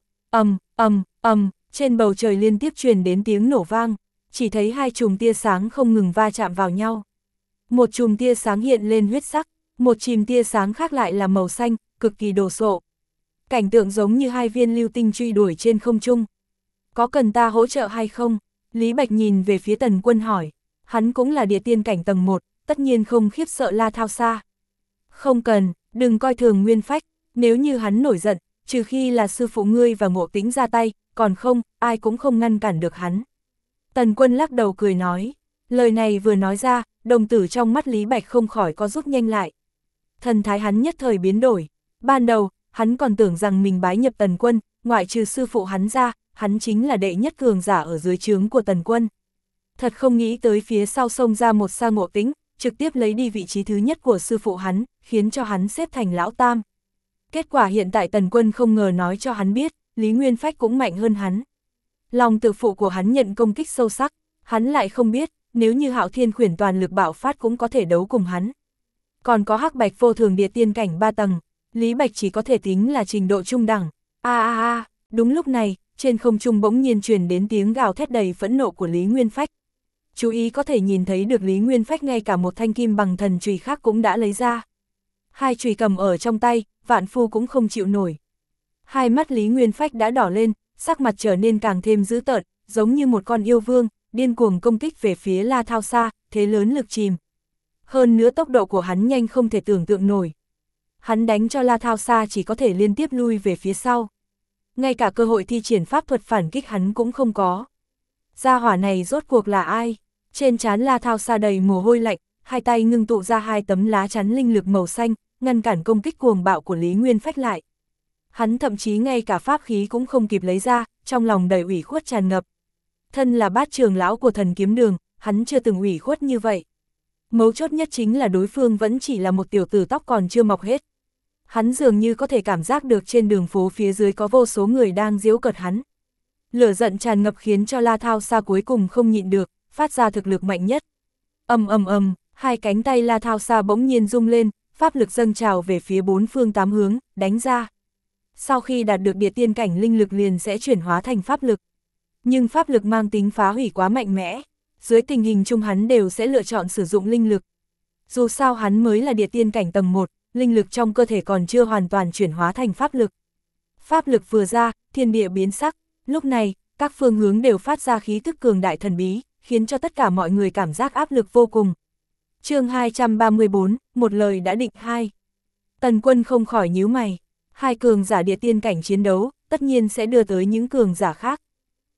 Speaker 1: Trên bầu trời liên tiếp truyền đến tiếng nổ vang, chỉ thấy hai chùm tia sáng không ngừng va chạm vào nhau. Một chùm tia sáng hiện lên huyết sắc, một chùm tia sáng khác lại là màu xanh, cực kỳ đồ sộ. Cảnh tượng giống như hai viên lưu tinh truy đuổi trên không trung. Có cần ta hỗ trợ hay không? Lý Bạch nhìn về phía Tần Quân hỏi. Hắn cũng là địa tiên cảnh tầng 1, tất nhiên không khiếp sợ La Thao Sa. Không cần, đừng coi thường Nguyên Phách, nếu như hắn nổi giận, trừ khi là sư phụ ngươi và Ngộ Tĩnh ra tay, còn không, ai cũng không ngăn cản được hắn. Tần Quân lắc đầu cười nói, lời này vừa nói ra, đồng tử trong mắt Lý Bạch không khỏi có rút nhanh lại. Thần thái hắn nhất thời biến đổi, ban đầu, hắn còn tưởng rằng mình bái nhập Tần Quân, ngoại trừ sư phụ hắn ra, hắn chính là đệ nhất cường giả ở dưới trướng của Tần Quân. Thật không nghĩ tới phía sau xông ra một Sa Ngộ Tĩnh, trực tiếp lấy đi vị trí thứ nhất của sư phụ hắn, khiến cho hắn xếp thành lão tam. Kết quả hiện tại Tần Quân không ngờ nói cho hắn biết, Lý Nguyên Phách cũng mạnh hơn hắn. Lòng tự phụ của hắn nhận công kích sâu sắc, hắn lại không biết, nếu như Hạo Thiên Khuyển toàn lực bạo phát cũng có thể đấu cùng hắn. Còn có Hắc Bạch vô thường địa tiên cảnh 3 tầng, Lý Bạch chỉ có thể tính là trình độ trung đẳng. Đúng lúc này, trên không trung bỗng nhiên truyền đến tiếng gào thét đầy phẫn nộ của Lý Nguyên Phách. Chú ý có thể nhìn thấy được Lý Nguyên Phách ngay cả một thanh kim bằng thần chùy khác cũng đã lấy ra. Hai chùy cầm ở trong tay, vạn phu cũng không chịu nổi. Hai mắt Lý Nguyên Phách đã đỏ lên, sắc mặt trở nên càng thêm dữ tợn, giống như một con yêu vương, điên cuồng công kích về phía La Thao Sa, thế lớn lực chìm. Hơn nữa tốc độ của hắn nhanh không thể tưởng tượng nổi. Hắn đánh cho La Thao Sa chỉ có thể liên tiếp lui về phía sau. Ngay cả cơ hội thi triển pháp thuật phản kích hắn cũng không có. Gia hỏa này rốt cuộc là ai? Trên trán La Thao Sa đầy mồ hôi lạnh, hai tay ngưng tụ ra hai tấm lá chắn linh lực màu xanh, ngăn cản công kích cuồng bạo của Lý Nguyên Phách lại. Hắn thậm chí ngay cả pháp khí cũng không kịp lấy ra, trong lòng đầy ủy khuất tràn ngập. Thân là bát trưởng lão của Thần Kiếm Đường, hắn chưa từng ủy khuất như vậy. Mấu chốt nhất chính là đối phương vẫn chỉ là một tiểu tử tóc còn chưa mọc hết. Hắn dường như có thể cảm giác được trên đường phố phía dưới có vô số người đang giễu cợt hắn. Lửa giận tràn ngập khiến cho La Thao Sa cuối cùng không nhịn được, phát ra thực lực mạnh nhất. Hai cánh tay La Thao Sa bỗng nhiên rung lên, pháp lực dâng trào về phía bốn phương tám hướng, đánh ra. Sau khi đạt được địa tiên cảnh linh lực liền sẽ chuyển hóa thành pháp lực. Nhưng pháp lực mang tính phá hủy quá mạnh mẽ, dưới tình hình chung hắn đều sẽ lựa chọn sử dụng linh lực. Dù sao hắn mới là địa tiên cảnh tầng 1, linh lực trong cơ thể còn chưa hoàn toàn chuyển hóa thành pháp lực. Pháp lực vừa ra, thiên địa biến sắc, lúc này, các phương hướng đều phát ra khí tức cường đại thần bí, khiến cho tất cả mọi người cảm giác áp lực vô cùng. Chương 234, một lời đã định 2. Tần Quân không khỏi nhíu mày, hai cường giả địa tiên cảnh chiến đấu, tất nhiên sẽ đưa tới những cường giả khác.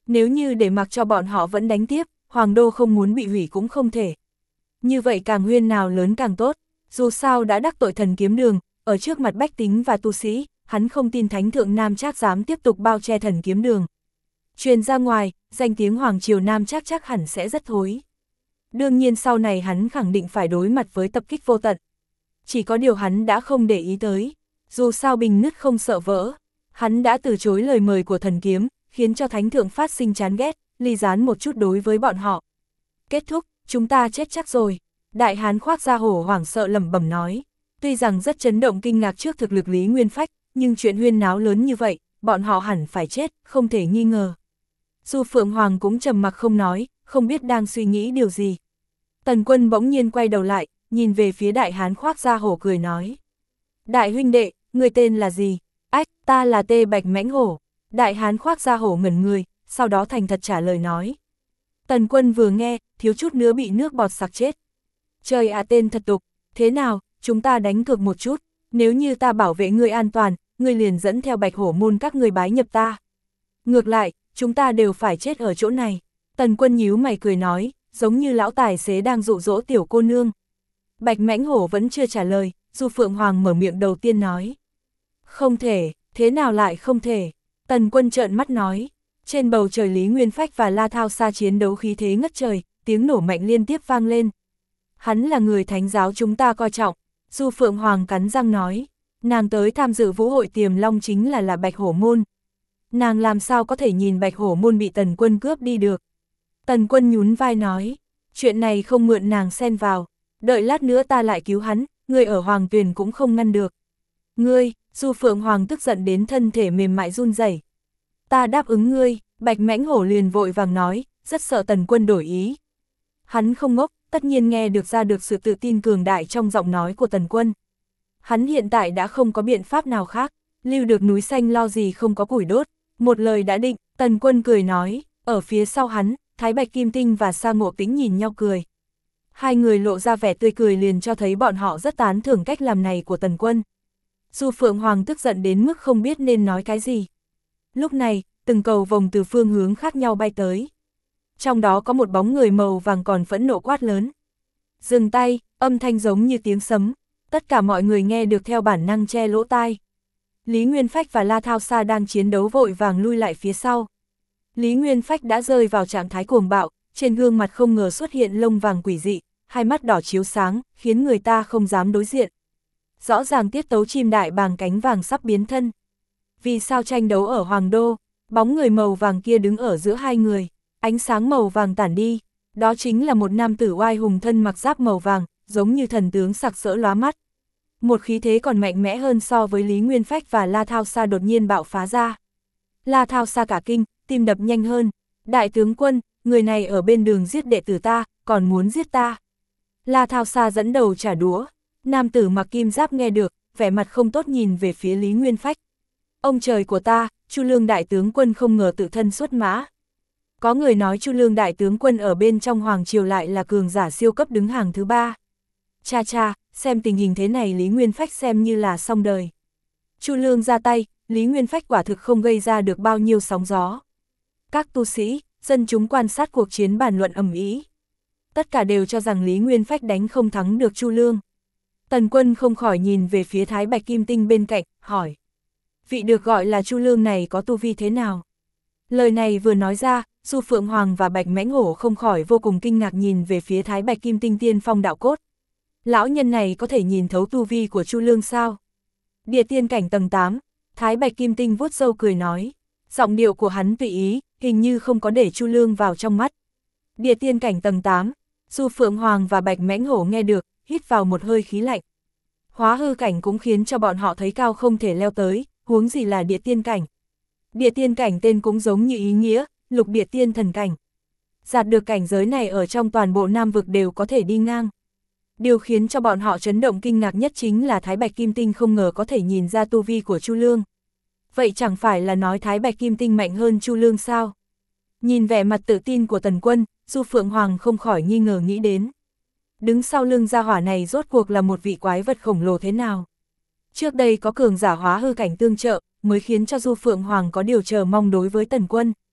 Speaker 1: Nếu như để mặc cho bọn họ vẫn đánh tiếp, Hoàng đô không muốn bị hủy cũng không thể. Như vậy càng huyên nào lớn càng tốt, dù sao đã đắc tội thần kiếm đường, ở trước mặt bách tính và tu sĩ, hắn không tin Thánh Thượng Nam Trác dám tiếp tục bao che thần kiếm đường. Truyền ra ngoài, danh tiếng Hoàng Triều Nam Trác chắc hẳn sẽ rất thối. Đương nhiên sau này hắn khẳng định phải đối mặt với tập kích vô tận. Chỉ có điều hắn đã không để ý tới, dù sao bình nứt không sợ vỡ. Hắn đã từ chối lời mời của thần kiếm, khiến cho Thánh Thượng phát sinh chán ghét, ly gián một chút đối với bọn họ. Kết thúc, chúng ta chết chắc rồi. Đại hán khoác da hổ hoảng sợ lẩm bẩm nói. Tuy rằng rất chấn động kinh ngạc trước thực lực Lý Nguyên Phách, nhưng chuyện huyên náo lớn như vậy, bọn họ hẳn phải chết, không thể nghi ngờ. Du Phượng Hoàng cũng trầm mặc không nói, không biết đang suy nghĩ điều gì. Tần Quân bỗng nhiên quay đầu lại, nhìn về phía đại hán khoác da hổ cười nói. Đại huynh đệ, người tên là gì? Ách, ta là Tê Bạch Mãnh Hổ. Đại hán khoác da hổ ngẩn người, sau đó thành thật trả lời nói. Tần Quân vừa nghe, thiếu chút nữa bị nước bọt sặc chết. Trời ạ, tên thật tục, thế nào, chúng ta đánh cược một chút, nếu như ta bảo vệ ngươi an toàn, ngươi liền dẫn theo Bạch Hổ môn các ngươi bái nhập ta. Ngược lại, chúng ta đều phải chết ở chỗ này. Tần Quân nhíu mày cười nói, giống như lão tài xế đang dụ dỗ tiểu cô nương. Bạch Mãnh Hổ vẫn chưa trả lời, Du Phượng Hoàng mở miệng đầu tiên nói. Không thể, thế nào lại không thể? Tần Quân trợn mắt nói. Trên bầu trời Lý Nguyên Phách và La Thao Sa chiến đấu khí thế ngất trời, tiếng nổ mạnh liên tiếp vang lên. Hắn là người thánh giáo chúng ta coi trọng, Du Phượng Hoàng cắn răng nói. Nàng tới tham dự vũ hội Tiềm Long chính là Bạch Hổ môn. Nàng làm sao có thể nhìn Bạch Hổ môn bị Tần Quân cướp đi được. Tần Quân nhún vai nói, chuyện này không mượn nàng xen vào, đợi lát nữa ta lại cứu hắn, ngươi ở Hoàng Tuyền cũng không ngăn được. Ngươi, Du Phượng Hoàng tức giận đến thân thể mềm mại run rẩy. Ta đáp ứng ngươi, Bạch Mãnh Hổ liền vội vàng nói, rất sợ Tần Quân đổi ý. Hắn không ngốc, tất nhiên nghe được ra được sự tự tin cường đại trong giọng nói của Tần Quân. Hắn hiện tại đã không có biện pháp nào khác, lưu được núi xanh lo gì không có củi đốt, một lời đã định. Tần Quân cười nói, ở phía sau hắn, Thái Bạch Kim Tinh và Sa Ngộ Tĩnh nhìn nhau cười. Hai người lộ ra vẻ tươi cười liền cho thấy bọn họ rất tán thưởng cách làm này của Tần Quân. Du Phượng Hoàng tức giận đến mức không biết nên nói cái gì. Lúc này, từng cầu vồng từ phương hướng khác nhau bay tới. Trong đó có một bóng người màu vàng còn phẫn nộ quát lớn. Dừng tay, âm thanh giống như tiếng sấm. Tất cả mọi người nghe được theo bản năng che lỗ tai. Lý Nguyên Phách và La Thao Sa đang chiến đấu vội vàng lui lại phía sau. Lý Nguyên Phách đã rơi vào trạng thái cuồng bạo, trên gương mặt không ngờ xuất hiện lông vàng quỷ dị, hai mắt đỏ chiếu sáng, khiến người ta không dám đối diện. Rõ ràng tiết tấu chim đại bàng cánh vàng sắp biến thân. Vì sao tranh đấu ở Hoàng Đô, bóng người màu vàng kia đứng ở giữa hai người, ánh sáng màu vàng tản đi, đó chính là một nam tử oai hùng thân mặc giáp màu vàng, giống như thần tướng sặc sỡ lóa mắt. Một khí thế còn mạnh mẽ hơn so với Lý Nguyên Phách và La Thao Sa đột nhiên bạo phá ra. La Thao Sa cả kinh, tim đập nhanh hơn. Đại tướng quân, người này ở bên đường giết đệ tử ta, còn muốn giết ta. La Thao Sa dẫn đầu trả đũa. Nam tử mặc kim giáp nghe được, vẻ mặt không tốt nhìn về phía Lý Nguyên Phách. Ông trời của ta, Chu Lương đại tướng quân không ngờ tự thân xuất mã. Có người nói Chu Lương đại tướng quân ở bên trong Hoàng Triều lại là cường giả siêu cấp đứng hàng thứ 3. Cha cha, xem tình hình thế này Lý Nguyên Phách xem như là xong đời. Chu Lương ra tay, Lý Nguyên Phách quả thực không gây ra được bao nhiêu sóng gió. Các tu sĩ, dân chúng quan sát cuộc chiến bàn luận ầm ĩ. Tất cả đều cho rằng Lý Nguyên Phách đánh không thắng được Chu Lương. Tần Quân không khỏi nhìn về phía Thái Bạch Kim Tinh bên cạnh, hỏi. Vị được gọi là Chu Lương này có tu vi thế nào? Lời này vừa nói ra, Du Phượng Hoàng và Bạch Mãnh Hổ không khỏi vô cùng kinh ngạc nhìn về phía Thái Bạch Kim Tinh tiên phong đạo cốt. Lão nhân này có thể nhìn thấu tu vi của Chu Lương sao? Địa tiên cảnh tầng 8, Thái Bạch Kim Tinh vuốt râu cười nói. Giọng điệu của hắn tùy ý, hình như không có để Chu Lương vào trong mắt. Địa tiên cảnh tầng 8, Du Phượng Hoàng và Bạch Mãnh Hổ nghe được, hít vào một hơi khí lạnh. Hóa hư cảnh cũng khiến cho bọn họ thấy cao không thể leo tới, huống gì là địa tiên cảnh. Địa tiên cảnh tên cũng giống như ý nghĩa, lục địa tiên thần cảnh. Đạt được cảnh giới này ở trong toàn bộ Nam vực đều có thể đi ngang. Điều khiến cho bọn họ chấn động kinh ngạc nhất chính là Thái Bạch Kim Tinh không ngờ có thể nhìn ra tu vi của Chu Lương. Vậy chẳng phải là nói Thái Bạch Kim Tinh mạnh hơn Chu Lương sao? Nhìn vẻ mặt tự tin của Tần Quân, Du Phượng Hoàng không khỏi nghi ngờ nghĩ đến. Đứng sau lưng gia hỏa này rốt cuộc là một vị quái vật khổng lồ thế nào? Trước đây có cường giả hóa hư cảnh tương trợ, mới khiến cho Du Phượng Hoàng có điều chờ mong đối với Tần Quân.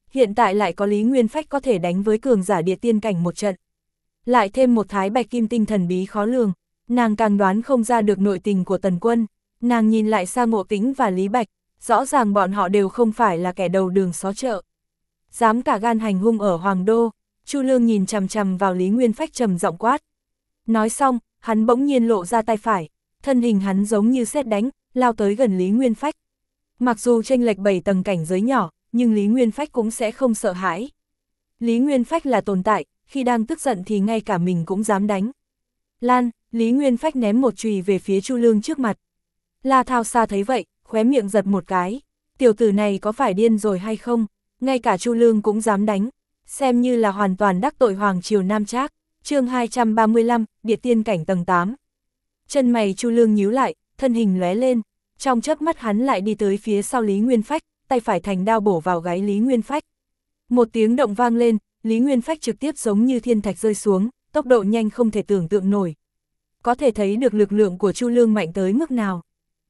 Speaker 1: hiện tại lại có Lý Nguyên Phách có thể đánh với cường giả địa tiên cảnh một trận. Lại thêm một thái bạch kim tinh thần bí khó lường, nàng càng đoán không ra được nội tình của Tần Quân. Nàng nhìn lại sang Ngộ Tĩnh và Lý Bạch, rõ ràng bọn họ đều không phải là kẻ đầu đường xó chợ. Dám cả gan hành hung ở Hoàng Đô. Chu Lương nhìn chằm chằm vào Lý Nguyên Phách trầm giọng quát. Nói xong, hắn bỗng nhiên lộ ra tay phải, thân hình hắn giống như sét đánh, lao tới gần Lý Nguyên Phách. Mặc dù chênh lệch 7 tầng cảnh giới nhỏ, nhưng Lý Nguyên Phách cũng sẽ không sợ hãi. Lý Nguyên Phách là tồn tại, khi đang tức giận thì ngay cả mình cũng dám đánh. Lan, Lý Nguyên Phách ném một chùy về phía Chu Lương trước mặt. La Thao Sa thấy vậy, khóe miệng giật một cái. Tiểu tử này có phải điên rồi hay không? Ngay cả Chu Lương cũng dám đánh. Xem như là hoàn toàn đắc tội Hoàng Triều Nam Trác. Chương 235, Địa tiên cảnh tầng 8. Chân mày Chu Lương nhíu lại, thân hình lóe lên. Trong chớp mắt hắn lại đi tới phía sau Lý Nguyên Phách, tay phải thành đao bổ vào gáy Lý Nguyên Phách. Một tiếng động vang lên, Lý Nguyên Phách trực tiếp giống như thiên thạch rơi xuống, tốc độ nhanh không thể tưởng tượng nổi. Có thể thấy được lực lượng của Chu Lương mạnh tới mức nào.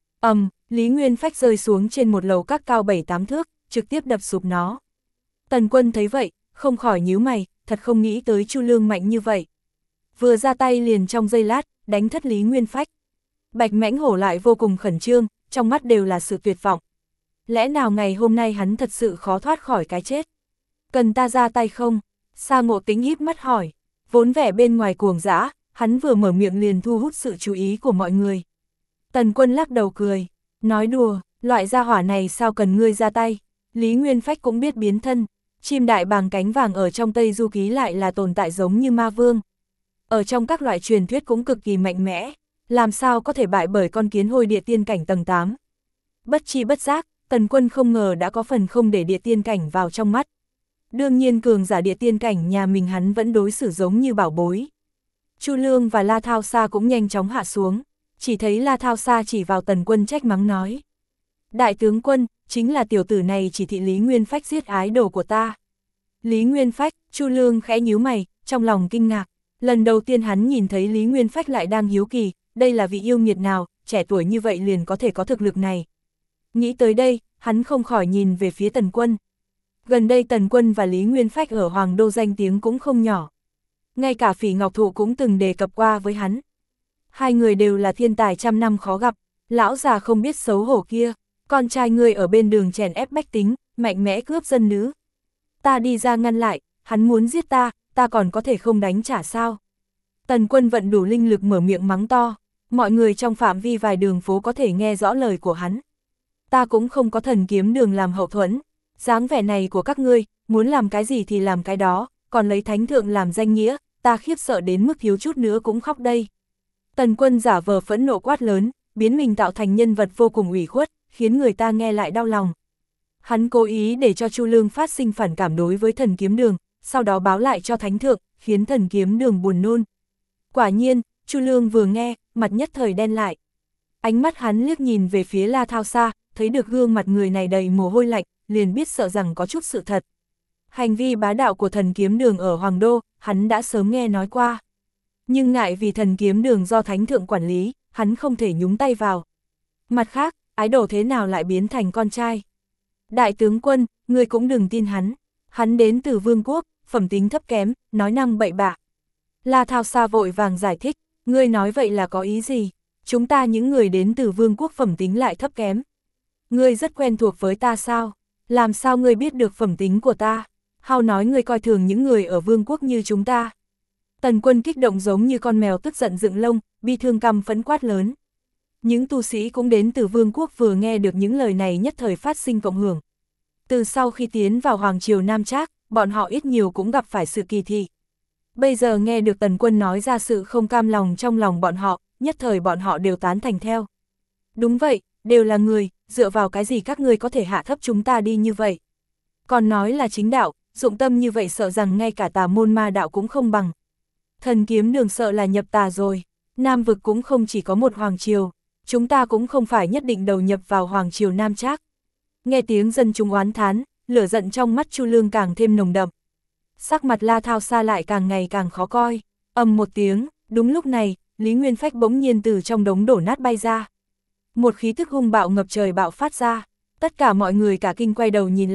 Speaker 1: Lý Nguyên Phách rơi xuống trên một lầu các cao 7-8 thước, trực tiếp đập sụp nó. Tần Quân thấy vậy, không khỏi nhíu mày, thật không nghĩ tới Chu Lương mạnh như vậy. Vừa ra tay liền trong giây lát, đánh thất Lý Nguyên Phách. Bạch Mãnh Hổ lại vô cùng khẩn trương, trong mắt đều là sự tuyệt vọng. Lẽ nào ngày hôm nay hắn thật sự khó thoát khỏi cái chết? Cần ta ra tay không? Sa Ngộ Tĩnh híp mắt hỏi. Vốn vẻ bên ngoài cuồng dã, hắn vừa mở miệng liền thu hút sự chú ý của mọi người. Tần Quân lắc đầu cười, nói đùa, loại gia hỏa này sao cần ngươi ra tay? Lý Nguyên Phách cũng biết biến thân, chim đại bàng cánh vàng ở trong Tây Du Ký lại là tồn tại giống như ma vương. Ở trong các loại truyền thuyết cũng cực kỳ mạnh mẽ, làm sao có thể bại bởi con kiến hôi địa tiên cảnh tầng 8. Bất chi bất giác, Tần Quân không ngờ đã có phần không để địa tiên cảnh vào trong mắt. Đương nhiên cường giả địa tiên cảnh nhà mình hắn vẫn đối xử giống như bảo bối. Chu Lương và La Thao Sa cũng nhanh chóng hạ xuống, chỉ thấy La Thao Sa chỉ vào Tần Quân trách mắng nói. Đại tướng quân, chính là tiểu tử này chỉ thị Lý Nguyên Phách giết ái đồ của ta. Lý Nguyên Phách, Chu Lương khẽ nhíu mày, trong lòng kinh ngạc. Lần đầu tiên hắn nhìn thấy Lý Nguyên Phách lại đang hiếu kỳ, đây là vị yêu nghiệt nào, trẻ tuổi như vậy liền có thể có thực lực này. Nghĩ tới đây, hắn không khỏi nhìn về phía Tần Quân. Gần đây Tần Quân và Lý Nguyên Phách ở Hoàng Đô danh tiếng cũng không nhỏ. Ngay cả Phỉ Ngọc Thụ cũng từng đề cập qua với hắn. Hai người đều là thiên tài trăm năm khó gặp, lão già không biết xấu hổ kia, con trai ngươi ở bên đường chèn ép bách tính, mạnh mẽ cướp dân nữ. Ta đi ra ngăn lại, hắn muốn giết ta, ta còn có thể không đánh trả sao? Tần Quân vận đủ linh lực mở miệng mắng to, mọi người trong phạm vi vài đường phố có thể nghe rõ lời của hắn. Ta cũng không có Thần Kiếm Đường làm hậu thuẫn, dáng vẻ này của các ngươi, muốn làm cái gì thì làm cái đó, còn lấy thánh thượng làm danh nghĩa, ta khiếp sợ đến mức thiếu chút nữa cũng khóc đây. Tần Quân giả vờ phẫn nộ quát lớn, biến mình tạo thành nhân vật vô cùng ủy khuất, khiến người ta nghe lại đau lòng. Hắn cố ý để cho Chu Lương phát sinh phản cảm đối với Thần Kiếm Đường, sau đó báo lại cho thánh thượng, khiến Thần Kiếm Đường buồn nôn. Quả nhiên, Chu Lương vừa nghe, mặt nhất thời đen lại. Ánh mắt hắn liếc nhìn về phía La Thao Sa, thấy được gương mặt người này đầy mồ hôi lạnh, liền biết sợ rằng có chút sự thật. Hành vi bá đạo của Thần Kiếm Đường ở Hoàng Đô, hắn đã sớm nghe nói qua. Nhưng ngại vì Thần Kiếm Đường do thánh thượng quản lý, hắn không thể nhúng tay vào. Mặt khác, ái đồ thế nào lại biến thành con trai? Đại tướng quân, ngươi cũng đừng tin hắn. Hắn đến từ Vương quốc, phẩm tính thấp kém, nói năng bậy bạ. La Thao Sa vội vàng giải thích, ngươi nói vậy là có ý gì? Chúng ta những người đến từ Vương quốc phẩm tính lại thấp kém. Ngươi rất quen thuộc với ta sao? Làm sao ngươi biết được phẩm tính của ta? Hao nói ngươi coi thường những người ở Vương quốc như chúng ta. Tần Quân kích động giống như con mèo tức giận dựng lông, bi thương căm phẫn quát lớn. Những tu sĩ cũng đến từ Vương quốc vừa nghe được những lời này nhất thời phát sinh cộng hưởng. Từ sau khi tiến vào Hoàng Triều Nam Trác, bọn họ ít nhiều cũng gặp phải sự kỳ thị. Bây giờ nghe được Tần Quân nói ra sự không cam lòng trong lòng bọn họ, nhất thời bọn họ đều tán thành theo. Đúng vậy, đều là người, dựa vào cái gì các ngươi có thể hạ thấp chúng ta đi như vậy? Còn nói là chính đạo, dụng tâm như vậy sợ rằng ngay cả tà môn ma đạo cũng không bằng. Thần Kiếm Đường sợ là nhập tà rồi, Nam vực cũng không chỉ có một Hoàng Triều, chúng ta cũng không phải nhất định đầu nhập vào Hoàng Triều Nam Trác. Nghe tiếng dân chúng oán thán, lửa giận trong mắt Chu Lương càng thêm nồng đậm. Sắc mặt La Thao Sa lại càng ngày càng khó coi, một tiếng, đúng lúc này, Lý Nguyên Phách bỗng nhiên từ trong đống đổ nát bay ra. Một khí thức hung bạo ngập trời bạo phát ra, tất cả mọi người cả kinh quay đầu nhìn lại,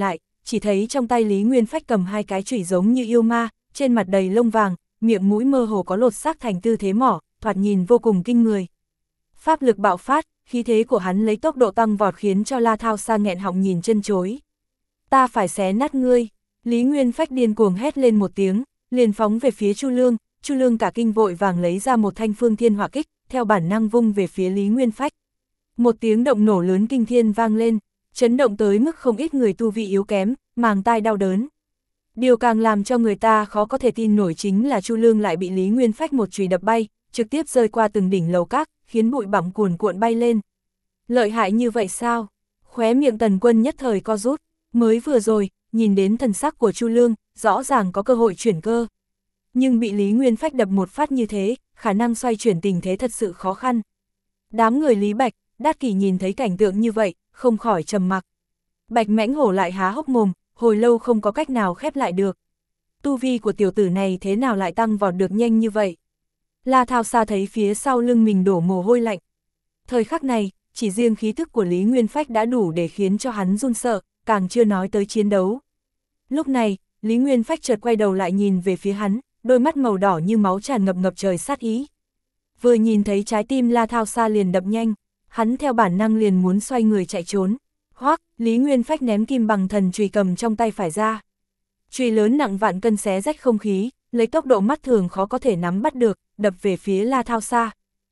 Speaker 1: chỉ thấy trong tay Lý Nguyên Phách cầm hai cái chùy giống như yêu ma, trên mặt đầy lông vàng, miệng mũi mơ hồ có lột xác thành tư thế mỏ, thoạt nhìn vô cùng kinh người. Pháp lực bạo phát, khí thế của hắn lấy tốc độ tăng vọt khiến cho La Thao Sa nghẹn họng nhìn chân chối. Ta phải xé nát ngươi, Lý Nguyên Phách điên cuồng hét lên một tiếng, liền phóng về phía Chu Lương, Chu Lương cả kinh vội vàng lấy ra một thanh phương thiên hỏa kích, theo bản năng vung về phía Lý Nguyên Phách. Một tiếng động nổ lớn kinh thiên vang lên, chấn động tới mức không ít người tu vi yếu kém, màng tai đau đớn. Điều càng làm cho người ta khó có thể tin nổi chính là Chu Lương lại bị Lý Nguyên Phách một chùy đập bay, trực tiếp rơi qua từng đỉnh lầu các, khiến bụi bặm cuồn cuộn bay lên. Lợi hại như vậy sao? Khóe miệng Tần Quân nhất thời co rút, mới vừa rồi, nhìn đến thần sắc của Chu Lương, rõ ràng có cơ hội chuyển cơ. Nhưng bị Lý Nguyên Phách đập một phát như thế, khả năng xoay chuyển tình thế thật sự khó khăn. Đám người Lý Bạch, Đát Kỷ nhìn thấy cảnh tượng như vậy, không khỏi trầm mặc. Bạch Mãnh Hổ lại há hốc mồm, hồi lâu không có cách nào khép lại được. Tu vi của tiểu tử này thế nào lại tăng vọt được nhanh như vậy? La Thao Sa thấy phía sau lưng mình đổ mồ hôi lạnh. Thời khắc này, chỉ riêng khí thức của Lý Nguyên Phách đã đủ để khiến cho hắn run sợ, càng chưa nói tới chiến đấu. Lúc này, Lý Nguyên Phách chợt quay đầu lại nhìn về phía hắn, đôi mắt màu đỏ như máu tràn ngập ngập trời sát ý. Vừa nhìn thấy trái tim La Thao Sa liền đập nhanh, hắn theo bản năng liền muốn xoay người chạy trốn. Hoắc, Lý Nguyên Phách ném kim bằng thần chùy cầm trong tay phải ra. Chùy lớn nặng vạn cân xé rách không khí, lấy tốc độ mắt thường khó có thể nắm bắt được, đập về phía La Thao Sa.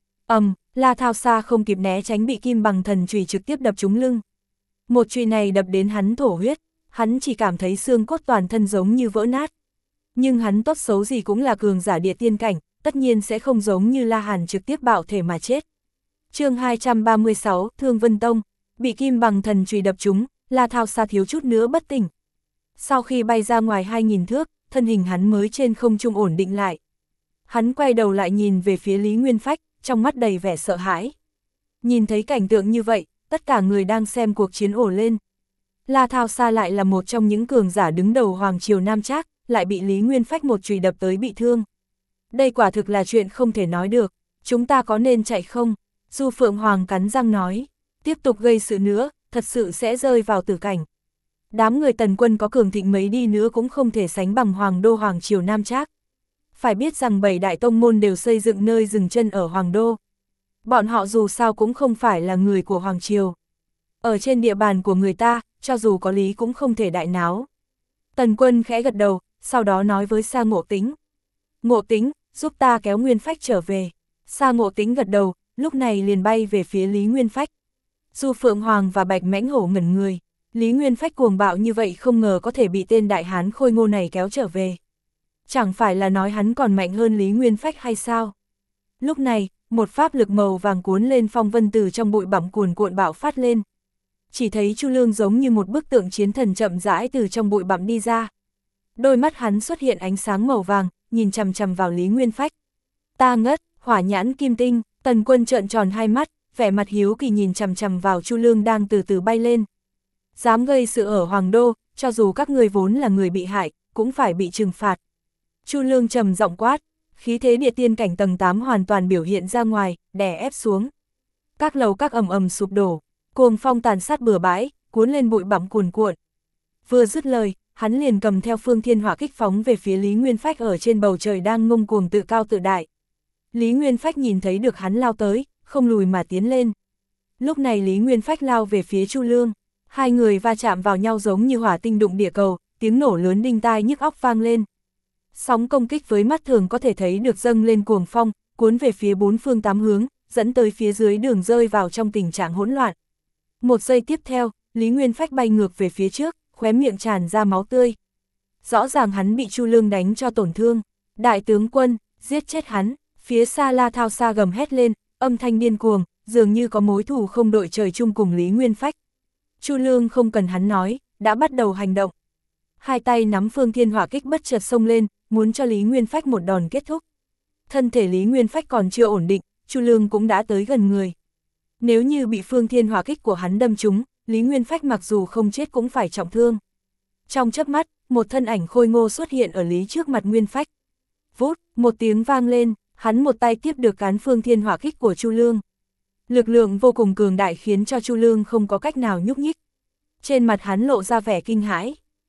Speaker 1: La Thao Sa không kịp né tránh bị kim bằng thần chùy trực tiếp đập trúng lưng. Một chùy này đập đến hắn thổ huyết, hắn chỉ cảm thấy xương cốt toàn thân giống như vỡ nát. Nhưng hắn tốt xấu gì cũng là cường giả địa tiên cảnh, tất nhiên sẽ không giống như La Hàn trực tiếp bạo thể mà chết. Chương 236, Thương Vân Tông, bị kim bằng thần chùy đập trúng, La Thao Sa thiếu chút nữa bất tỉnh. Sau khi bay ra ngoài 2000 thước, thân hình hắn mới trên không trung ổn định lại. Hắn quay đầu lại nhìn về phía Lý Nguyên Phách, trong mắt đầy vẻ sợ hãi. Nhìn thấy cảnh tượng như vậy, tất cả người đang xem cuộc chiến ồ lên. La Thao Sa lại là một trong những cường giả đứng đầu Hoàng Triều Nam Trác, lại bị Lý Nguyên Phách một chùy đập tới bị thương. Đây quả thực là chuyện không thể nói được, chúng ta có nên chạy không? Du Phượng Hoàng cắn răng nói, tiếp tục gây sự nữa, thật sự sẽ rơi vào tử cảnh. Đám người Tần Quân có cường thịnh mấy đi nữa cũng không thể sánh bằng Hoàng Đô Hoàng Triều Nam Trác. Phải biết rằng 7 đại tông môn đều xây dựng nơi dừng chân ở Hoàng Đô. Bọn họ dù sao cũng không phải là người của Hoàng Triều. Ở trên địa bàn của người ta, cho dù có lý cũng không thể đại náo. Tần Quân khẽ gật đầu, sau đó nói với Sa Ngộ Tính. Ngộ Tính, giúp ta kéo Nguyên Phách trở về. Sa Ngộ Tính gật đầu, lúc này liền bay về phía Lý Nguyên Phách. Du Phượng Hoàng và Bạch Mãnh Hổ ngẩn người. Lý Nguyên Phách cuồng bạo như vậy không ngờ có thể bị tên đại hán khôi ngô này kéo trở về. Chẳng phải là nói hắn còn mạnh hơn Lý Nguyên Phách hay sao? Lúc này, một pháp lực màu vàng cuốn lên phong vân từ trong bụi bặm cuồn cuộn bạo phát lên. Chỉ thấy Chu Lương giống như một bức tượng chiến thần chậm rãi từ trong bụi bặm đi ra. Đôi mắt hắn xuất hiện ánh sáng màu vàng, nhìn chằm chằm vào Lý Nguyên Phách. Ta ngất, hỏa nhãn kim tinh, Tần Quân trợn tròn hai mắt, vẻ mặt hiếu kỳ nhìn chằm chằm vào Chu Lương đang từ từ bay lên. Dám gây sự ở Hoàng Đô, cho dù các ngươi vốn là người bị hại, cũng phải bị trừng phạt. Chu Lương trầm giọng quát, khí thế địa tiên cảnh tầng 8 hoàn toàn biểu hiện ra ngoài, đè ép xuống. Các lầu các ầm ầm sụp đổ, cuồng phong tàn sát bừa bãi, cuốn lên bụi bặm cuồn cuộn. Vừa dứt lời, hắn liền cầm theo phương thiên hỏa kích phóng về phía Lý Nguyên Phách ở trên bầu trời đang ngông cuồng tự cao tự đại. Lý Nguyên Phách nhìn thấy được hắn lao tới, không lùi mà tiến lên. Lúc này Lý Nguyên Phách lao về phía Chu Lương, hai người va chạm vào nhau giống như hỏa tinh đụng địa cầu, tiếng nổ lớn đinh tai nhức óc vang lên. Sóng công kích với mắt thường có thể thấy được dâng lên cuồng phong, cuốn về phía bốn phương tám hướng, dẫn tới phía dưới đường rơi vào trong tình trạng hỗn loạn. Một giây tiếp theo, Lý Nguyên Phách bay ngược về phía trước, khóe miệng tràn ra máu tươi. Rõ ràng hắn bị Chu Lương đánh cho tổn thương. Đại tướng quân, giết chết hắn, phía xa La Thao Sa gầm hét lên, âm thanh điên cuồng, dường như có mối thù không đội trời chung cùng Lý Nguyên Phách. Chu Lương không cần hắn nói, đã bắt đầu hành động. Hai tay nắm phương thiên hỏa kích bất chợt xông lên, muốn cho Lý Nguyên Phách một đòn kết thúc. Thân thể Lý Nguyên Phách còn chưa ổn định, Chu Lương cũng đã tới gần người. Nếu như bị phương thiên hỏa kích của hắn đâm trúng, Lý Nguyên Phách mặc dù không chết cũng phải trọng thương. Trong chớp mắt, một thân ảnh khôi ngô xuất hiện ở Lý trước mặt Nguyên Phách. Vút, một tiếng vang lên, hắn một tay tiếp được cán phương thiên hỏa kích của Chu Lương. Lực lượng vô cùng cường đại khiến cho Chu Lương không có cách nào nhúc nhích. Trên mặt hắn lộ ra vẻ kinh hãi.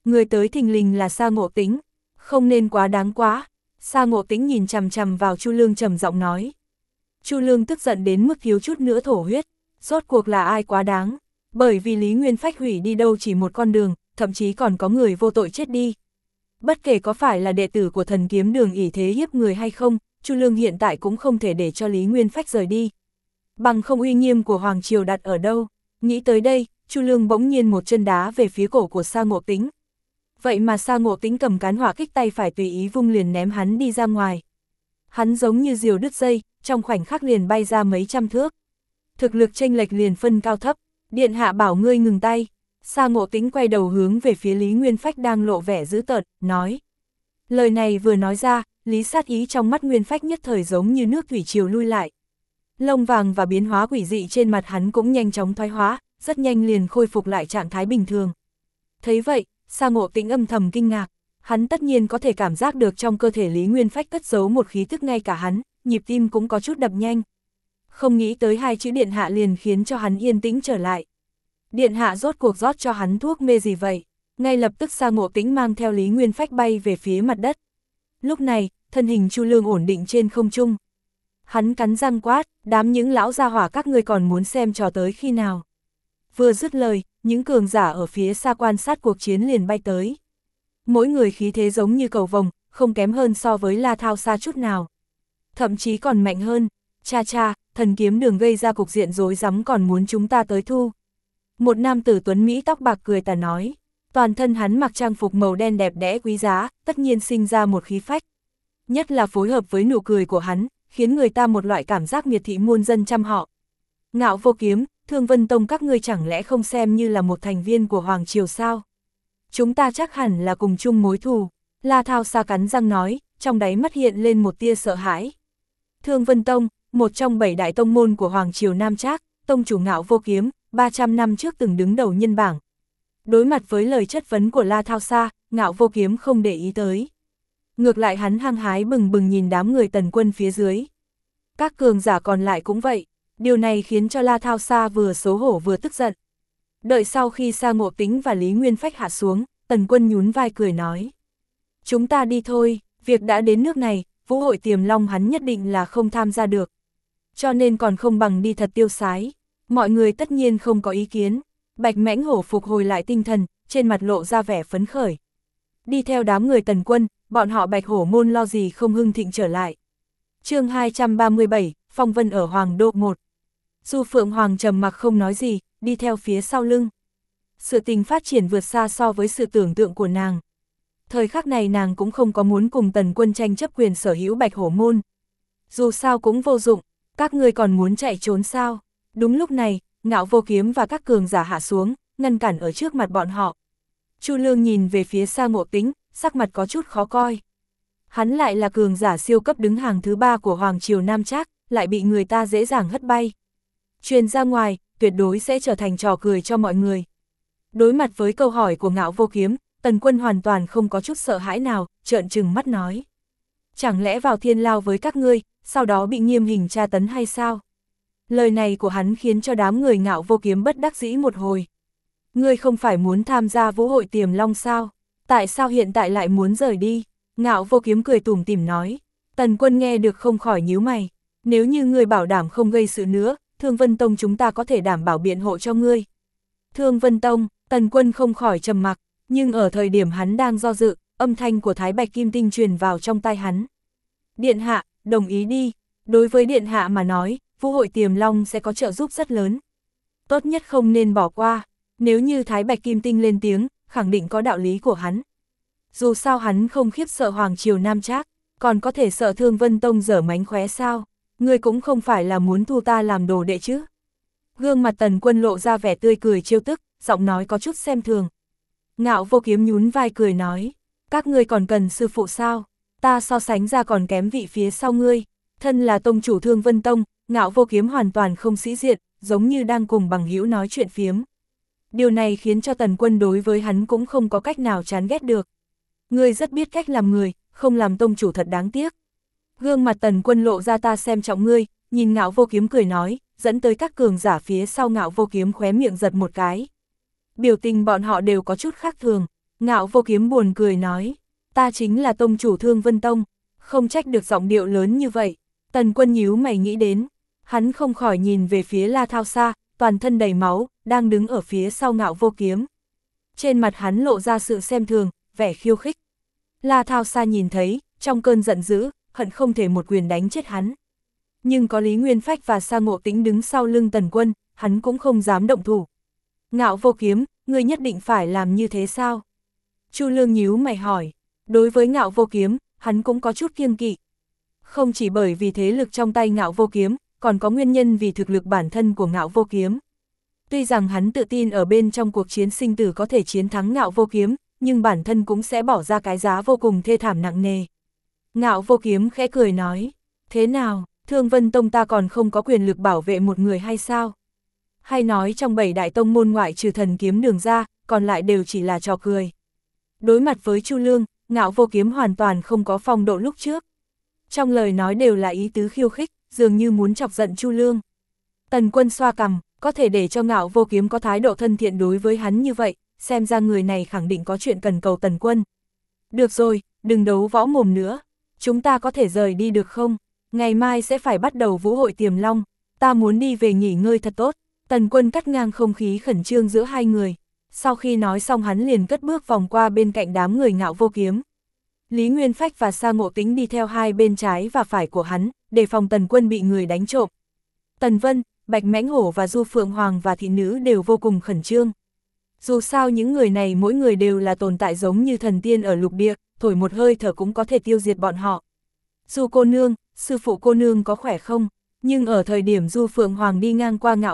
Speaker 1: Người tới thình lình là Sa Ngộ Tĩnh, không nên quá đáng quá. Sa Ngộ Tĩnh nhìn chằm chằm vào Chu Lương trầm giọng nói. Chu Lương tức giận đến mức thiếu chút nữa thổ huyết, rốt cuộc là ai quá đáng, bởi vì Lý Nguyên Phách hủy đi đâu chỉ một con đường, thậm chí còn có người vô tội chết đi. Bất kể có phải là đệ tử của Thần Kiếm Đường ỷ thế hiếp người hay không, Chu Lương hiện tại cũng không thể để cho Lý Nguyên Phách rời đi. Bằng không uy nghiêm của Hoàng Triều đặt ở đâu, nghĩ tới đây, Chu Lương bỗng nhiên một chân đá về phía cổ của Sa Ngộ Tĩnh. Vậy mà Sa Ngộ Tĩnh cầm cán hỏa kích tay phải tùy ý vung liền ném hắn đi ra ngoài. Hắn giống như diều đứt dây, trong khoảnh khắc liền bay ra mấy trăm thước. Thực lực chênh lệch liền phân cao thấp, điện hạ bảo ngươi ngừng tay. Sa Ngộ Tĩnh quay đầu hướng về phía Lý Nguyên Phách đang lộ vẻ dữ tợn, nói. Lời này vừa nói ra, Lý sát ý trong mắt Nguyên Phách nhất thời giống như nước thủy triều lui lại. Lông vàng và biến hóa quỷ dị trên mặt hắn cũng nhanh chóng thoái hóa, rất nhanh liền khôi phục lại trạng thái bình thường. Thấy vậy, Sa Ngộ Tĩnh âm thầm kinh ngạc, hắn tất nhiên có thể cảm giác được trong cơ thể Lý Nguyên Phách cất giấu một khí thức, ngay cả hắn, nhịp tim cũng có chút đập nhanh. Không nghĩ tới hai chữ điện hạ liền khiến cho hắn yên tĩnh trở lại. Điện hạ rốt cuộc rót cho hắn thuốc mê gì vậy? Ngay lập tức Sa Ngộ Tĩnh mang theo Lý Nguyên Phách bay về phía mặt đất. Lúc này, thân hình Chu Lương ổn định trên không trung. Hắn cắn răng quát, đám những lão gia hỏa các ngươi còn muốn xem trò tới khi nào? Vừa dứt lời, những cường giả ở phía xa quan sát cuộc chiến liền bay tới. Mỗi người khí thế giống như cầu vồng, không kém hơn so với La Thao xa chút nào. Thậm chí còn mạnh hơn, cha cha, Thần Kiếm Đường gây ra cục diện rối rắm còn muốn chúng ta tới thu. Một nam tử tuấn Mỹ tóc bạc cười tà nói, toàn thân hắn mặc trang phục màu đen đẹp đẽ quý giá, tất nhiên sinh ra một khí phách. Nhất là phối hợp với nụ cười của hắn, khiến người ta một loại cảm giác miệt thị muôn dân trăm họ. Ngạo Vô Kiếm, Thương Vân Tông các ngươi chẳng lẽ không xem như là một thành viên của Hoàng Triều sao? Chúng ta chắc hẳn là cùng chung mối thù. La Thao Sa cắn răng nói, trong đáy mắt hiện lên một tia sợ hãi. Thương Vân Tông, một trong 7 đại tông môn của Hoàng Triều Nam Trác, tông chủ Ngạo Vô Kiếm, 300 năm trước từng đứng đầu nhân bảng. Đối mặt với lời chất vấn của La Thao Sa, Ngạo Vô Kiếm không để ý tới. Ngược lại hắn hăng hái bừng bừng nhìn đám người Tần Quân phía dưới. Các cường giả còn lại cũng vậy, điều này khiến cho La Thao Sa vừa xấu hổ vừa tức giận. Đợi sau khi Sa Ngộ Tĩnh và Lý Nguyên Phách hạ xuống, Tần Quân nhún vai cười nói. Chúng ta đi thôi, việc đã đến nước này, Vũ hội Tiềm Long hắn nhất định là không tham gia được. Cho nên còn không bằng đi thật tiêu sái. Mọi người tất nhiên không có ý kiến. Bạch Mãnh Hổ phục hồi lại tinh thần, trên mặt lộ ra vẻ phấn khởi. Đi theo đám người Tần Quân, bọn họ Bạch Hổ môn lo gì không hưng thịnh trở lại. Chương 237, Phong Vân ở Hoàng Đô 1. Du Phượng Hoàng trầm mặc không nói gì, đi theo phía sau lưng. Sự tình phát triển vượt xa so với sự tưởng tượng của nàng. Thời khắc này nàng cũng không có muốn cùng Tần Quân tranh chấp quyền sở hữu Bạch Hổ môn. Dù sao cũng vô dụng, các ngươi còn muốn chạy trốn sao? Đúng lúc này, Ngạo Vô Kiếm và các cường giả hạ xuống, ngăn cản ở trước mặt bọn họ. Chu Lương nhìn về phía Sa Ngộ Tĩnh, sắc mặt có chút khó coi. Hắn lại là cường giả siêu cấp đứng hàng thứ 3 của Hoàng Triều Nam Trác, lại bị người ta dễ dàng hất bay. Truyền ra ngoài, tuyệt đối sẽ trở thành trò cười cho mọi người. Đối mặt với câu hỏi của Ngạo Vô Kiếm, Tần Quân hoàn toàn không có chút sợ hãi nào, trợn trừng mắt nói. Chẳng lẽ vào thiên lao với các ngươi, sau đó bị nghiêm hình tra tấn hay sao? Lời này của hắn khiến cho đám người Ngạo Vô Kiếm bất đắc dĩ một hồi. Ngươi không phải muốn tham gia Vũ hội Tiềm Long sao? Tại sao hiện tại lại muốn rời đi? Ngạo Vô Kiếm cười tủm tỉm nói. Tần Quân nghe được không khỏi nhíu mày. Nếu như ngươi bảo đảm không gây sự nữa, Thương Vân Tông chúng ta có thể đảm bảo biện hộ cho ngươi. Thương Vân Tông, Tần Quân không khỏi trầm mặc, nhưng ở thời điểm hắn đang do dự, âm thanh của Thái Bạch Kim Tinh truyền vào trong tai hắn. Điện hạ, đồng ý đi. Đối với điện hạ mà nói, Vũ hội Tiềm Long sẽ có trợ giúp rất lớn. Tốt nhất không nên bỏ qua. Nếu như Thái Bạch Kim Tinh lên tiếng, khẳng định có đạo lý của hắn. Dù sao hắn không khiếp sợ Hoàng Triều Nam Trác, còn có thể sợ Thương Vân Tông dở mánh khóe sao? Ngươi cũng không phải là muốn thu ta làm đồ đệ chứ? Gương mặt Tần Quân lộ ra vẻ tươi cười trêu tức, giọng nói có chút xem thường. Ngạo Vô Kiếm nhún vai cười nói, các ngươi còn cần sư phụ sao? Ta so sánh ra còn kém vị phía sau ngươi. Thân là tông chủ Thương Vân Tông, Ngạo Vô Kiếm hoàn toàn không sĩ diện, giống như đang cùng bằng hữu nói chuyện phiếm. Điều này khiến cho Tần Quân đối với hắn cũng không có cách nào chán ghét được. Ngươi rất biết cách làm người, không làm tông chủ thật đáng tiếc. Gương mặt Tần Quân lộ ra ta xem trọng ngươi, nhìn Ngạo Vô Kiếm cười nói, dẫn tới các cường giả phía sau Ngạo Vô Kiếm khóe miệng giật một cái. Biểu tình bọn họ đều có chút khác thường. Ngạo Vô Kiếm buồn cười nói, ta chính là tông chủ Thương Vân Tông, không trách được giọng điệu lớn như vậy. Tần Quân nhíu mày nghĩ đến, hắn không khỏi nhìn về phía La Thao Sa, toàn thân đầy máu, đang đứng ở phía sau Ngạo Vô Kiếm. Trên mặt hắn lộ ra sự xem thường, vẻ khiêu khích. La Thao Sa nhìn thấy, trong cơn giận dữ, hận không thể một quyền đánh chết hắn. Nhưng có Lý Nguyên Phách và Sa Ngộ Tĩnh đứng sau lưng Tần Quân, hắn cũng không dám động thủ. Ngạo Vô Kiếm, ngươi nhất định phải làm như thế sao? Chu Lương nhíu mày hỏi. Đối với Ngạo Vô Kiếm, hắn cũng có chút kiêng kỵ. Không chỉ bởi vì thế lực trong tay Ngạo Vô Kiếm, còn có nguyên nhân vì thực lực bản thân của Ngạo Vô Kiếm. Tuy rằng hắn tự tin ở bên trong cuộc chiến sinh tử có thể chiến thắng Ngạo Vô Kiếm, nhưng bản thân cũng sẽ bỏ ra cái giá vô cùng thê thảm nặng nề. Ngạo Vô Kiếm khẽ cười nói, thế nào, Thương Vân Tông ta còn không có quyền lực bảo vệ một người hay sao? Hay nói trong 7 đại tông môn ngoại trừ Thần Kiếm Đường ra, còn lại đều chỉ là trò cười. Đối mặt với Chu Lương, Ngạo Vô Kiếm hoàn toàn không có phong độ lúc trước. Trong lời nói đều là ý tứ khiêu khích, dường như muốn chọc giận Chu Lương. Tần Quân xoa cằm, có thể để cho Ngạo Vô Kiếm có thái độ thân thiện đối với hắn như vậy, xem ra người này khẳng định có chuyện cần cầu Tần Quân. Được rồi, đừng đấu võ mồm nữa, chúng ta có thể rời đi được không? Ngày mai sẽ phải bắt đầu vũ hội Tiềm Long, ta muốn đi về nghỉ ngơi thật tốt. Tần Quân cắt ngang không khí khẩn trương giữa hai người. Sau khi nói xong hắn liền cất bước vòng qua bên cạnh đám người Ngạo Vô Kiếm. Lý Nguyên Phách và Sa Ngộ Tĩnh đi theo hai bên trái và phải của hắn, đề phòng Tần Quân bị người đánh trộm. Tần Vân, Bạch Mãnh Hổ và Du Phượng Hoàng và thị nữ đều vô cùng khẩn trương. Dù sao những người này mỗi người đều là tồn tại giống như thần tiên ở lục địa, thổi một hơi thở cũng có thể tiêu diệt bọn họ. Du cô nương, sư phụ cô nương có khỏe không? Nhưng ở thời điểm Du Phượng Hoàng đi ngang qua Ngạo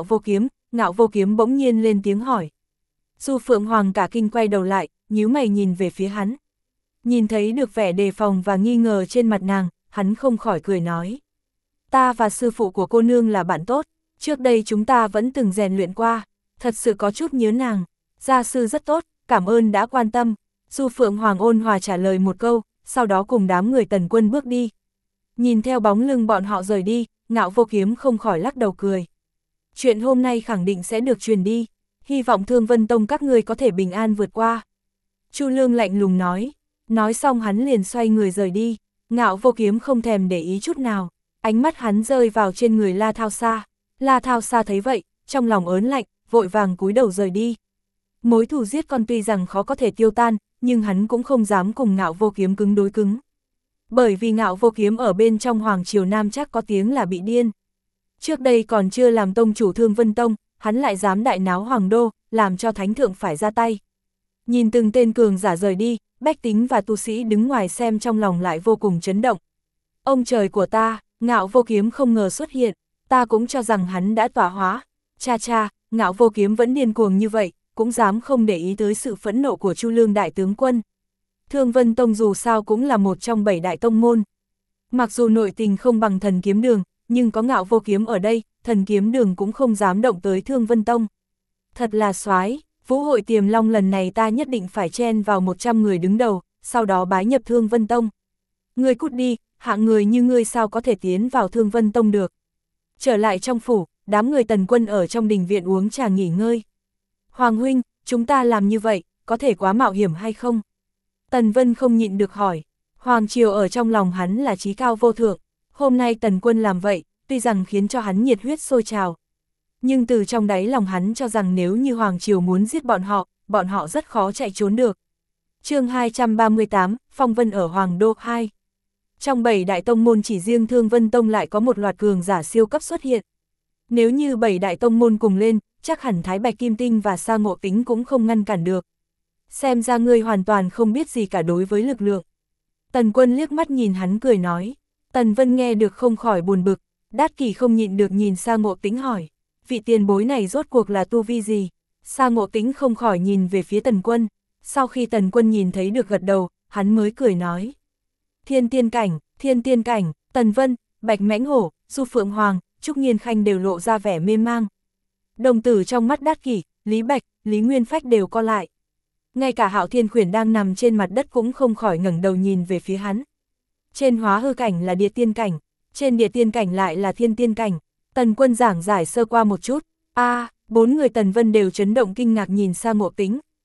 Speaker 1: Vô Kiếm bỗng nhiên lên tiếng hỏi. Du Phượng Hoàng cả kinh quay đầu lại, nhíu mày nhìn về phía hắn. Nhìn thấy được vẻ đề phòng và nghi ngờ trên mặt nàng, hắn không khỏi cười nói. Ta và sư phụ của cô nương là bạn tốt, trước đây chúng ta vẫn từng rèn luyện qua, thật sự có chút nhớ nàng. Gia sư rất tốt, cảm ơn đã quan tâm. Du Phượng Hoàng ôn hòa trả lời một câu, sau đó cùng đám người Tần Quân bước đi. Nhìn theo bóng lưng bọn họ rời đi, Ngạo Vô Kiếm không khỏi lắc đầu cười. Chuyện hôm nay khẳng định sẽ được truyền đi, hy vọng Thương Vân Tông các ngươi có thể bình an vượt qua. Chu Lương lạnh lùng nói xong hắn liền xoay người rời đi. Ngạo Vô Kiếm không thèm để ý chút nào, ánh mắt hắn rơi vào trên người La Thao Sa. La Thao Sa thấy vậy, trong lòng ớn lạnh, vội vàng cúi đầu rời đi. Mối thù giết con tuy rằng khó có thể tiêu tan, nhưng hắn cũng không dám cùng Ngạo Vô Kiếm cứng đối cứng. Bởi vì Ngạo Vô Kiếm ở bên trong Hoàng Triều Nam chắc có tiếng là bị điên. Trước đây còn chưa làm tông chủ Thương Vân Tông, hắn lại dám đại náo Hoàng Đô, làm cho Thánh Thượng phải ra tay. Nhìn từng tên cường giả rời đi, bách tính và tu sĩ đứng ngoài xem trong lòng lại vô cùng chấn động. Ông trời của ta, Ngạo Vô Kiếm không ngờ xuất hiện, ta cũng cho rằng hắn đã tỏa hóa. Cha, Ngạo Vô Kiếm vẫn điên cuồng như vậy, cũng dám không để ý tới sự phẫn nộ của Chu Lương đại tướng quân. Thương Vân Tông dù sao cũng là một trong 7 đại tông môn. Mặc dù nội tình không bằng Thần Kiếm Đường, nhưng có Ngạo Vô Kiếm ở đây, Thần Kiếm Đường cũng không dám động tới Thương Vân Tông. Thật là soái, vũ hội Tiềm Long lần này ta nhất định phải chen vào 100 người đứng đầu, sau đó bái nhập Thương Vân Tông. Ngươi cút đi, hạng người như ngươi sao có thể tiến vào Thương Vân Tông được. Trở lại trong phủ, đám người Tần Quân ở trong đình viện uống trà nghỉ ngơi. Hoàng huynh, chúng ta làm như vậy, có thể quá mạo hiểm hay không? Tần Vân không nhịn được hỏi. Hoàng Triều ở trong lòng hắn là chí cao vô thượng. Hôm nay Tần Quân làm vậy, tuy rằng khiến cho hắn nhiệt huyết sôi trào. Nhưng từ trong đáy lòng hắn cho rằng nếu như Hoàng Triều muốn giết bọn họ rất khó chạy trốn được. Chương 238, Phong Vân ở Hoàng Đô 2. Trong 7 đại tông môn chỉ riêng Thương Vân Tông lại có một loạt cường giả siêu cấp xuất hiện. Nếu như 7 đại tông môn cùng lên, chắc hẳn Thái Bạch Kim Tinh và Sa Ngộ Tĩnh cũng không ngăn cản được. Xem ra ngươi hoàn toàn không biết gì cả đối với lực lượng. Tần Quân liếc mắt nhìn hắn cười nói. Tần Vân nghe được không khỏi buồn bực, Đát Kỷ không nhịn được nhìn Sa Ngộ Tĩnh hỏi. Vị tiền bối này rốt cuộc là tu vi gì? Sa Ngộ Tĩnh không khỏi nhìn về phía Tần Quân. Sau khi Tần Quân nhìn thấy được gật đầu, hắn mới cười nói. Thiên tiên cảnh, Tần Vân, Bạch Mãnh Hổ, Du Phượng Hoàng, Trúc Nghiên Khanh đều lộ ra vẻ mê mang. Đồng tử trong mắt Đát Kỷ, Lý Bạch, Lý Nguyên Phách đều co lại. Ngay cả Hạo Thiên Khuyển đang nằm trên mặt đất cũng không khỏi ngẩng đầu nhìn về phía hắn. Trên hóa hư cảnh là địa tiên cảnh, trên địa tiên cảnh lại là thiên tiên cảnh. Tần Quân giảng giải sơ qua một chút. 4 người Tần Vân đều chấn động kinh ngạc nhìn Sa Ngộ Tĩnh.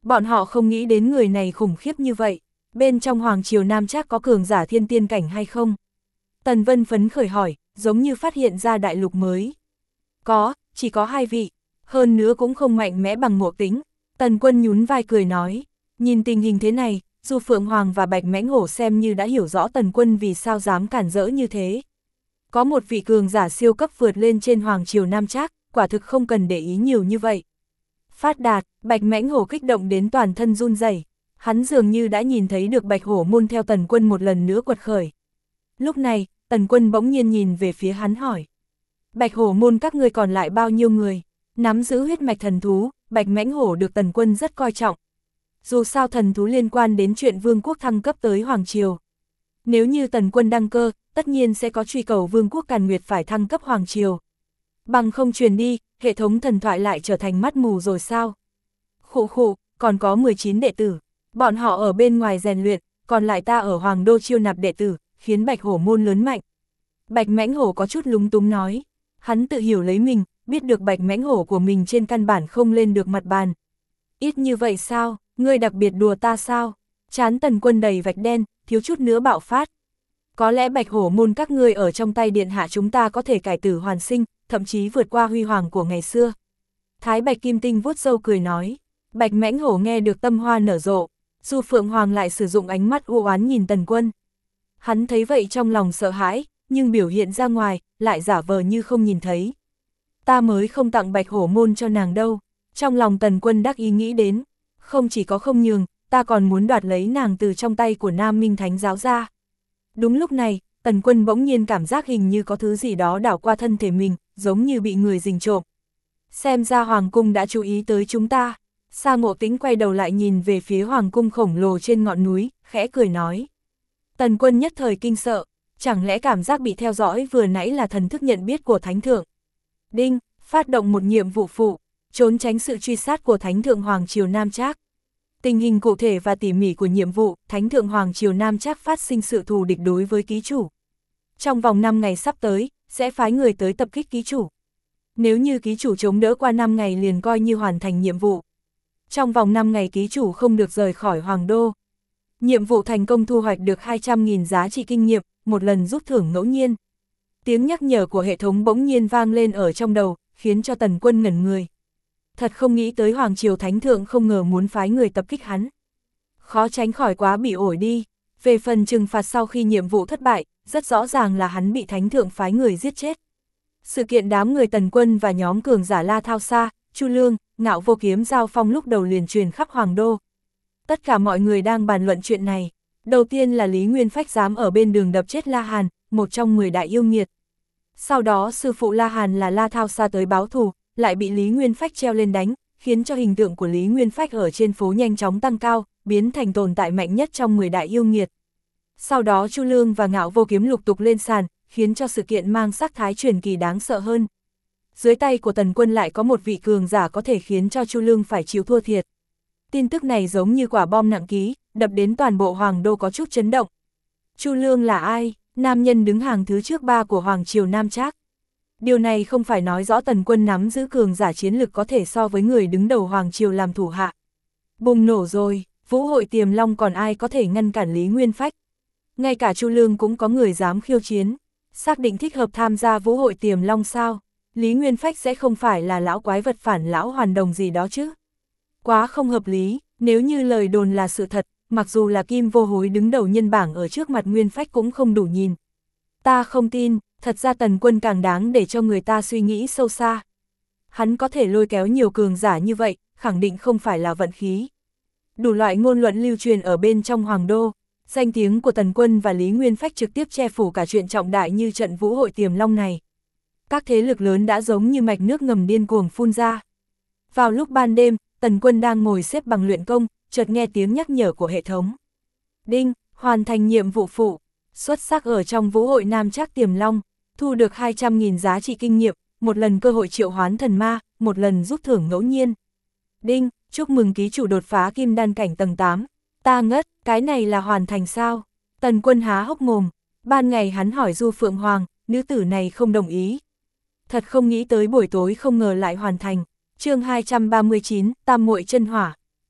Speaker 1: Bọn họ không nghĩ đến người này khủng khiếp như vậy, bên trong Hoàng Triều Nam Trác có cường giả thiên tiên cảnh hay không? Tần Vân phấn khởi hỏi, giống như phát hiện ra đại lục mới. Có, chỉ có 2 vị, hơn nữa cũng không mạnh mẽ bằng Ngộ Tĩnh. Tần Quân nhún vai cười nói, nhìn tình hình thế này, dù Phượng Hoàng và Bạch Mãnh Hổ xem như đã hiểu rõ Tần Quân vì sao dám cản rỡ như thế. Có một vị cường giả siêu cấp vượt lên trên Hoàng Triều Nam Trác, quả thực không cần để ý nhiều như vậy. Phát đạt, Bạch Mãnh Hổ kích động đến toàn thân run rẩy. Hắn dường như đã nhìn thấy được Bạch Hổ môn theo Tần Quân một lần nữa quật khởi. Lúc này, Tần Quân bỗng nhiên nhìn về phía hắn hỏi. Bạch Hổ môn các ngươi còn lại bao nhiêu người? Nắm giữ huyết mạch thần thú, Bạch Mãnh Hổ được Tần Quân rất coi trọng. Dù sao thần thú liên quan đến chuyện vương quốc thăng cấp tới Hoàng Triều. Nếu như Tần Quân đăng cơ, tất nhiên sẽ có truy cầu vương quốc Càn Nguyệt phải thăng cấp Hoàng Triều. Bằng không truyền đi, hệ thống thần thoại lại trở thành mắt mù rồi sao? Khụ khụ, còn có 19 đệ tử. Bọn họ ở bên ngoài rèn luyện, còn lại ta ở Hoàng Đô chiêu nạp đệ tử, khiến Bạch Hổ môn lớn mạnh. Bạch Mãnh Hổ có chút lúng túng nói. Hắn tự hiểu lấy mình, biết được Bạch Mãnh Hổ của mình trên căn bản không lên được mặt bàn. Ít như vậy sao, ngươi đặc biệt đùa ta sao? Trán Tần Quân đầy vạch đen, thiếu chút nữa bạo phát. Có lẽ Bạch Hổ môn các ngươi ở trong tay điện hạ chúng ta có thể cải tử hoàn sinh, thậm chí vượt qua huy hoàng của ngày xưa. Thái Bạch Kim Tinh vuốt râu cười nói. Bạch Mãnh Hổ nghe được tâm hoa nở rộ, dù Phượng Hoàng lại sử dụng ánh mắt u oán nhìn Tần Quân. Hắn thấy vậy trong lòng sợ hãi, nhưng biểu hiện ra ngoài, lại giả vờ như không nhìn thấy. Ta mới không tặng Bạch Hổ môn cho nàng đâu. Trong lòng Tần Quân đắc ý nghĩ đến, không chỉ có không nhường, ta còn muốn đoạt lấy nàng từ trong tay của Nam Minh Thánh giáo ra. Đúng lúc này, Tần Quân bỗng nhiên cảm giác hình như có thứ gì đó đảo qua thân thể mình, giống như bị người rình trộm. Xem ra Hoàng cung đã chú ý tới chúng ta. Sa Ngộ Tĩnh quay đầu lại nhìn về phía Hoàng cung khổng lồ trên ngọn núi, khẽ cười nói. Tần Quân nhất thời kinh sợ, chẳng lẽ cảm giác bị theo dõi vừa nãy là thần thức nhận biết của Thánh Thượng. Đinh, phát động một nhiệm vụ phụ, trốn tránh sự truy sát của Thánh Thượng Hoàng Triều Nam Trác. Tình hình cụ thể và tỉ mỉ của nhiệm vụ, Thánh Thượng Hoàng Triều Nam Trác phát sinh sự thù địch đối với ký chủ. Trong vòng 5 ngày sắp tới, sẽ phái người tới tập kích ký chủ. Nếu như ký chủ chống đỡ qua 5 ngày liền coi như hoàn thành nhiệm vụ. Trong vòng 5 ngày ký chủ không được rời khỏi Hoàng Đô. Nhiệm vụ thành công thu hoạch được 200.000 giá trị kinh nghiệm, một lần rút thưởng ngẫu nhiên. Tiếng nhắc nhở của hệ thống bỗng nhiên vang lên ở trong đầu, khiến cho Tần Quân ngẩn người. Thật không nghĩ tới Hoàng Triều Thánh Thượng không ngờ muốn phái người tập kích hắn. Khó tránh khỏi quá bị ổi đi. Về phần trừng phạt sau khi nhiệm vụ thất bại, rất rõ ràng là hắn bị Thánh Thượng phái người giết chết. Sự kiện đám người Tần Quân và nhóm cường giả La Thao Sa, Chu Lương, Ngạo Vô Kiếm giao phong lúc đầu liền truyền khắp Hoàng Đô. Tất cả mọi người đang bàn luận chuyện này. Đầu tiên là Lý Nguyên Phách dám ở bên đường đập chết La Hàn, một trong 10 đại yêu nghiệt. Sau đó sư phụ La Hàn là La Thao Sa tới báo thù, lại bị Lý Nguyên Phách treo lên đánh, khiến cho hình tượng của Lý Nguyên Phách ở trên phố nhanh chóng tăng cao, biến thành tồn tại mạnh nhất trong 10 đại yêu nghiệt. Sau đó Chu Lương và Ngạo Vô Kiếm lục tục lên sàn, khiến cho sự kiện mang sắc thái truyền kỳ đáng sợ hơn. Dưới tay của Tần Quân lại có một vị cường giả có thể khiến cho Chu Lương phải chịu thua thiệt. Tin tức này giống như quả bom nặng ký, đập đến toàn bộ Hoàng Đô có chút chấn động. Chu Lương là ai? Nam nhân đứng hàng thứ trước 3 của Hoàng Triều Nam Trác. Điều này không phải nói rõ Tần Quân nắm giữ cường giả chiến lực có thể so với người đứng đầu Hoàng Triều làm thủ hạ. Bùng nổ rồi, Vũ hội Tiềm Long còn ai có thể ngăn cản Lý Nguyên Phách? Ngay cả Chu Lương cũng có người dám khiêu chiến. Xác định thích hợp tham gia Vũ hội Tiềm Long sao? Lý Nguyên Phách sẽ không phải là lão quái vật phản lão hoàn đồng gì đó chứ? Quá không hợp lý, nếu như lời đồn là sự thật, mặc dù là Kim Vô Hối đứng đầu nhân bảng ở trước mặt Nguyên Phách cũng không đủ nhìn. Ta không tin, thật ra Tần Quân càng đáng để cho người ta suy nghĩ sâu xa. Hắn có thể lôi kéo nhiều cường giả như vậy, khẳng định không phải là vận khí. Đủ loại ngôn luận lưu truyền ở bên trong Hoàng Đô, danh tiếng của Tần Quân và Lý Nguyên Phách trực tiếp che phủ cả chuyện trọng đại như trận Vũ hội Tiềm Long này. Các thế lực lớn đã giống như mạch nước ngầm điên cuồng phun ra. Vào lúc ban đêm, Tần Quân đang ngồi xếp bằng luyện công, chợt nghe tiếng nhắc nhở của hệ thống. Đinh, hoàn thành nhiệm vụ phụ, xuất sắc ở trong Vũ hội Nam Trác Tiềm Long, thu được 200.000 giá trị kinh nghiệm, một lần cơ hội triệu hoán thần ma, một lần rút thưởng ngẫu nhiên. Đinh, chúc mừng ký chủ đột phá kim đan cảnh tầng 8. Ta ngất, cái này là hoàn thành sao? Tần Quân há hốc mồm, ban ngày hắn hỏi Du Phượng Hoàng, nữ tử này không đồng ý. Thật không nghĩ tới buổi tối không ngờ lại hoàn thành. Chương 239, Tam Muội Chân Hỏa.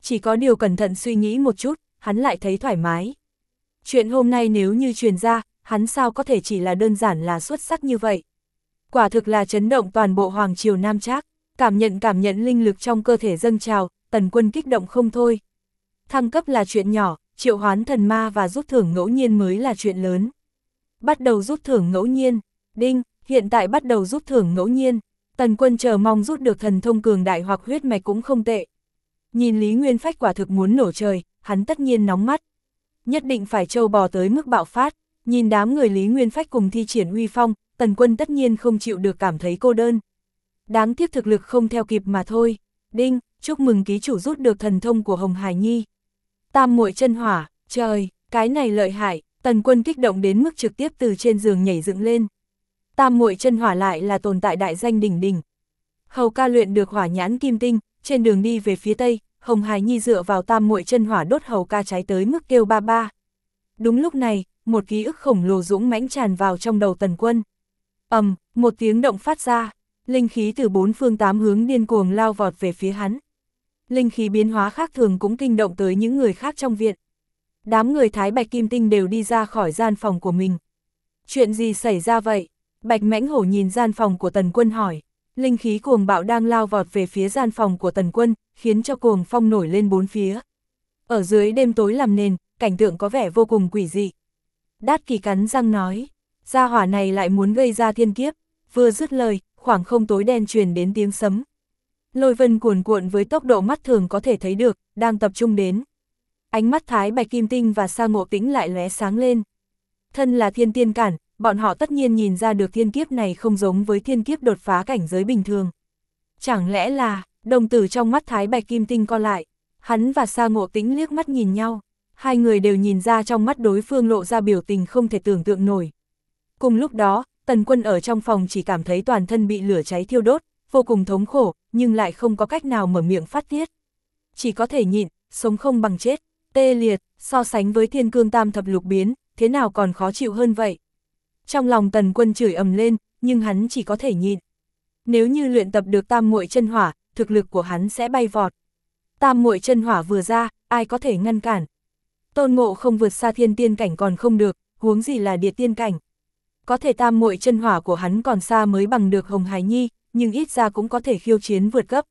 Speaker 1: Chỉ có điều cẩn thận suy nghĩ một chút, hắn lại thấy thoải mái. Chuyện hôm nay nếu như truyền ra, hắn sao có thể chỉ là đơn giản là xuất sắc như vậy. Quả thực là chấn động toàn bộ Hoàng Triều Nam Trác, cảm nhận linh lực trong cơ thể dâng trào, Tần Quân kích động không thôi. Thăng cấp là chuyện nhỏ, triệu hoán thần ma và rút thưởng ngẫu nhiên mới là chuyện lớn. Bắt đầu rút thưởng ngẫu nhiên, đinh, hiện tại bắt đầu rút thưởng ngẫu nhiên. Tần Quân chờ mong rút được thần thông cường đại hoặc huyết mạch cũng không tệ. Nhìn Lý Nguyên Phách quả thực muốn nổ trời, hắn tất nhiên nóng mắt. Nhất định phải trâu bò tới mức bạo phát, nhìn đám người Lý Nguyên Phách cùng thi triển uy phong, Tần Quân tất nhiên không chịu được cảm thấy cô đơn. Đáng tiếc thực lực không theo kịp mà thôi. Đinh, chúc mừng ký chủ rút được thần thông của Hồng Hải Nhi. Tam muội chân hỏa, trời, cái này lợi hại, Tần Quân kích động đến mức trực tiếp từ trên giường nhảy dựng lên. Tam muội chân hỏa lại là tồn tại đại danh đỉnh đỉnh. Hầu ca luyện được hỏa nhãn kim tinh, trên đường đi về phía tây, Hồng Hải Nhi dựa vào tam muội chân hỏa đốt hầu ca cháy tới mức kêu ba ba. Đúng lúc này, một ký ức khổng lồ dũng mãnh tràn vào trong đầu Tần Quân. Một tiếng động phát ra, linh khí từ bốn phương tám hướng điên cuồng lao vọt về phía hắn. Linh khí biến hóa khác thường cũng kinh động tới những người khác trong viện. Đám người Thái Bạch Kim Tinh đều đi ra khỏi gian phòng của mình. Chuyện gì xảy ra vậy? Bạch Mãnh Hổ nhìn gian phòng của Tần Quân hỏi. Linh khí cuồng bạo đang lao vọt về phía gian phòng của Tần Quân, khiến cho cuồng phong nổi lên bốn phía. Ở dưới đêm tối làm nền, cảnh tượng có vẻ vô cùng quỷ dị. Đát Kỳ cắn răng nói, gia hỏa này lại muốn gây ra thiên kiếp. Vừa dứt lời, khoảng không tối đen truyền đến tiếng sấm. Lôi vân cuồn cuộn với tốc độ mắt thường có thể thấy được, đang tập trung đến. Ánh mắt Thái Bạch Kim Tinh và Sa Ngộ Tĩnh lại lóe sáng lên. Thân là thiên tiên cản, bọn họ tất nhiên nhìn ra được thiên kiếp này không giống với thiên kiếp đột phá cảnh giới bình thường. Chẳng lẽ là, đồng tử trong mắt Thái Bạch Kim Tinh co lại, hắn và Sa Ngộ Tĩnh liếc mắt nhìn nhau, hai người đều nhìn ra trong mắt đối phương lộ ra biểu tình không thể tưởng tượng nổi. Cùng lúc đó, Tần Quân ở trong phòng chỉ cảm thấy toàn thân bị lửa cháy thiêu đốt, vô cùng thống khổ, nhưng lại không có cách nào mở miệng phát tiết. Chỉ có thể nhịn, sống không bằng chết, tê liệt, so sánh với thiên cương tam thập lục biến, thế nào còn khó chịu hơn vậy. Trong lòng Tần Quân chửi ầm lên, nhưng hắn chỉ có thể nhịn. Nếu như luyện tập được tam muội chân hỏa, thực lực của hắn sẽ bay vọt. Tam muội chân hỏa vừa ra, ai có thể ngăn cản. Tôn Ngộ không vượt xa thiên tiên cảnh còn không được, huống gì là địa tiên cảnh. Có thể tam muội chân hỏa của hắn còn xa mới bằng được Hồng Hải Nhi, nhưng ít ra cũng có thể khiêu chiến vượt cấp.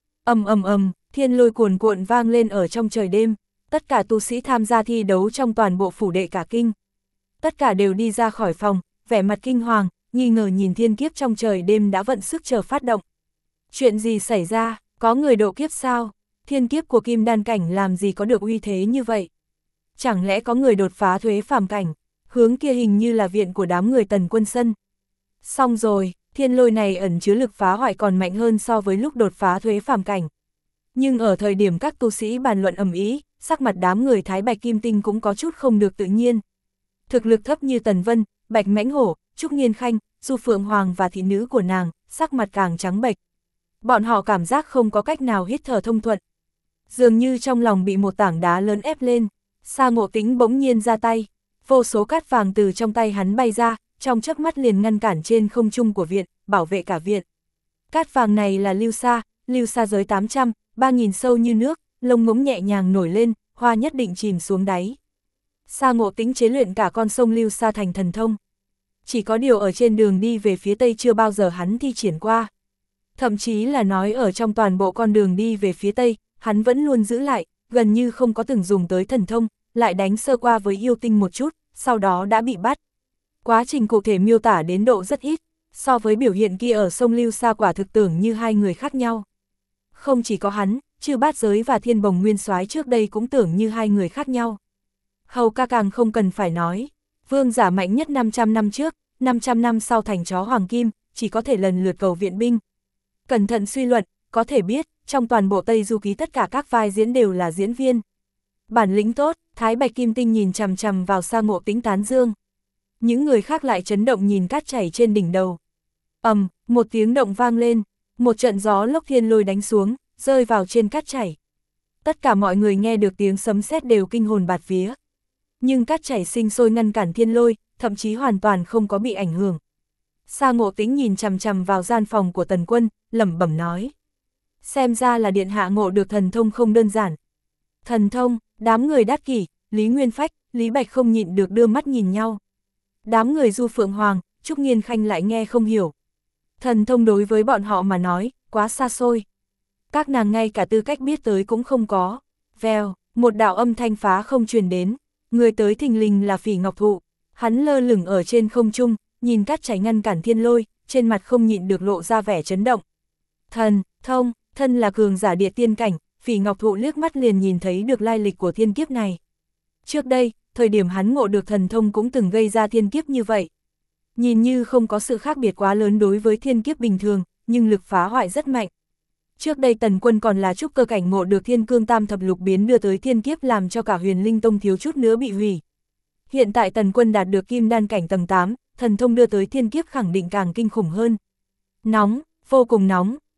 Speaker 1: Thiên lôi cuồn cuộn vang lên ở trong trời đêm, tất cả tu sĩ tham gia thi đấu trong toàn bộ phủ đệ cả kinh. Tất cả đều đi ra khỏi phòng, vẻ mặt kinh hoàng, nghi ngờ nhìn thiên kiếp trong trời đêm đã vận sức chờ phát động. Chuyện gì xảy ra, có người độ kiếp sao? Thiên kiếp của Kim Đan cảnh làm gì có được uy thế như vậy? Chẳng lẽ có người đột phá thuế phàm cảnh? Hướng kia hình như là viện của đám người Tần Quân Sân. Xong rồi, thiên lôi này ẩn chứa lực phá hoại còn mạnh hơn so với lúc đột phá thuế phàm cảnh. Nhưng ở thời điểm các tu sĩ bàn luận ầm ĩ, sắc mặt đám người Thái Bạch Kim Tinh cũng có chút không được tự nhiên. Thực lực thấp như Tần Vân, Bạch Mãnh Hổ, Trúc Nghiên Khanh, Du Phượng Hoàng và thị nữ của nàng, sắc mặt càng trắng bệch. Bọn họ cảm giác không có cách nào hít thở thông thuận. Dường như trong lòng bị một tảng đá lớn ép lên, Sa Ngộ Tĩnh bỗng nhiên ra tay. Vô số cát vàng từ trong tay hắn bay ra, trong chớp mắt liền ngăn cản trên không trung của viện, bảo vệ cả viện. Cát vàng này là lưu sa giới 800, 3000 sâu như nước, lông ngỗng nhẹ nhàng nổi lên, hoa nhất định chìm xuống đáy. Sa Ngộ Tĩnh chế luyện cả con sông lưu sa thành thần thông. Chỉ có điều ở trên đường đi về phía tây chưa bao giờ hắn thi triển qua. Thậm chí là nói ở trong toàn bộ con đường đi về phía tây, hắn vẫn luôn giữ lại, gần như không có từng dùng tới thần thông, lại đánh sơ qua với yêu tinh một chút, sau đó đã bị bắt. Quá trình cụ thể miêu tả đến độ rất ít, so với biểu hiện kia ở sông Lưu Sa quả thực tưởng như hai người khác nhau. Không chỉ có hắn, Chư Bát Giới và Thiên Bồng Nguyên Soái trước đây cũng tưởng như hai người khác nhau. Hầu ca càng không cần phải nói, vương giả mạnh nhất 500 năm trước, 500 năm sau thành chó hoàng kim, chỉ có thể lần lượt cầu viện binh. Cẩn thận suy luận, có thể biết, trong toàn bộ Tây Du Ký tất cả các vai diễn đều là diễn viên. Bản lĩnh tốt, Thái Bạch Kim Tinh nhìn chằm chằm vào Sa Ngộ Tĩnh tán dương. Những người khác lại chấn động nhìn cát chảy trên đỉnh đầu. Một tiếng động vang lên, một trận gió lốc thiên lôi đánh xuống, rơi vào trên cát chảy. Tất cả mọi người nghe được tiếng sấm sét đều kinh hồn bạt vía. Nhưng cát chảy sinh sôi ngăn cản thiên lôi, thậm chí hoàn toàn không có bị ảnh hưởng. Sa Ngộ Tĩnh nhìn chằm chằm vào gian phòng của Tần Quân, lẩm bẩm nói. Xem ra là điện hạ ngộ được thần thông không đơn giản. Thần thông, đám người Đát Kỷ, Lý Nguyên Phách, Lý Bạch không nhịn được đưa mắt nhìn nhau. Đám người Du Phượng Hoàng, Trúc Nghiên Khanh lại nghe không hiểu. Thần thông đối với bọn họ mà nói, quá xa xôi. Các nàng ngay cả tư cách biết tới cũng không có. Vèo, một đạo âm thanh phá không truyền đến. Người tới thình lình là Phỉ Ngọc Thụ. Hắn lơ lửng ở trên không trung, nhìn cát cháy ngăn cản thiên lôi, trên mặt không nhịn được lộ ra vẻ chấn động. Thần, thông, thân là cường giả địa tiên cảnh, Phỉ Ngọc Thụ liếc mắt liền nhìn thấy được lai lịch của thiên kiếp này. Trước đây, thời điểm hắn ngộ được thần thông cũng từng gây ra thiên kiếp như vậy. Nhìn như không có sự khác biệt quá lớn đối với thiên kiếp bình thường, nhưng lực phá hoại rất mạnh. Trước đây Tần Quân còn là trúc cơ cảnh ngộ được Thiên Cương Tam Thập Lục biến đưa tới thiên kiếp làm cho cả Huyền Linh Tông thiếu chút nữa bị hủy. Hiện tại Tần Quân đạt được Kim Đan cảnh tầng 8, thần thông đưa tới thiên kiếp khẳng định càng kinh khủng hơn. Nóng, vô cùng nóng.